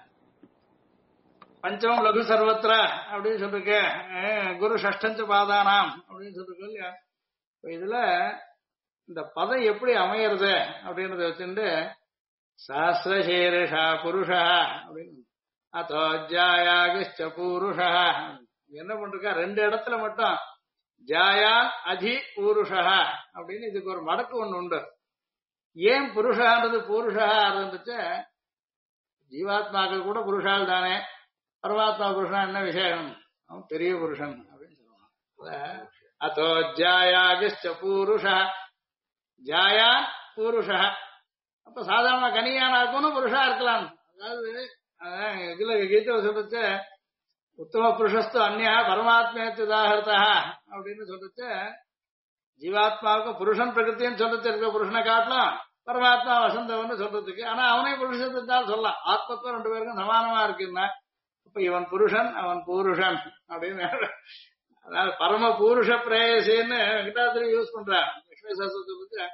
பஞ்சமம் லகு சர்வத்ரா அப்படின்னு சொல்லிருக்க, குரு ஷஷ்டஞ்ச பாதானாம் அப்படின்னு சொல்லிருக்க இல்லையா. இதுல இந்த பதம் எப்படி அமையறது அப்படின்றத வச்சுட்டு சஹஸ்ரசீர்ஷா புருஷா அப்படின்னு அதோஜாயாகிஷ்ட பூருஷா என்ன பண்றா, ரெண்டு இடத்துல மட்டும் ஜாயா அதி பூருஷா அப்படின்னு இதுக்கு ஒரு மடக்கு ஒண்ணு உண்டு. ஏன் புருஷான்றது பூருஷா இருந்துச்சு, ஜீவாத்மாக்கள் கூட புருஷால் தானே, பரமாத்மா புருஷன் என்ன விஷயம், அவன் பெரிய புருஷன் அப்படின்னு சொல்லுவான். அதோ ஜாயாகிஷ்ட பூருஷா, ஜாயா பூருஷா. அப்ப சாதாரண கனியானாக்கும் புருஷா இருக்கலாம். அதாவது இதுல கீதை சொல்லிச்சு உத்தம புருஷஸ்து அந்நியா பரமாத்மேதாகிருத்தா அப்படின்னு சொல்லிச்சு, ஜீவாத்மாவுக்கு புருஷன் பிரகிருத்தின்னு சொல்லிச்சு இருக்க புருஷனை காட்டலாம் பரமாத்மா வசந்தவன்னு சொல்றதுக்கு. ஆனா அவனே புருஷத்தான் சொல்லலாம், ஆத்மத்துவம் ரெண்டு பேருக்கும் சமானமா இருக்குன்னா அப்ப இவன் புருஷன் அவன் பூருஷன் அப்படின்னு. அதனால பரம பூருஷ பிரேயசின்னு வெங்கடாத்திரி யூஸ் பண்றான். லட்சுமி சாஸ்திரத்தை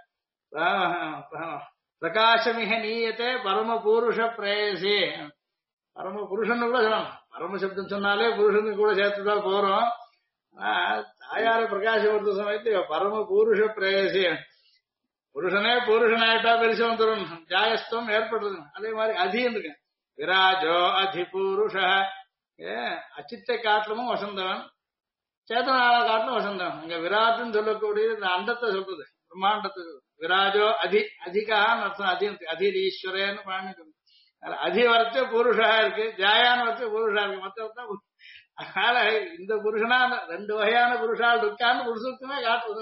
பிரகாசமிக நீயத்தே பரம பூருஷ பிரேயசி. பரம புருஷன் கூட சொல்லணும், பரம சப்தம் சொன்னாலே புருஷனுக்கு கூட சேர்த்துதான் போறோம். தாயார பிரகாசப்படுத்த சமயத்து பரம பூருஷ பிரேயசி, புருஷனே புருஷனாயிட்டா பெருசு வந்துடும், ஜாயஸ்தம் ஏற்படுறது. அதே மாதிரி அதின்னு இருக்கு, விராஜோ அதி பூருஷ. அச்சித்தை காட்டிலும் வசந்தவன், சேத்தனால காட்டிலும் வசந்தவன். அங்க விராட்டுன்னு சொல்லக்கூடிய இந்த அண்டத்தை சொல்றது, பிரம்மாண்டத்தை சொல்றது. விராஜோ அதி அதிகான்னு அர்த்தம், அதி அதிரீஸ்வரன்னு பாணி சொல்றது. அதி வரைச்ச புருஷா இருக்கு, ஜாயான்னு வரைச்ச புருஷா இருக்கு, மொத்தம். அதனால இந்த புருஷனா ரெண்டு வகையான புருஷால் இருக்கான்னு புருஷத்துமே காட்டுறது.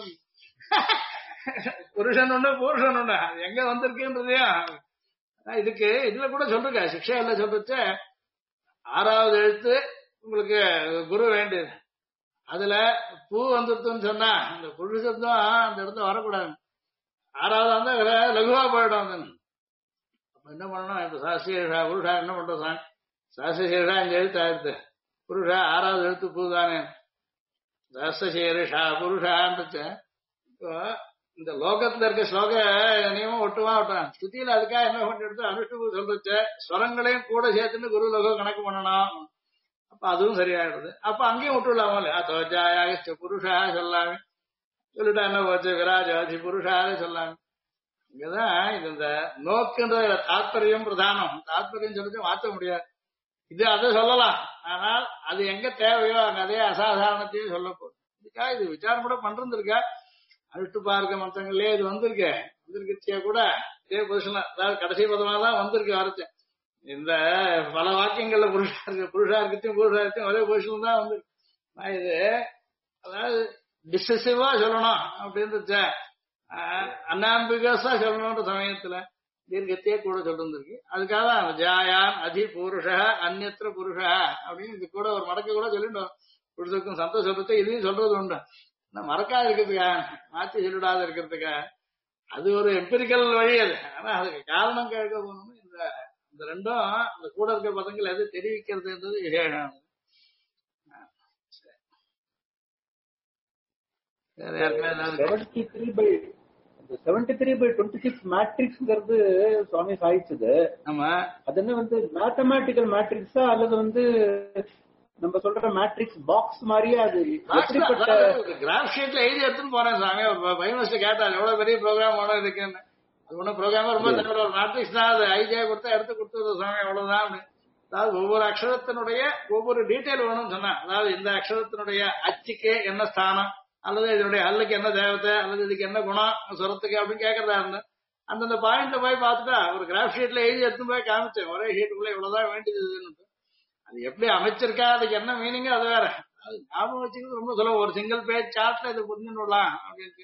புருஷன் ஒண்ணு புருஷன் ஒண்ணு, அது எங்க வந்திருக்குன்றதையும் இதுக்கு இதுல கூட சொல்லிருக்க, சிக்ஷையில சொல்லிச்சு ஆறாவது எழுத்து உங்களுக்கு குரு வேண்டியது. அதுல பூ வந்துருத்துன்னு சொன்னா அந்த புருஷத்துவம் அந்த இடத்துல வரக்கூடாது. ஆறாவது வந்தா லகுவா போயிடும். அப்ப என்ன பண்ணணும், இப்ப சாஸ்திரா புருஷா என்ன பண்றோம், சாஸ்திரா இந்த எழுத்து ஆயிடுத்து, புருஷா ஆறாவது எழுத்து பூ தானே, சாஸ்திரா புருஷான்னு. இப்போ இந்த லோகத்துல இருக்க ஸ்லோக நியமம் ஒட்டுவான். ஸ்துதியில அதுக்காக என்ன பண்ணிடுது, அனுஷ்டு சொல்றச்சு ஸ்வரங்களையும் கூட சேர்த்துன்னு குரு லோகம் கணக்கு பண்ணணும். அப்ப அதுவும் சரியாயிடுது. அப்ப அங்கேயும் விட்டுடலாமோ, அதோஜாயாகிஷ்ட புருஷா சொல்லாமே சொல்லிட்டா என்ன போச்சு, விராஜாதி புருஷாவே சொல்லாமே. இங்கதான் இது இந்த நோக்குன்ற தாத்பரியம் பிரதானம். தாத்பரியம் சொல்லிட்டு மாற்ற முடியாது. இது அதை சொல்லலாம், ஆனால் அது எங்க தேவையோ அங்க அதே அசாதாரணத்தையும் சொல்ல போகுது. இதுக்காக இது விசாரம் கூட பண்றதுக்கா அழுட்டு பார்க்க மந்தங்கள்லயே இது வந்திருக்கே கூட இதே பொசிஷன், அதாவது கடைசி பதமா தான் வந்திருக்கு வரச்சு. இந்த பல வாக்கியங்கள்ல புருஷா இருக்கத்தையும் ஒரே பொசிஷன் தான் வந்திருக்கு. இது அதாவது டிசசிவா சொல்லணும் அப்படின்னு அன்னாம்பிகஸா சொல்லணும்ன்ற சமயத்துல தீர்க்கத்தையே கூட சொல்லிருக்கு. அதுக்காக ஜாயான் அதி புருஷ அந்நத்திர புருஷ அப்படின்னு இது கூட ஒரு மடக்க கூட சொல்லிட்டோம். புருஷருக்கும் சந்தோஷ சொல்றது இதையும் சொல்றது உண்டு. மறக்காது இருக்கிறதுக்கா, மாற்றி சொல்லிடாத இருக்கிறதுக்கா, அது ஒரு எம்பிரிக்கல் வழி அது. ஆனா அதுக்கு காரணம் கேட்க போகணும். இந்த ரெண்டும் அந்த கூட இருக்க பதங்கள் எது தெரிவிக்கிறதுன்றது விசேஷம். 73/26 மேட்ரிக்ஸ்ங்கிறது சுவாமி சாதிச்சது. ஆமா, அது என்ன மேத்தமேட்டிக்கல் மேட்ரிக்ஸா அல்லது நம்ம சொல்ற மேட்ரிக்ஸ் பாக்ஸ் மாதிரியே? அது கிராஃப் ஷீட்ல எழுதி எடுத்துன்னு போறேன் சாமி. பையன் கேட்டாங்க எவ்வளவு பெரிய ப்ரோக்ராம் ஓட இருக்குன்னு. அது ஒன்னும் ப்ரோக்ராம் ரொம்ப ஒரு மேட்ரிக்ஸ் தான், அது ஐஜே கொடுத்தா எடுத்து கொடுத்துருது சாமி, அவ்வளவுதான். அதாவது ஒவ்வொரு அக்ஷரத்தினுடைய ஒவ்வொரு டீட்டெயில் வேணும்னு சொன்னா, அதாவது இந்த அக்ஷரத்தினுடைய அச்சுக்கு என்ன ஸ்தானம், அல்லது இதனுடைய அல்லுக்கு என்ன தேவத்தை, அல்லது இதுக்கு என்ன குணம் சுரத்துக்கு அப்படின்னு கேட்கறதா இருந்து அந்தந்த பாயிண்ட்ல போய் பார்த்துட்டா ஒரு கிராஃப் ஷீட்ல எழுதி எடுத்துன்னு போய் காமிச்சேன். ஒரே ஷீட்டுக்குள்ள இவ்வளவுதான் வேண்டியதுன்னு. அது எப்படி அமைச்சிருக்கா, அதுக்கு என்ன மீனிங் அது வேற. அது ஞாபகம் வச்சுக்கிறது ரொம்ப சொல்லுவோம். ஒரு சிங்கிள் பேஜ் சார்ட்ல இது புரிஞ்சுடலாம் அப்படின்னு.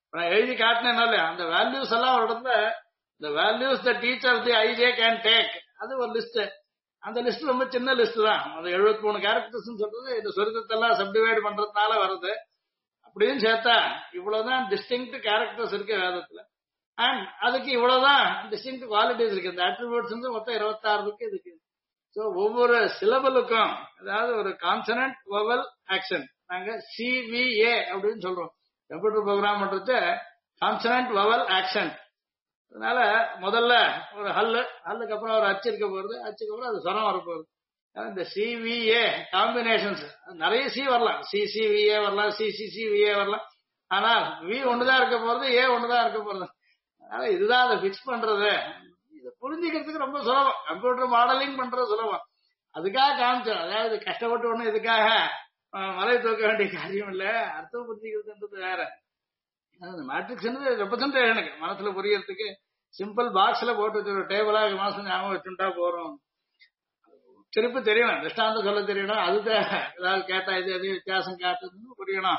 நான் எழுதி காட்டினேன் இல்லையா அந்த வேல்யூஸ் எல்லாம் ஒரு இடத்துல இந்த values the teacher the IJ can take அது ஒரு லிஸ்ட். அந்த லிஸ்ட் ரொம்ப சின்ன லிஸ்ட் தான். அந்த 73 கேரக்டர்ஸ் சொல்றது இந்த சொருக்கத்தெல்லாம் சப்டிவைட் பண்றதுனால வருது. அப்படின்னு சேர்த்தா இவ்வளவுதான் டிஸ்டிங்க்ட் கேரக்டர்ஸ் இருக்கு வேதத்துல. அண்ட் அதுக்கு இவ்வளவுதான் டிஸ்டிங்க்ட் குவாலிட்டிஸ் இருக்கு. இந்த அட்ரிபியூட்ஸ் மொத்தம் 26 இருக்கு இதுக்கு. ஸோ ஒவ்வொரு சிலபலுக்கும் அதாவது ஒரு கான்சனன்ட் வவல் ஆக்ஷன் நாங்க CVA அப்படின்னு சொல்றோம். கம்ப்யூட்டர் ப்ரோக்ராம் பண்றது கான்சனன்ட் வவல் ஆக்ஷன். அதனால முதல்ல ஒரு ஹல்லுக்கு அப்புறம் ஒரு அச்சு இருக்க போறது, அச்சுக்கு அப்புறம் அது ஸ்வரம் வரப்போகுது. இந்த CVA காம்பினேஷன்ஸ் நிறைய சி வரலாம், CCVA வரலாம், CCCVA வரலாம். ஆனால் வி ஒண்ணுதான் இருக்க போறது, ஏ ஒண்ணுதான் இருக்க போறது. அதனால இதுதான் அதை பிக்ஸ் பண்றது. இதை புரிஞ்சுக்கிறதுக்கு ரொம்ப சுலபம். கம்ப்யூட்டர் மாடலிங் பண்றது சுலபம். அதுக்காக காமிச்சோம். அதாவது கஷ்டப்பட்டு ஒண்ணு இதுக்காக மலை தூக்க வேண்டிய காரியம் இல்ல. அர்த்தம் புரிஞ்சுக்கிறதுன்றது வேற. மேட்ரிக்ஸ் ரெப்ரசன்டேஷனுக்கு மனசுல புரியறதுக்கு சிம்பிள் பாக்ஸ்ல போட்டு வச்சு ஒரு டேபிளா மாசம் ஞாபகம் வச்சுட்டா போறோம். திருப்பி தெரியணும், திருஷ்டாந்தம் சொல்ல தெரியணும். அதுக்கு ஏதாவது கேட்டா இது எதையும் வித்தியாசம் காட்டுதுன்னு புரியணும்.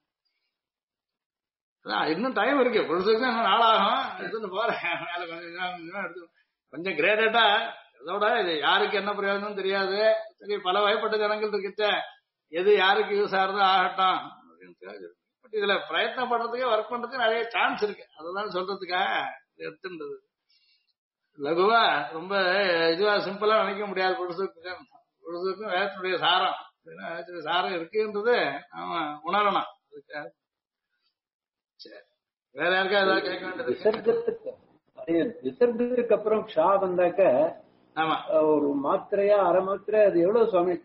இன்னும் டைம் இருக்கு, பொழுதுக்கு இன்னும் நாளாகும். எடுத்துட்டு போறேன். கொஞ்சம் கிரேடட்டா அதோட இது யாருக்கு என்ன பிரயோஜனம் தெரியாது. சரி பல வகைப்பட்ட ஜனங்கள் இருக்குச்ச எது யாருக்கு யூஸ் ஆகுறதோ ஆகட்டும் அப்படின்னு. பட் இதுல பிரயத்னம் பண்றதுக்கு ஒர்க் பண்றதுக்கு நிறைய சான்ஸ் இருக்கு. அதுதான் சொல்றதுக்காக எடுத்துன்றது. லகுவா ரொம்ப இதுவா சிம்பிளா நினைக்க முடியாது. பொழுதுக்கும் வேதத்தினுடைய சாரம் சாரம் இருக்குன்றது நாம உணரணும். அதுக்காக வேற யாருக்கா ஏதாவது கேட்க வேண்டியது? விசர்க்கத்துக்கு அப்புறம் க்ஷா வந்தாக்க ஆமா ஒரு மாத்திரையா அரை மாத்திரை அது எவ்வளவு சுவாமி?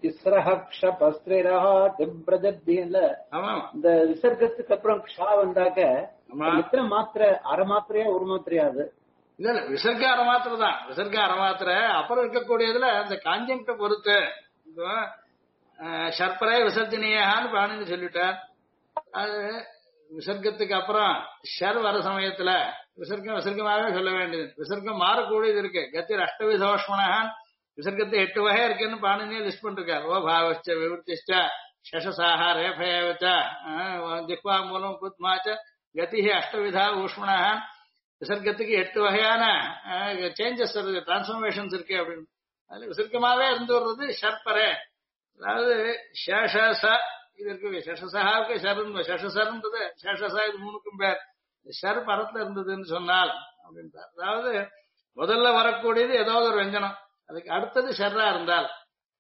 திஸ்ரஹக்ஷபிரஜத்ல இந்த விசர்க்கத்துக்கு அப்புறம் க்ஷா வந்தாக்க எத்தனை மாத்திரை? அரை மாத்திரையா ஒரு மாத்திரையா? அது இல்ல இல்ல விசர்க்க அரை மாத்திரை தான். விசர்க்க அரை மாத்திரை. அப்புறம் இருக்கக்கூடியதுல அந்த காஞ்சங்கத்தை பொறுத்து சர்ப்பரே விசர்ஜனியான்னு பாணின்னு சொல்லிட்டார். அது விசர்க்கத்துக்கு அப்புறம் ஷர் வர சமயத்துல விசர்க்கமாகவே சொல்ல வேண்டியது. விசர்க்கம் மாறக்கூடியது இருக்கு. கத்திர அஷ்டவிதோஷ்மனான் விசர்க்கத்தை 8 வகை இருக்குன்னு பாணினியே லிஸ்ட் பண்ணிருக்காரு. ஓ பாவச்ச விவருத்திஷ்ட சஷசாக ரேபயவச்ச திக்வா மூலம் குத்மாச்ச கதி அஷ்டவிதா ஊஷ்மனான். விசர்க்கத்துக்கு 8 வகையான சேஞ்சஸ் இருக்கு, டிரான்ஸ்பர்மேஷன்ஸ் இருக்கு அப்படின்னு. அதுல விசர்க்கமாவே இருந்து வர்றது ஷர்பரே. அதாவது சேஷச இது இருக்கு. சேஷசாவுக்கு ஷர்ன்னு சேஷசர்ன்றது சேஷசா இது 3க்கும் பேர். ஷர் பரத்துல இருந்ததுன்னு சொன்னால் அப்படின்றார். அதாவது முதல்ல வரக்கூடியது ஏதாவது ஒரு வெஞ்சனம், அதுக்கு அடுத்தது ஷர்ரா இருந்தால்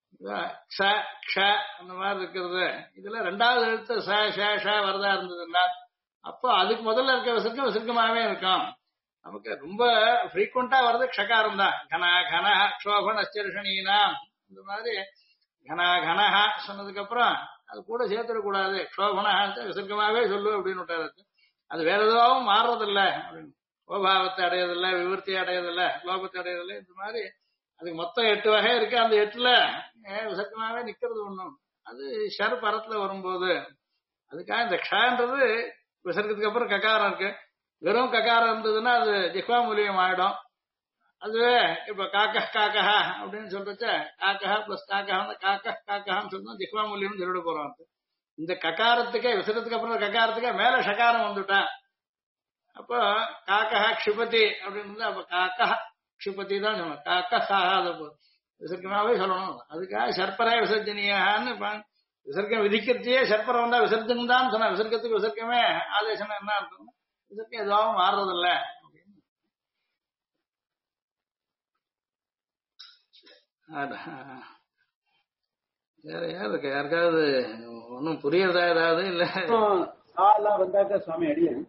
அந்த மாதிரி இருக்கிறது. இதுல 2வது எழுத்து ச வரதா இருந்ததுன்னா அப்போ அதுக்கு முதல்ல இருக்க விசர்க்கம் விசர்க்கமாவே இருக்கும். நமக்கு ரொம்ப ஃப்ரீக்வெண்டா வர்றது க்ஷகாரம் தான். கனா கன க்ஷோபன் அச்சரிஷணீனா இந்த மாதிரி கனா கனஹா சொன்னதுக்கு அப்புறம் அது கூட சேர்த்துடக்கூடாது. க்ஷோபனா விசர்க்கமாவே சொல்லு அப்படின்னு விட்டாரு. அது வேற எதுவும் மாறுறதில்ல அப்படின்னு. ஓபாவத்தை அடையதில்லை, விவர்த்தி அடையதில்லை, லோபத்தை அடையதில்லை. இந்த மாதிரி அதுக்கு மொத்தம் 8 வகை இருக்கு. அந்த 8ல விசர்க்கமாவே நிக்கிறது ஒண்ணும். அது ஷர் பரத்துல வரும்போது அதுக்காக இந்த க்ஷான்றது விசர்க்கத்துக்கு அப்புறம் ககாரம் இருக்கு. வெறும் ககாரம் இருந்ததுன்னா அது ஜிஹ்வா மூலியம் ஆயிடும். அதுவே இப்ப காக்கா அப்படின்னு சொல்றச்ச காக்கா பிளஸ் காக்கான்னு சொல்லணும் ஜிஹ்வா மூலியம் சொல்லிட போறோம். இந்த ககாரத்துக்கே விசர்க்கத்துக்கு அப்புறம் ககாரத்துக்கே மேல ஷகாரம் வந்துட்டா அப்போ காக்கா க்ஷிபதி அப்படின்னு அப்ப காக்கா க்ஷிபதி தான் சொல்லணும். காக்கா சாகாத விசர்க்கமாவே சொல்லணும். அதுக்காக சர்ப்பரே விசர்ஜனியான்னு விசர்க்கம் விதிக்கிறதையே சர்ப்பரம் வந்தா விசர்ஜனம் தான் சொன்னா. விசர்க்கத்துக்கு விசர்க்கமே ஆதேசம் என்ன அர்த்தம்? விசர்க்கம் எதுவும் மாறுறதில்ல. வேற யாரு இருக்கு? யாருக்காவது ஒன்னும் புரியறதா ஏதாவது இல்ல? வந்தாக்கா சுவாமி அடியன்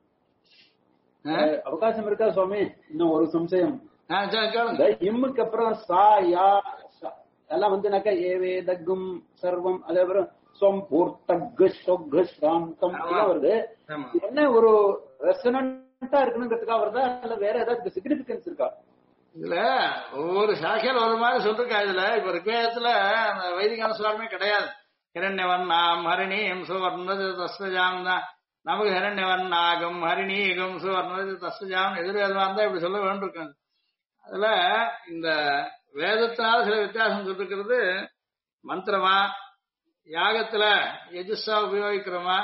அவகாசம் இருக்கா சுவாமி? இன்னும் ஒரு சம்சயம். இம்முக்கு அப்புறம் சா யா எல்லாம் வந்துனாக்கா ஏவே தக்கும் சர்வம் அதுக்கப்புறம் ஸ்வம் பூர்த்தக் சொக் சாந்தம் வருது. என்ன ஒரு ரெசனண்டா இருக்கணுங்கிறதுக்காக வருதா இல்ல வேற ஏதாவது சிக்னிபிகன்ஸ் இருக்கா? இதுல ஒவ்வொரு சாக்கையில் ஒரு மாதிரி சொல்லிருக்கா. இதுல இப்ப ரிக்வேதத்துல அந்த வைதிக அனுசாரமே கிடையாது. ஹிரண்யவர்ணாம் ஹரிணீம் சுவர்ணது தஸ்வஜாம் தான். நமக்கு ஹிரண்யவர்ணாகம் ஹரிணீகம் சுவர்ணது தஸ்வஜாம் எதிர்வேதமா இருந்தா இப்படி சொல்ல வேண்டியிருக்காங்க. அதுல இந்த வேதத்தினால சில வித்தியாசம் சொல்லிருக்கிறது. மந்திரமா யாகத்துல எஜுஸா உபயோகிக்கிறோமா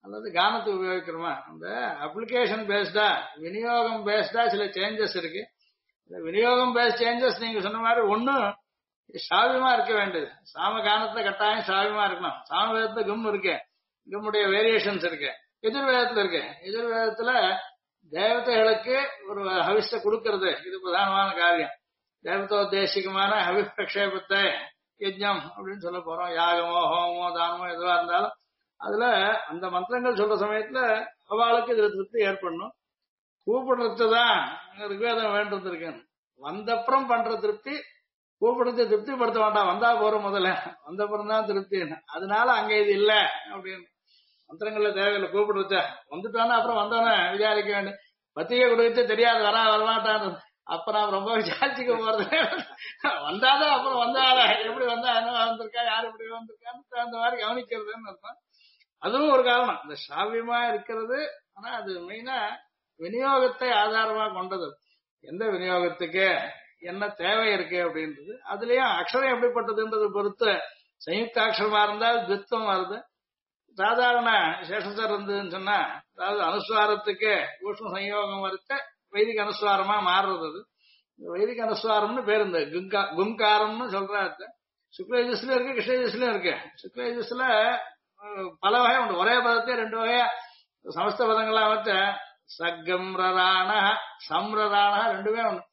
அல்லது கானத்தை உபயோகிக்கிறோமா. அந்த அப்ளிகேஷன் பேஸ்டா விநியோகம் பேஸ்டா சில சேஞ்சஸ் இருக்கு. இந்த விநியோகம் பேஸ்ட் சேஞ்சஸ் நீங்க சொன்ன மாதிரி ஒன்னும் சாவியமா இருக்க வேண்டியது. சாம கானத்துல கட்டாயம் சாவியமா இருக்கணும். சாம வேதத்துல கம் இருக்கு, கம்முடைய வேரியேஷன்ஸ் இருக்கு. எதிர்வேதத்துல இருக்கு. எதிர்வேதத்துல தேவதைகளுக்கு ஒரு ஹவிஷ்ட கொடுக்கறது இது பிரதானமான காரியம். தேவதோத்தேசிகமான ஹவிஷ் பிரக்ஷேபத்தை யஜ்ஞம் அப்படின்னு சொல்ல போறோம். யாகமோ ஹோமோ தானமோ எதுவா இருந்தாலும் அதுல அந்த மந்திரங்கள் சொல்ற சமயத்துல அவளுக்கு இதுல திருப்தி ஏற்படணும். கூப்பிடுறதுதான் ரிக்வேதம் வேண்டிருக்கு. வந்தப்புறம் பண்ற திருப்தி கூப்பிடுறது திருப்திப்படுத்த வேண்டாம். வந்தா போற முதல்ல வந்தப்புறம் தான் திருப்தி. அதனால அங்க இது இல்ல அப்படின்னு மந்திரங்கள்ல தேவையில்லை. கூப்பிடுறச்ச வந்துட்டானா அப்புறம் வந்தோன்னே விசாரிக்க வேண்டும். பத்திரிகை கொடுத்து தெரியாது வரா வரமாட்டான்னு அப்ப நாம் ரொம்ப விசாரிச்சுக்க போறது. வந்தாதான் அப்புறம் வந்தால எப்படி வந்தா என்ன வந்திருக்கா யார் எப்படி வந்திருக்கான்னு அந்த மாதிரி கவனிக்கிறதுன்னு அர்த்தம். அதுவும் ஒரு காரணம் இந்த சாவியமா இருக்கிறது. ஆனா அது மெயினா விநியோகத்தை ஆதாரமா கொண்டது. எந்த விநியோகத்துக்கு என்ன தேவை இருக்கு அப்படின்றது. அதுலயும் அக்ஷரம் எப்படிப்பட்டதுன்றது பொறுத்து சயுக்த அக்ஷரமா இருந்தால் துவம் வருது. சாதாரண சேஷசர் இருந்ததுன்னு சொன்னா அதாவது அனுஸ்வாரத்துக்கு ஊஷ்ம சயோகம் வரைத்த வைதிக அனுஸ்வாரமா மாறுறது. அது வைதிக அனுஸ்வாரம்னு பேர். இந்த கும்காரம்னு சொல்றாரு. சுக்லயஜஸ்ல இருக்கு, கிருஷ்ணயஜஸ்லயும் இருக்கு. சுக்லயஜஸ்ல பல வகை உண்டு. ஒரே பதத்தையே ரெண்டு வகையா சமஸ்த பதங்களா வச்ச சகம்ரான சம்ரான ரெண்டுமே உண்டு.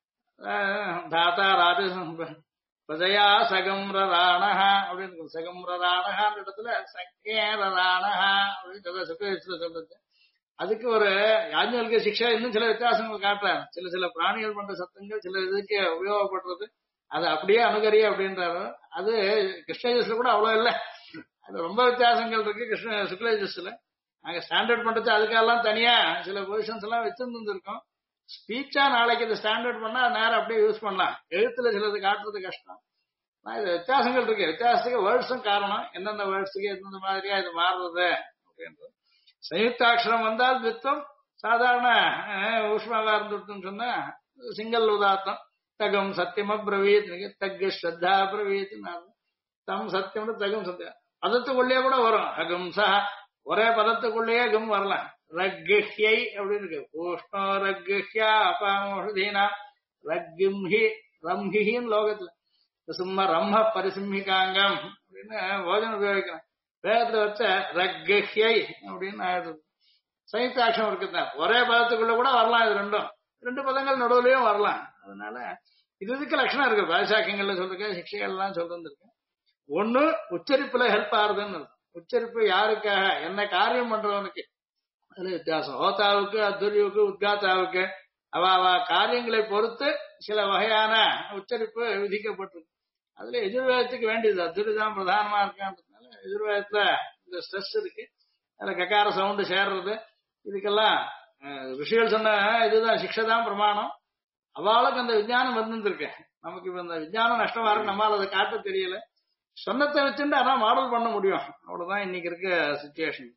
தாத்தா ராஜ பிரஜயா சகம்ரான அப்படின்னு சகம்ரான இடத்துல சக்கேரான அப்படின்னு சுக்லயஜஸ்ல சொல்றது. அதுக்கு ஒரு யாஜ்ஞவல்க சிக்ஷா இன்னும் சில வித்தியாசங்கள் காட்டுறாரு. சில பிராணிகள் பண்ற சத்தங்கள் சில இதுக்கு உபயோகப்படுறது அது அப்படியே அனுகரிய அப்படின்றாரு. அது கிருஷ்ணயஜஸ்ல கூட அவ்வளவு இல்லை. அது ரொம்ப வித்தியாசங்கள் இருக்கு. சுக்லயஜஸ்ல நாங்க ஸ்டாண்டர்ட் பண்றது அதுக்கெல்லாம் தனியா சில பொசிஷன்ஸ் எல்லாம் வச்சிருந்துருக்கோம். ஸ்பீச்சா நாளைக்கு இது ஸ்டாண்டர்ட் பண்ணா நேரம் அப்படியே யூஸ் பண்ணலாம். எழுத்துல சிலது காட்டுறது கஷ்டம். இது வித்தியாசங்கள் இருக்கு. வித்தியாசத்துக்கு வேர்ட்ஸும் காரணம். எந்தெந்த வேர்ட்ஸுக்கு எந்தெந்த மாதிரியா இது மாறுறது அப்படின்றது. சயுக்தாட்சரம் வந்தால் வித்தம் சாதாரண ஊஷ்மாவா இருந்துட்டுன்னு சொன்னா சிங்கல் உதாத்தம். தகம் சத்தியம் அப்ரவீத் தக்கு ஸ்ரத்தா அப்ரவீத் தம் சத்தியம் தகம் சத்தியம் பதத்துக்குள்ளேயே கூட வரும். அகம்சா ஒரே பதத்துக்குள்ளேயே கம் வரலாம். ரக்ஹியை அப்படின்னு இருக்கு. பூஷ்ணோ ரக்ஹியா அபாமோஷதீனா ரக்ஹி ரம்ஹின்னு லோகத்துல சும்மா ரம்ம பரிசிம்மிகாங்கம் அப்படின்னு போஜனம் உபயோகிக்கலாம். வேதத்தை வச்ச ரக்ஹியை அப்படின்னு ஆயிடுது. சயுக்தாட்சரம் இருக்குதான். ஒரே பதத்துக்குள்ள கூட வரலாம். இது ரெண்டு பதங்கள் நடுவுலயும் வரலாம். அதனால இதுக்கு லட்சணம் இருக்கு. பாசாக்கியங்கள்ல சொல்லிருக்கேன், சிக்ஷைகள் எல்லாம் சொல்லிருந்திருக்கேன். ஒண்ணு உச்சரிப்புல ஹெல்ப் ஆகுதுன்னு. உச்சரிப்பு யாருக்காக என்ன காரியம் பண்றவனுக்கு அதுல வித்தியாசம். ஹோதாவுக்கு அத்துரியுக்கு உத்காத்தாவுக்கு அவ காரியங்களை பொறுத்து சில வகையான உச்சரிப்பு விதிக்கப்பட்டிருக்கு. அதுல எதிர்வேதத்துக்கு வேண்டியது அத்துரிதான் பிரதானமா இருக்கான்றதுனால எதிர்வேதத்துல இந்த ஸ்ட்ரெஸ் இருக்கு. அதுல கக்கார சவுண்டு சேர்றது இதுக்கெல்லாம் ரிஷிகள் சொன்ன இதுதான் சிக்ஷை தான் பிரமாணம். அவளுக்கு அந்த விஞ்ஞானம் வந்துருக்கு. நமக்கு இப்ப இந்த விஞ்ஞானம் நஷ்டமா இருக்கு. நம்மளால அதை காட்ட தெரியல. சொன்னத்தை வச்சுட்டு ஆனா மாடல் பண்ண முடியும். அவ்வளவுதான் இன்னைக்கு இருக்க சிச்சுவேஷன்.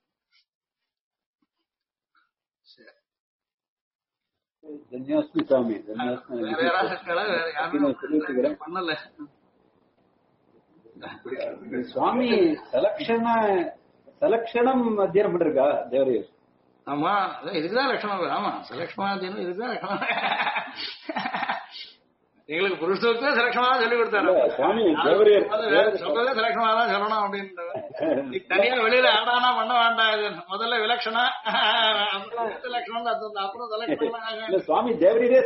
பண்ணல சுவாமி செலக்ஷனம் அத்தியானம் பண்ணிருக்கா தேவரையர். ஆமா இதுக்குதான் லட்சணம். ஆமா செலக்ஷனாதீனம் இதுக்குதான் லட்சணம். எங்களுக்கு புருஷத்துக்கு செலக்ஷனா சொல்லி கொடுத்தாரு. சொல்றதே செலக்ஷனா தான் சொல்லணும் அப்படின்னு தனியா வெளியில ஆடானா பண்ண வேண்டாம். இது முதல்ல விலட்சணா லட்சணம் அப்புறம் செலக்ஷன். சுவாமி தேவரீரே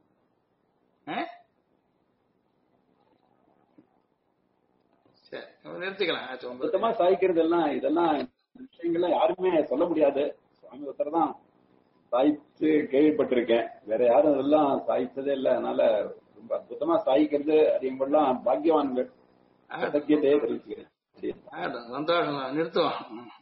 நிறுத்திக்கலாம். மொத்தமா சாய்க்கிறது எல்லாம் இதெல்லாம் விஷயங்கள்லாம் யாருமே சொல்ல முடியாது. சுவாமி ஒருத்தர் தான் சாய்த்து கேள்விப்பட்டிருக்கேன். வேற யாரும் இதெல்லாம் சாய்த்ததே இல்லை. அதனால ரொம்ப அற்புதமா சாய்க்கிறது அதிகமெல்லாம் பாக்கியவான்கள். தெரிவிச்சுக்கிறேன். சந்தோஷம். நிறுத்துவோம்.